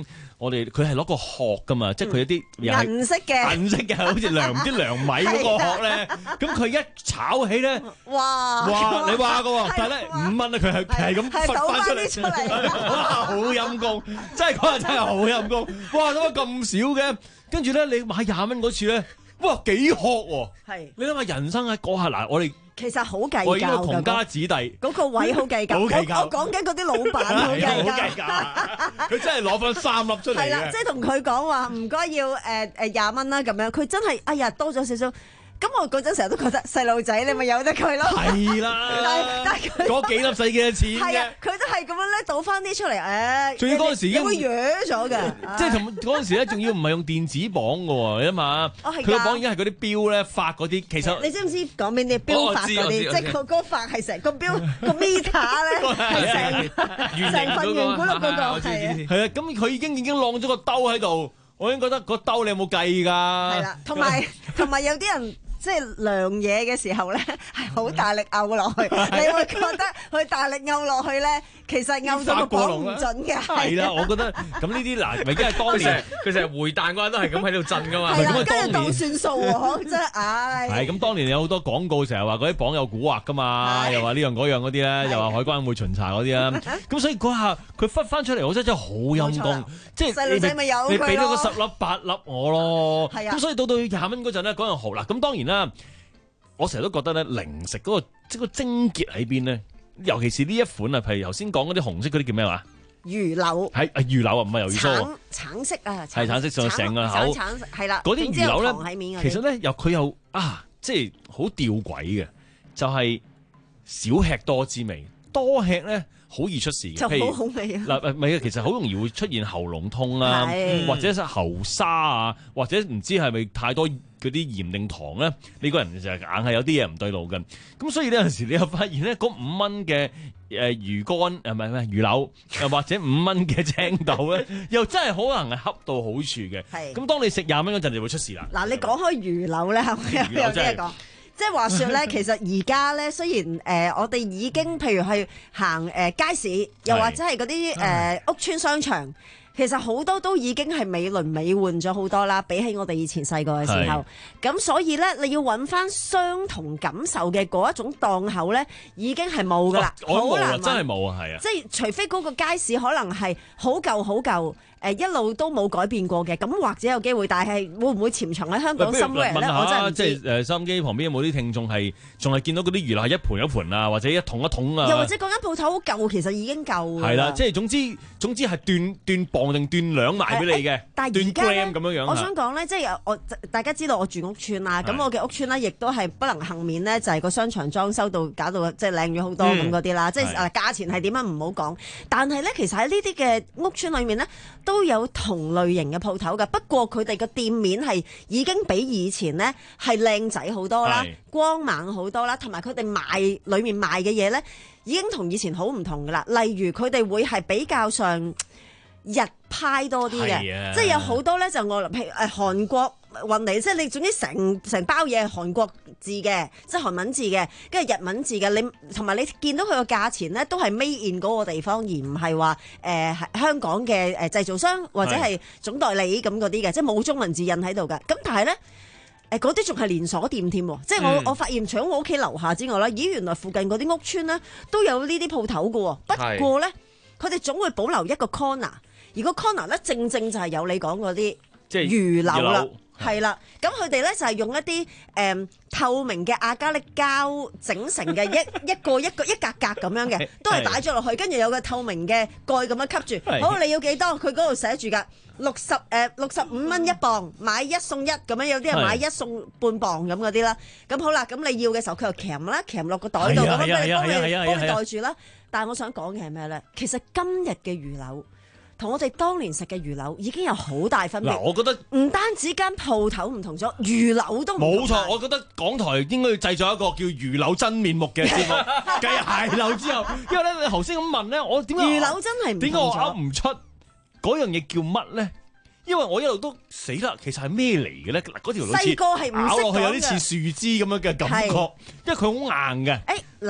我哋佢係攞個殼噶嘛，即係佢有啲銀色嘅， 銀色嘅，好似涼唔知涼米嗰個殼咧。咁佢一炒起咧， 哇！ 哇！你話噶喎，但係咧五蚊啊，佢係係咁罰翻出嚟，哇！好陰公，真係嗰日真係好陰公。哇！點解咁少嘅？跟住咧，你買廿蚊嗰次咧，哇幾殼喎！ 係你諗下人生喺嗰下嗱，我哋。 其實好計較㗎， 我依個窮家子弟嗰個位好計較， 好計較。 我講緊嗰啲老闆好計較， 佢真係攞翻三粒出嚟嘅。 係啦，即係同佢講話唔該要誒誒廿蚊啦咁樣，佢真係哎呀多咗少少。咁我嗰陣成日都覺得細路仔你咪由得佢咯， 係啦， 但係佢嗰幾粒使幾多錢嘅？ 係啊，佢都係咁樣咧倒翻啲出嚟，誒， 仲要嗰陣時已經會瘀咗嘅， 即係同嗰陣時咧，仲要唔係用電子磅嘅喎，你諗下，佢個磅已經係嗰啲錶咧發嗰啲，其實你知唔知講邊啲錶發嗰啲？即係個個發係成個錶個 meter 咧係成成份圓咕碌嗰個係啊， 係啊，咁佢已經已經晾咗個兜喺度，我已經覺得個兜你有冇計㗎？ 係啦，同埋同埋有啲人。即係量嘢嘅時候咧，係好大力勾落去，你會覺得佢大力勾落去咧，其實勾咗個磅唔準嘅。 係啦，我覺得咁呢啲嗱，咪即係當年佢成日回彈嗰陣都係咁喺度震噶嘛。 係啦，跟住當算數喎，真係唉。 係咁，當年有好多廣告成日話嗰啲磅有蠱惑噶嘛，又話呢樣嗰樣嗰啲咧，又話海關會巡查嗰啲啦。咁所以嗰下佢忽翻出嚟，我真係真係好陰功，即係細路仔咪有你俾咗個十粒八粒我咯。 係啊。 咁所以到到廿蚊嗰陣咧，嗰樣好啦。咁當然啦。我成日都覺得咧，零食嗰個即係個症結喺邊咧？尤其是呢一款啊，譬如頭先講嗰啲紅色嗰啲叫咩話？ 魚柳係啊，魚柳啊，唔係魷魚鬚。 橙橙色啊， 係橙色上成個口。 橙色係啦。 嗰啲魚柳咧，其實咧又佢又啊，即係好吊詭嘅，就係少吃多滋味，多吃咧好易出事嘅。 就好好味啊！ 嗱，唔係啊，其實好容易會出現喉嚨痛啊，或者喉沙啊，或者唔知係咪太多嗰啲鹽定糖咧，你個人就硬係有啲嘢唔對路嘅。咁所以呢有陣時你又發現咧，嗰五蚊嘅誒魚乾誒唔係咩魚柳，又或者五蚊嘅青豆咧，又真係可能係恰到好處嘅。係。咁當你食廿蚊嗰陣就會出事啦。 嗱，你講開魚柳咧，有有啲嘢講。即係話說咧，其實而家咧，雖然誒、呃、我哋已經譬如去行誒、呃、街市，又或者係嗰啲誒屋邨商場，其實好多都已經係美輪美奐咗好多啦，比起我哋以前細個嘅時候。咁所以咧，你要揾翻相同感受嘅嗰一種檔口咧，已經係冇噶啦，好難揾， 真係冇啊，係啊！ 即係除非嗰個街市可能係好舊好舊。誒一路都冇改變過嘅，咁或者有機會，但係會唔會潛藏喺香港 somewhere 咧？我真係唔知。 即係誒收音機旁邊有冇啲聽眾係仲係見到嗰啲魚柳係一盤一盤啊，或者一桶一桶啊？ 又或者嗰間鋪頭好舊，其實已經舊。 係啦，即係總之總之係斷斷磅定斷兩賣俾你嘅， 但係而家咧咁樣樣。 我想講咧，即係我大家知道我住屋邨啦，咁我嘅屋邨咧亦都係不能幸免咧，就係個商場裝修到搞到即係靚咗好多咁嗰啲啦。即係誒價錢係點樣唔好講，但係咧其實喺呢啲嘅屋邨裏面咧都有同類型嘅鋪頭㗎，不過佢哋嘅店面係已經比以前呢係靚仔好多啦，光猛好多啦，同埋佢哋賣裏面賣嘅嘢呢已經同以前好唔同㗎啦。例如佢哋會係比較上日派多啲嘅，啊、即係有好多呢就我譬如誒韓國運嚟，即係你總之成成包嘢係韓國字嘅，即係韓文字嘅，跟住日文字嘅，你同埋你見到佢個價錢咧，都係 made in 嗰個地方，而唔係話誒香港嘅誒製造商或者係總代理咁嗰啲嘅，即係冇中文字印喺度㗎。咁但係咧誒嗰啲仲係連鎖店添，即係我、嗯、我發現除咗我屋企樓下之外咧，咦原來附近嗰啲屋邨咧都有呢啲鋪頭㗎。不過咧，佢哋總會保留一個 corner， 而個 corner 咧正正就係有你講嗰啲即係魚柳啦。係啦，咁佢哋咧就係用一啲誒、嗯、透明嘅亞加力膠整成嘅一一個一個一格格咁樣嘅，都係擺咗落去，跟住有個透明嘅蓋咁樣吸住。好，你要幾多？佢嗰度寫住㗎，六十誒六十五蚊一磅，買一送一咁樣，有啲人買一送半磅咁嗰啲啦。咁好啦，咁你要嘅時候佢又鉗啦，鉗落個袋度咁樣幫你幫你幫你袋住啦。但係我想講嘅係咩咧？其實今日嘅魚柳同我哋當年食嘅魚柳已經有好大分別。 嗱，我覺得唔單止間鋪頭唔同咗，魚柳都唔同。 冇錯，我覺得港台應該要製作一個叫魚柳真面目嘅節目，繼蟹柳之後，因為咧你頭先咁問咧，我點解魚柳真係唔同咗？ 點解我噏唔出嗰樣嘢叫乜咧？因為我一路都死啦，其實係咩嚟嘅咧？嗱，嗰條好似咬落去有啲似樹枝咁樣嘅感覺，因為佢好硬嘅。 誒嗱。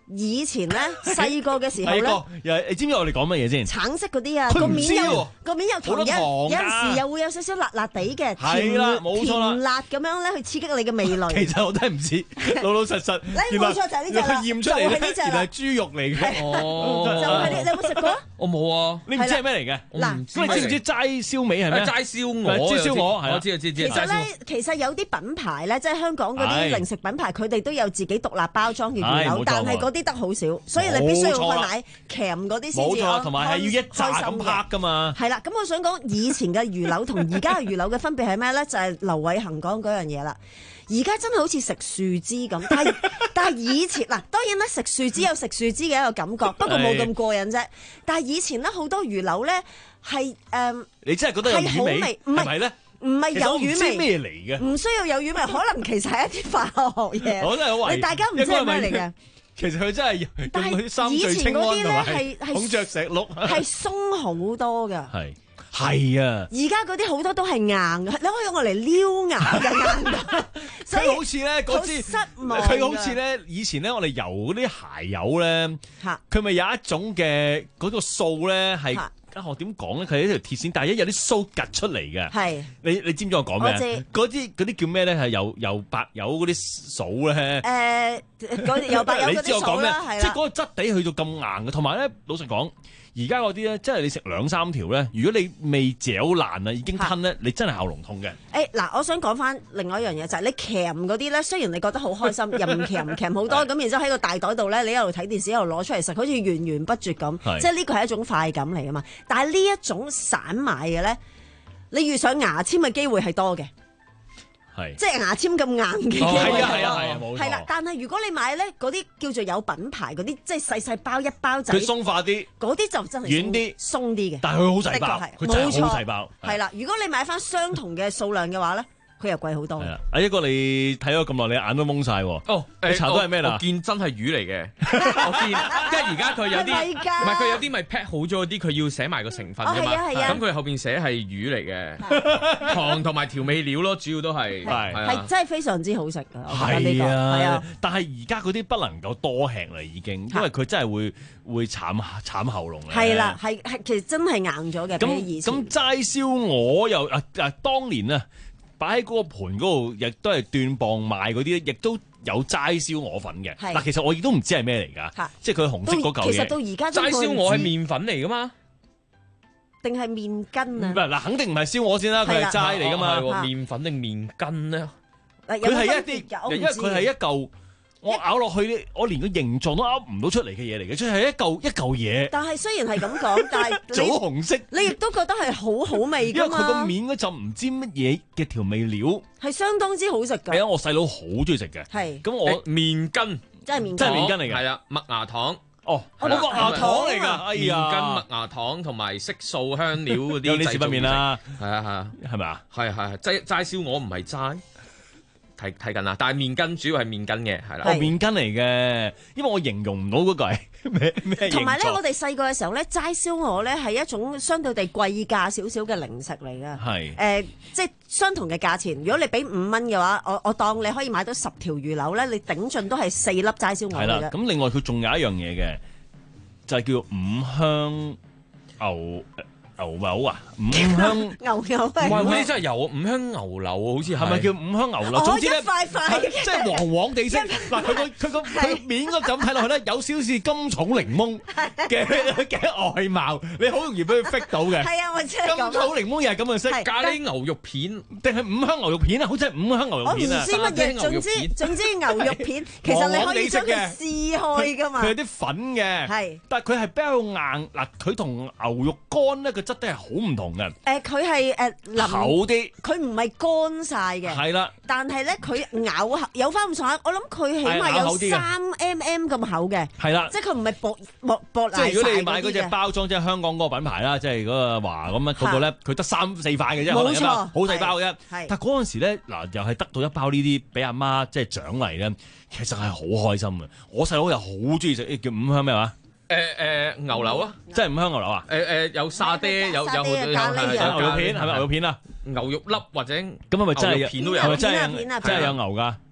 以前咧細個嘅時候咧， 你知唔知我哋講乜嘢先？ 橙色嗰啲啊，個面有個面有糖，有有陣時又會有少少辣辣地嘅， 係啦，冇錯啦， 甜辣咁樣咧去刺激你嘅味蕾。 其實我真係唔知，老老實實。 你冇錯就係呢隻啦， 佢驗出嚟咧，原來係豬肉嚟嘅。 哦，就係呢，你有冇食過？ 我冇啊， 你唔知係咩嚟嘅？ 嗱， 咁你知唔知齋燒味係咩？ 齋燒鵝， 齋燒鵝， 我知我知知。 其實咧，其實有啲品牌咧，即係香港嗰啲零食品牌，佢哋都有自己獨立包裝嘅魚柳，但係嗰啲得好少，所以你必須要去買鉗嗰啲先至。 冇錯，同埋係要一紮咁拍噶嘛。 係啦，咁我想講以前嘅魚柳同而家嘅魚柳嘅分別係咩咧？就係劉偉恒講嗰樣嘢啦。而家真係好似食樹枝咁，但係但係以前嗱，當然咧食樹枝有食樹枝嘅一個感覺，不過冇咁過癮啫。但係以前咧好多魚柳咧係誒， 你真係覺得有魚味，係咪咧？ 唔係有魚味咩嚟嘅？ 唔需要有魚味，可能其實係一啲化學嘢。 我真係好懷疑， 你大家唔知係咩嚟嘅。 其實佢真係用嗰啲三聚氰胺同埋孔雀石綠， 係鬆好多㗎。 係。係啊！ 而家嗰啲好多都係硬嘅，你可以用我嚟撩牙嘅硬嘅。 佢好似咧嗰支， 失望佢好似咧以前咧我哋油嗰啲鞋油咧，佢咪有一種嘅嗰個掃咧係，啊我點講咧？佢係一條鐵線，但係一有啲鬚趌出嚟嘅。係你你知唔知我講咩？我知嗰啲嗰啲叫咩咧？係油油白油嗰啲掃咧。 誒，嗰油白油嗰啲掃啦，係啦。 即係嗰個質地去到咁硬嘅，同埋咧老實講。而家嗰啲咧，即係你食兩三條咧，如果你未嚼爛啊，已經吞咧，你真係喉嚨痛嘅。 誒嗱，我想講翻另外一樣嘢，就係、是、你鉗嗰啲咧，雖然你覺得好開心，又唔鉗唔鉗好多，咁然之後喺個大袋度咧，你一路睇電視一路攞出嚟食，好似源源不絕咁，即係呢個係一種快感嚟噶嘛。但係呢一種散賣嘅咧，你遇上牙籤嘅機會係多嘅。即係牙籤咁硬嘅， 係啊係啊係啊，冇錯。 係啦，但係如果你買咧嗰啲叫做有品牌嗰啲，即係細細包一包仔， 佢鬆化啲， 嗰啲就真係軟啲、 鬆啲嘅。 但係佢好細包，佢真係好細包。 係啦，如果你買翻相同嘅數量嘅話咧，佢又貴好多。 係啊，阿一哥你睇咗咁耐，你眼都蒙晒。哦，你查到係咩啦？ 我見真係魚嚟嘅，我見，因為而家佢有啲，唔係佢有啲咪 pack 好咗嗰啲，佢要寫埋個成分㗎嘛。咁佢後邊寫係魚嚟嘅，糖同埋調味料咯，主要都係係係真係非常之好食㗎。 係啊， 係啊， 但係而家嗰啲不能夠多吃啦，已經，因為佢真係會會慘慘喉嚨嘅。 係啦，係係其實真係硬咗嘅。 咁咁齋燒鵝又啊啊，當年啊。擺喺嗰個盤嗰度，亦都係斷磅賣嗰啲，亦都有齋燒鵝粉嘅。嗱，其實我亦都唔知係咩嚟㗎，即係佢紅色嗰嚿嘢。 其實到而家齋燒鵝係麵粉嚟㗎嘛？ 定係麵筋啊？ 嗱，肯定唔係燒鵝先啦，佢係齋嚟㗎嘛。 麵粉定麵筋咧？ 佢係一啲，因為佢係一嚿。我咬落去，我連個形狀都咬唔到出嚟嘅嘢嚟嘅，即係一嚿一嚿嘢。 但係雖然係咁講，但係棗紅色， 你亦都覺得係好好味㗎嘛？ 因為佢個面嗰陣唔知乜嘢嘅調味料， 係相當之好食㗎。 係啊，我細佬好中意食嘅。係，咁我麵筋， 真係麵筋， 真係麵筋嚟嘅。 係啊，麥芽糖。 哦，嗰個麥芽糖嚟㗎。哎呀， 麵筋、麥芽糖同埋色素香料嗰啲， 有啲視品麵啦。 係啊係啊， 係咪啊？ 係係係，齋齋燒鵝唔係齋。睇睇緊啦，但係麵筋主要係麵筋嘅，係啦。 哦，麵筋嚟嘅，因為我形容唔到嗰個係咩咩。 同埋咧，我哋細個嘅時候咧，齋燒鵝咧係一種相對地貴價少少嘅零食嚟嘅。係。誒，即係相同嘅價錢，如果你俾五蚊嘅話，我我當你可以買到十條魚柳咧，你頂盡都係四粒齋燒鵝嘅。 係啦，咁另外佢仲有一樣嘢嘅，就係叫五香牛。牛柳啊，五香牛柳，唔係好似真係有五香牛柳，好似係咪叫五香牛柳？ 哦， 總之咧， 一塊塊嘅， 即係黃黃地色。嗱，佢個佢個佢個面嗰陣睇落去咧，有少少似金草檸檬嘅嘅外貌，你好容易俾佢 fit 到嘅。 係啊，我知。金草檸檬又係咁嘅色， 咖喱牛肉片定係五香牛肉片啊？好似係五香牛肉片啊！ 我唔知乜嘢，總之總之牛肉片，其實你可以將佢撕開㗎嘛。 佢有啲粉嘅，係，但係佢係比較硬。嗱，佢同牛肉乾咧個質地係好唔同。誒， 佢係誒腍厚啲， 佢唔係乾晒嘅， 係啦。 但係咧，佢咬有翻咁上下，我諗佢起碼有三 mm 咁厚嘅，係啦。即係佢唔係薄薄薄爛晒嗰啲嘅。即係如果你買嗰隻包裝，即係香港嗰個品牌啦，即係嗰個華咁樣嗰個咧，佢得三四塊嘅啫，冇錯，好細包嘅。但係嗰陣時咧，嗱又係得到一包呢啲俾阿媽即係獎勵咧，其實係好開心嘅。我細佬又好中意食，叫五香咩話？ 誒誒牛柳啊， 即係五香牛柳啊！ 誒誒有沙爹，有有好多有牛肉片，係咪牛肉片啊？ 牛肉粒或者咁係咪真係片都有？ 係咪真係真係有牛㗎？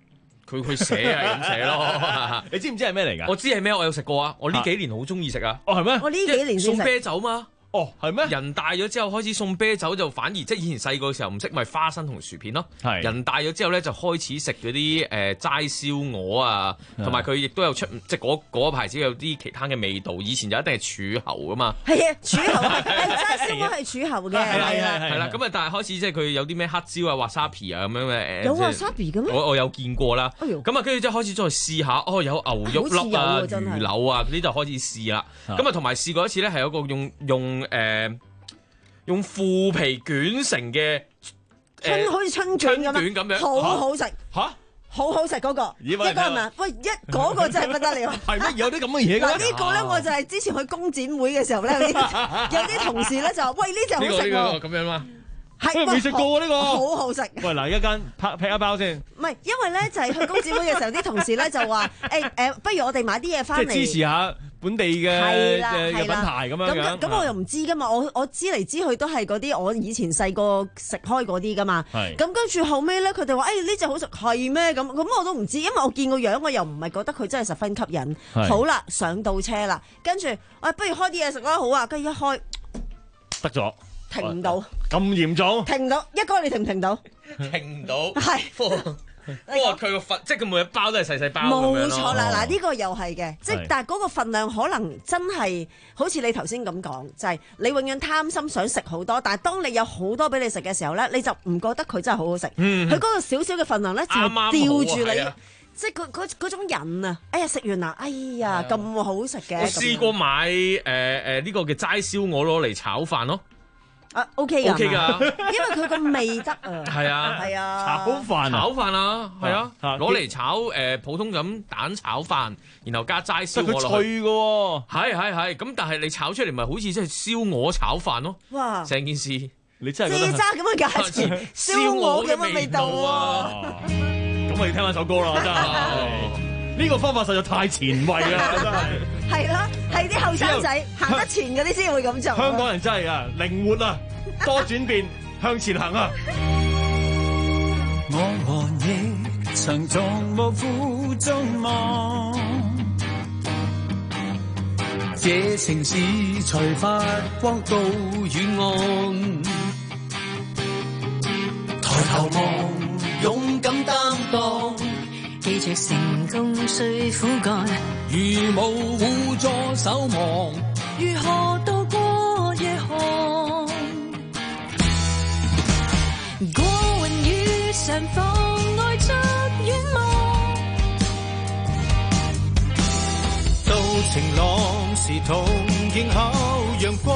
佢佢寫係咁寫咯。 你知唔知係咩嚟㗎？ 我知係咩，我有食過啊！我呢幾年好中意食啊。 哦，係咩？ 我呢幾年先食送啤酒嘛。 哦，係咩？ 人大咗之後開始送啤酒，就反而即係以前細個嘅時候唔識，咪花生同薯片咯。 係人大咗之後咧，就開始食嗰啲誒齋燒鵝啊，同埋佢亦都有出即係嗰嗰個牌子有啲其他嘅味道。以前就一定係柱侯噶嘛。 係啊，柱侯係齋燒鵝係柱侯嘅，係啦係啦。咁啊，但係開始即係佢有啲咩黑椒啊、wasabi 啊咁樣嘅。 有 wasabi 嘅咩？ 我我有見過啦。 哎呦！ 咁啊，跟住即係開始再試下，哦，有牛肉粒啊、魚柳啊嗰啲就開始試啦。咁啊，同埋試過一次咧，係有個用用誒。用腐皮捲成嘅春好似春卷咁樣，好好食嚇， 好好食嗰個。一個係咪？喂，一嗰個真係不得了。 係咩？有啲咁嘅嘢㗎？ 嗱，呢個咧我就係之前去工展會嘅時候咧，有啲有啲同事咧就話：喂，呢隻好食喎。 咁樣嘛？ 係未食過喎呢個， 好好食。 喂，嗱，一間劈劈一包先。 唔係，因為咧就係去工展會嘅時候，啲同事咧就話：誒誒，不如我哋買啲嘢翻嚟， 即係支持下本地嘅嘅品牌咁樣樣。 咁我又唔知噶嘛，我我知嚟知去都係嗰啲我以前細個食開嗰啲噶嘛。咁跟住後尾咧，佢哋話：誒呢隻好食係咩？咁咁我都唔知，因為我見個樣，我又唔係覺得佢真係十分吸引。好啦，上到車啦，跟住誒，不如開啲嘢食啦，好啊，跟住一開得咗。 停唔到， 咁嚴重？ 停唔到，一哥你停唔停到？ 停唔到， 係。 不過佢個份，即係佢每一包都係細細包咁樣咯。 冇錯啦，嗱呢個又係嘅，即係但係嗰個份量可能真係好似你頭先咁講，就係你永遠貪心想食好多，但係當你有好多俾你食嘅時候咧，你就唔覺得佢真係好好食。佢嗰個少少嘅份量咧，就吊住你。即係嗰嗰嗰種癮啊！哎呀，食完啦，哎呀咁好食嘅。 我試過買誒誒呢個嘅齋燒鵝攞嚟炒飯咯。 啊 OK 噶 OK 噶， 因為佢個味得啊。 係啊， 係啊， 炒飯炒飯啊，係啊，攞嚟炒誒普通咁蛋炒飯，然後加齋燒鵝落去。 佢脆嘅喎， 係係係，咁但係你炒出嚟咪好似即係燒鵝炒飯咯。 哇！ 成件事你真係覺得蔗渣咁嘅價錢，燒鵝咁嘅味道啊！ 咁我要聽翻首歌啦，真係。呢個方法實在太前衛啦，真係。 係啦，係啲後生仔行得前嗰啲先會咁做。 香港人真係啊，靈活啊，多轉變，向前行啊！ 我和你曾從無負眾望，這城市才發光到遠岸。抬頭望，勇敢擔當。 記住成功需苦幹， 如無互助守望， 如何渡過夜寒？過雲雨上放愛着遠望， 到晴朗時同迎候陽光，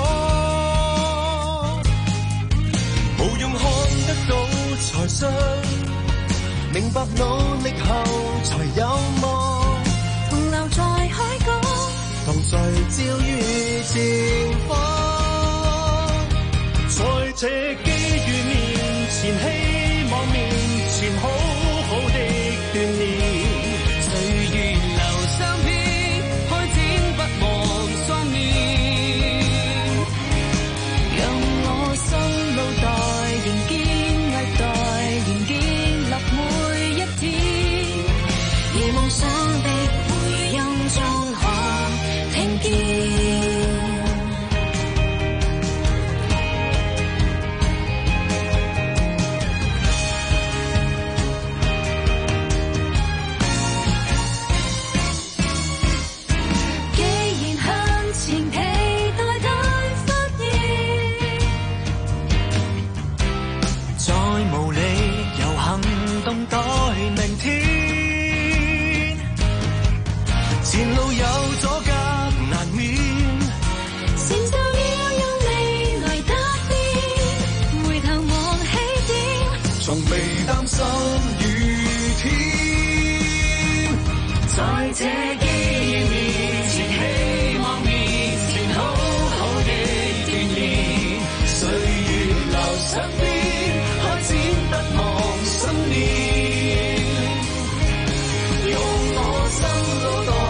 無用看得到才信。明白努力後才有望， 同留在海角， 同聚焦於前方。在這機遇面前，希望面前好好的鍛鍊。歲月留相片，開展不忘雙面。 讓我心路待仍堅毅待仍堅立每一天，如夢想的回音中可聽見。 前路有阻隔難免， 承受要用未來踏遍，回頭望起點， 從未擔心雨天。在這機遇面前，希望面前好好的鍛鍊，歲月留相邊，開展不忘信念。用我心路待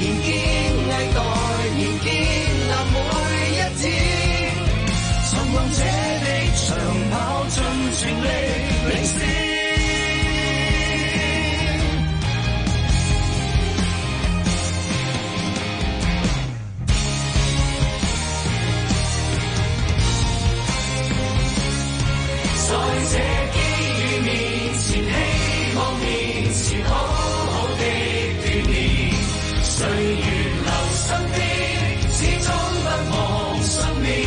這的長跑盡全力領先， 前好好的鍛鍊，歲月留身邊，始終不忘信念。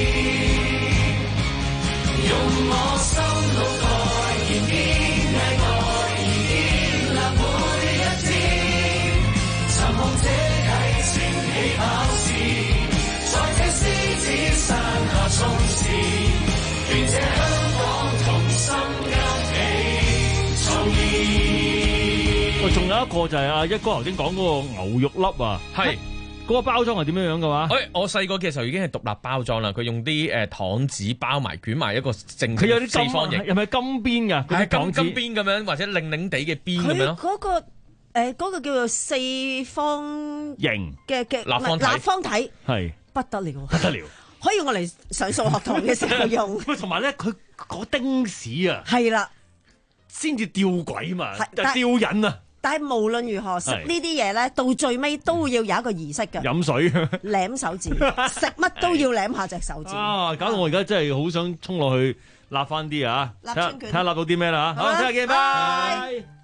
用我心腦袋燃點毅愛，而建立每一天。尋夢這啟程起跑線，在這獅子山下衝刺，願這香港同心一起創意。 喂，仲有一個就係阿一哥頭先講嗰個牛肉粒啊， 係。 嗰個包裝係點樣樣嘅話？ 誒，我細個嘅時候已經係獨立包裝啦。佢用啲誒糖紙包埋捲埋一個正佢有啲四方形， 係咪金邊㗎？ 係金金邊咁樣，或者擰擰地嘅邊咁樣咯。 佢嗰個誒嗰個叫做四方形嘅嘅立方體， 立方體係不得了， 不得了， 可以我嚟上數學堂嘅時候用。 同埋咧，佢嗰丁屎啊， 係啦， 先至吊詭嘛，就吊引啊！ 但係無論如何食呢啲嘢咧，到最尾都要有一個儀式嘅。 飲水， 舐手指，食乜都要舐下隻手指。 啊！搞到我而家真係好想衝落去立翻啲啊！ 立春卷， 睇下立到啲咩啦嚇！好，聽日見，拜。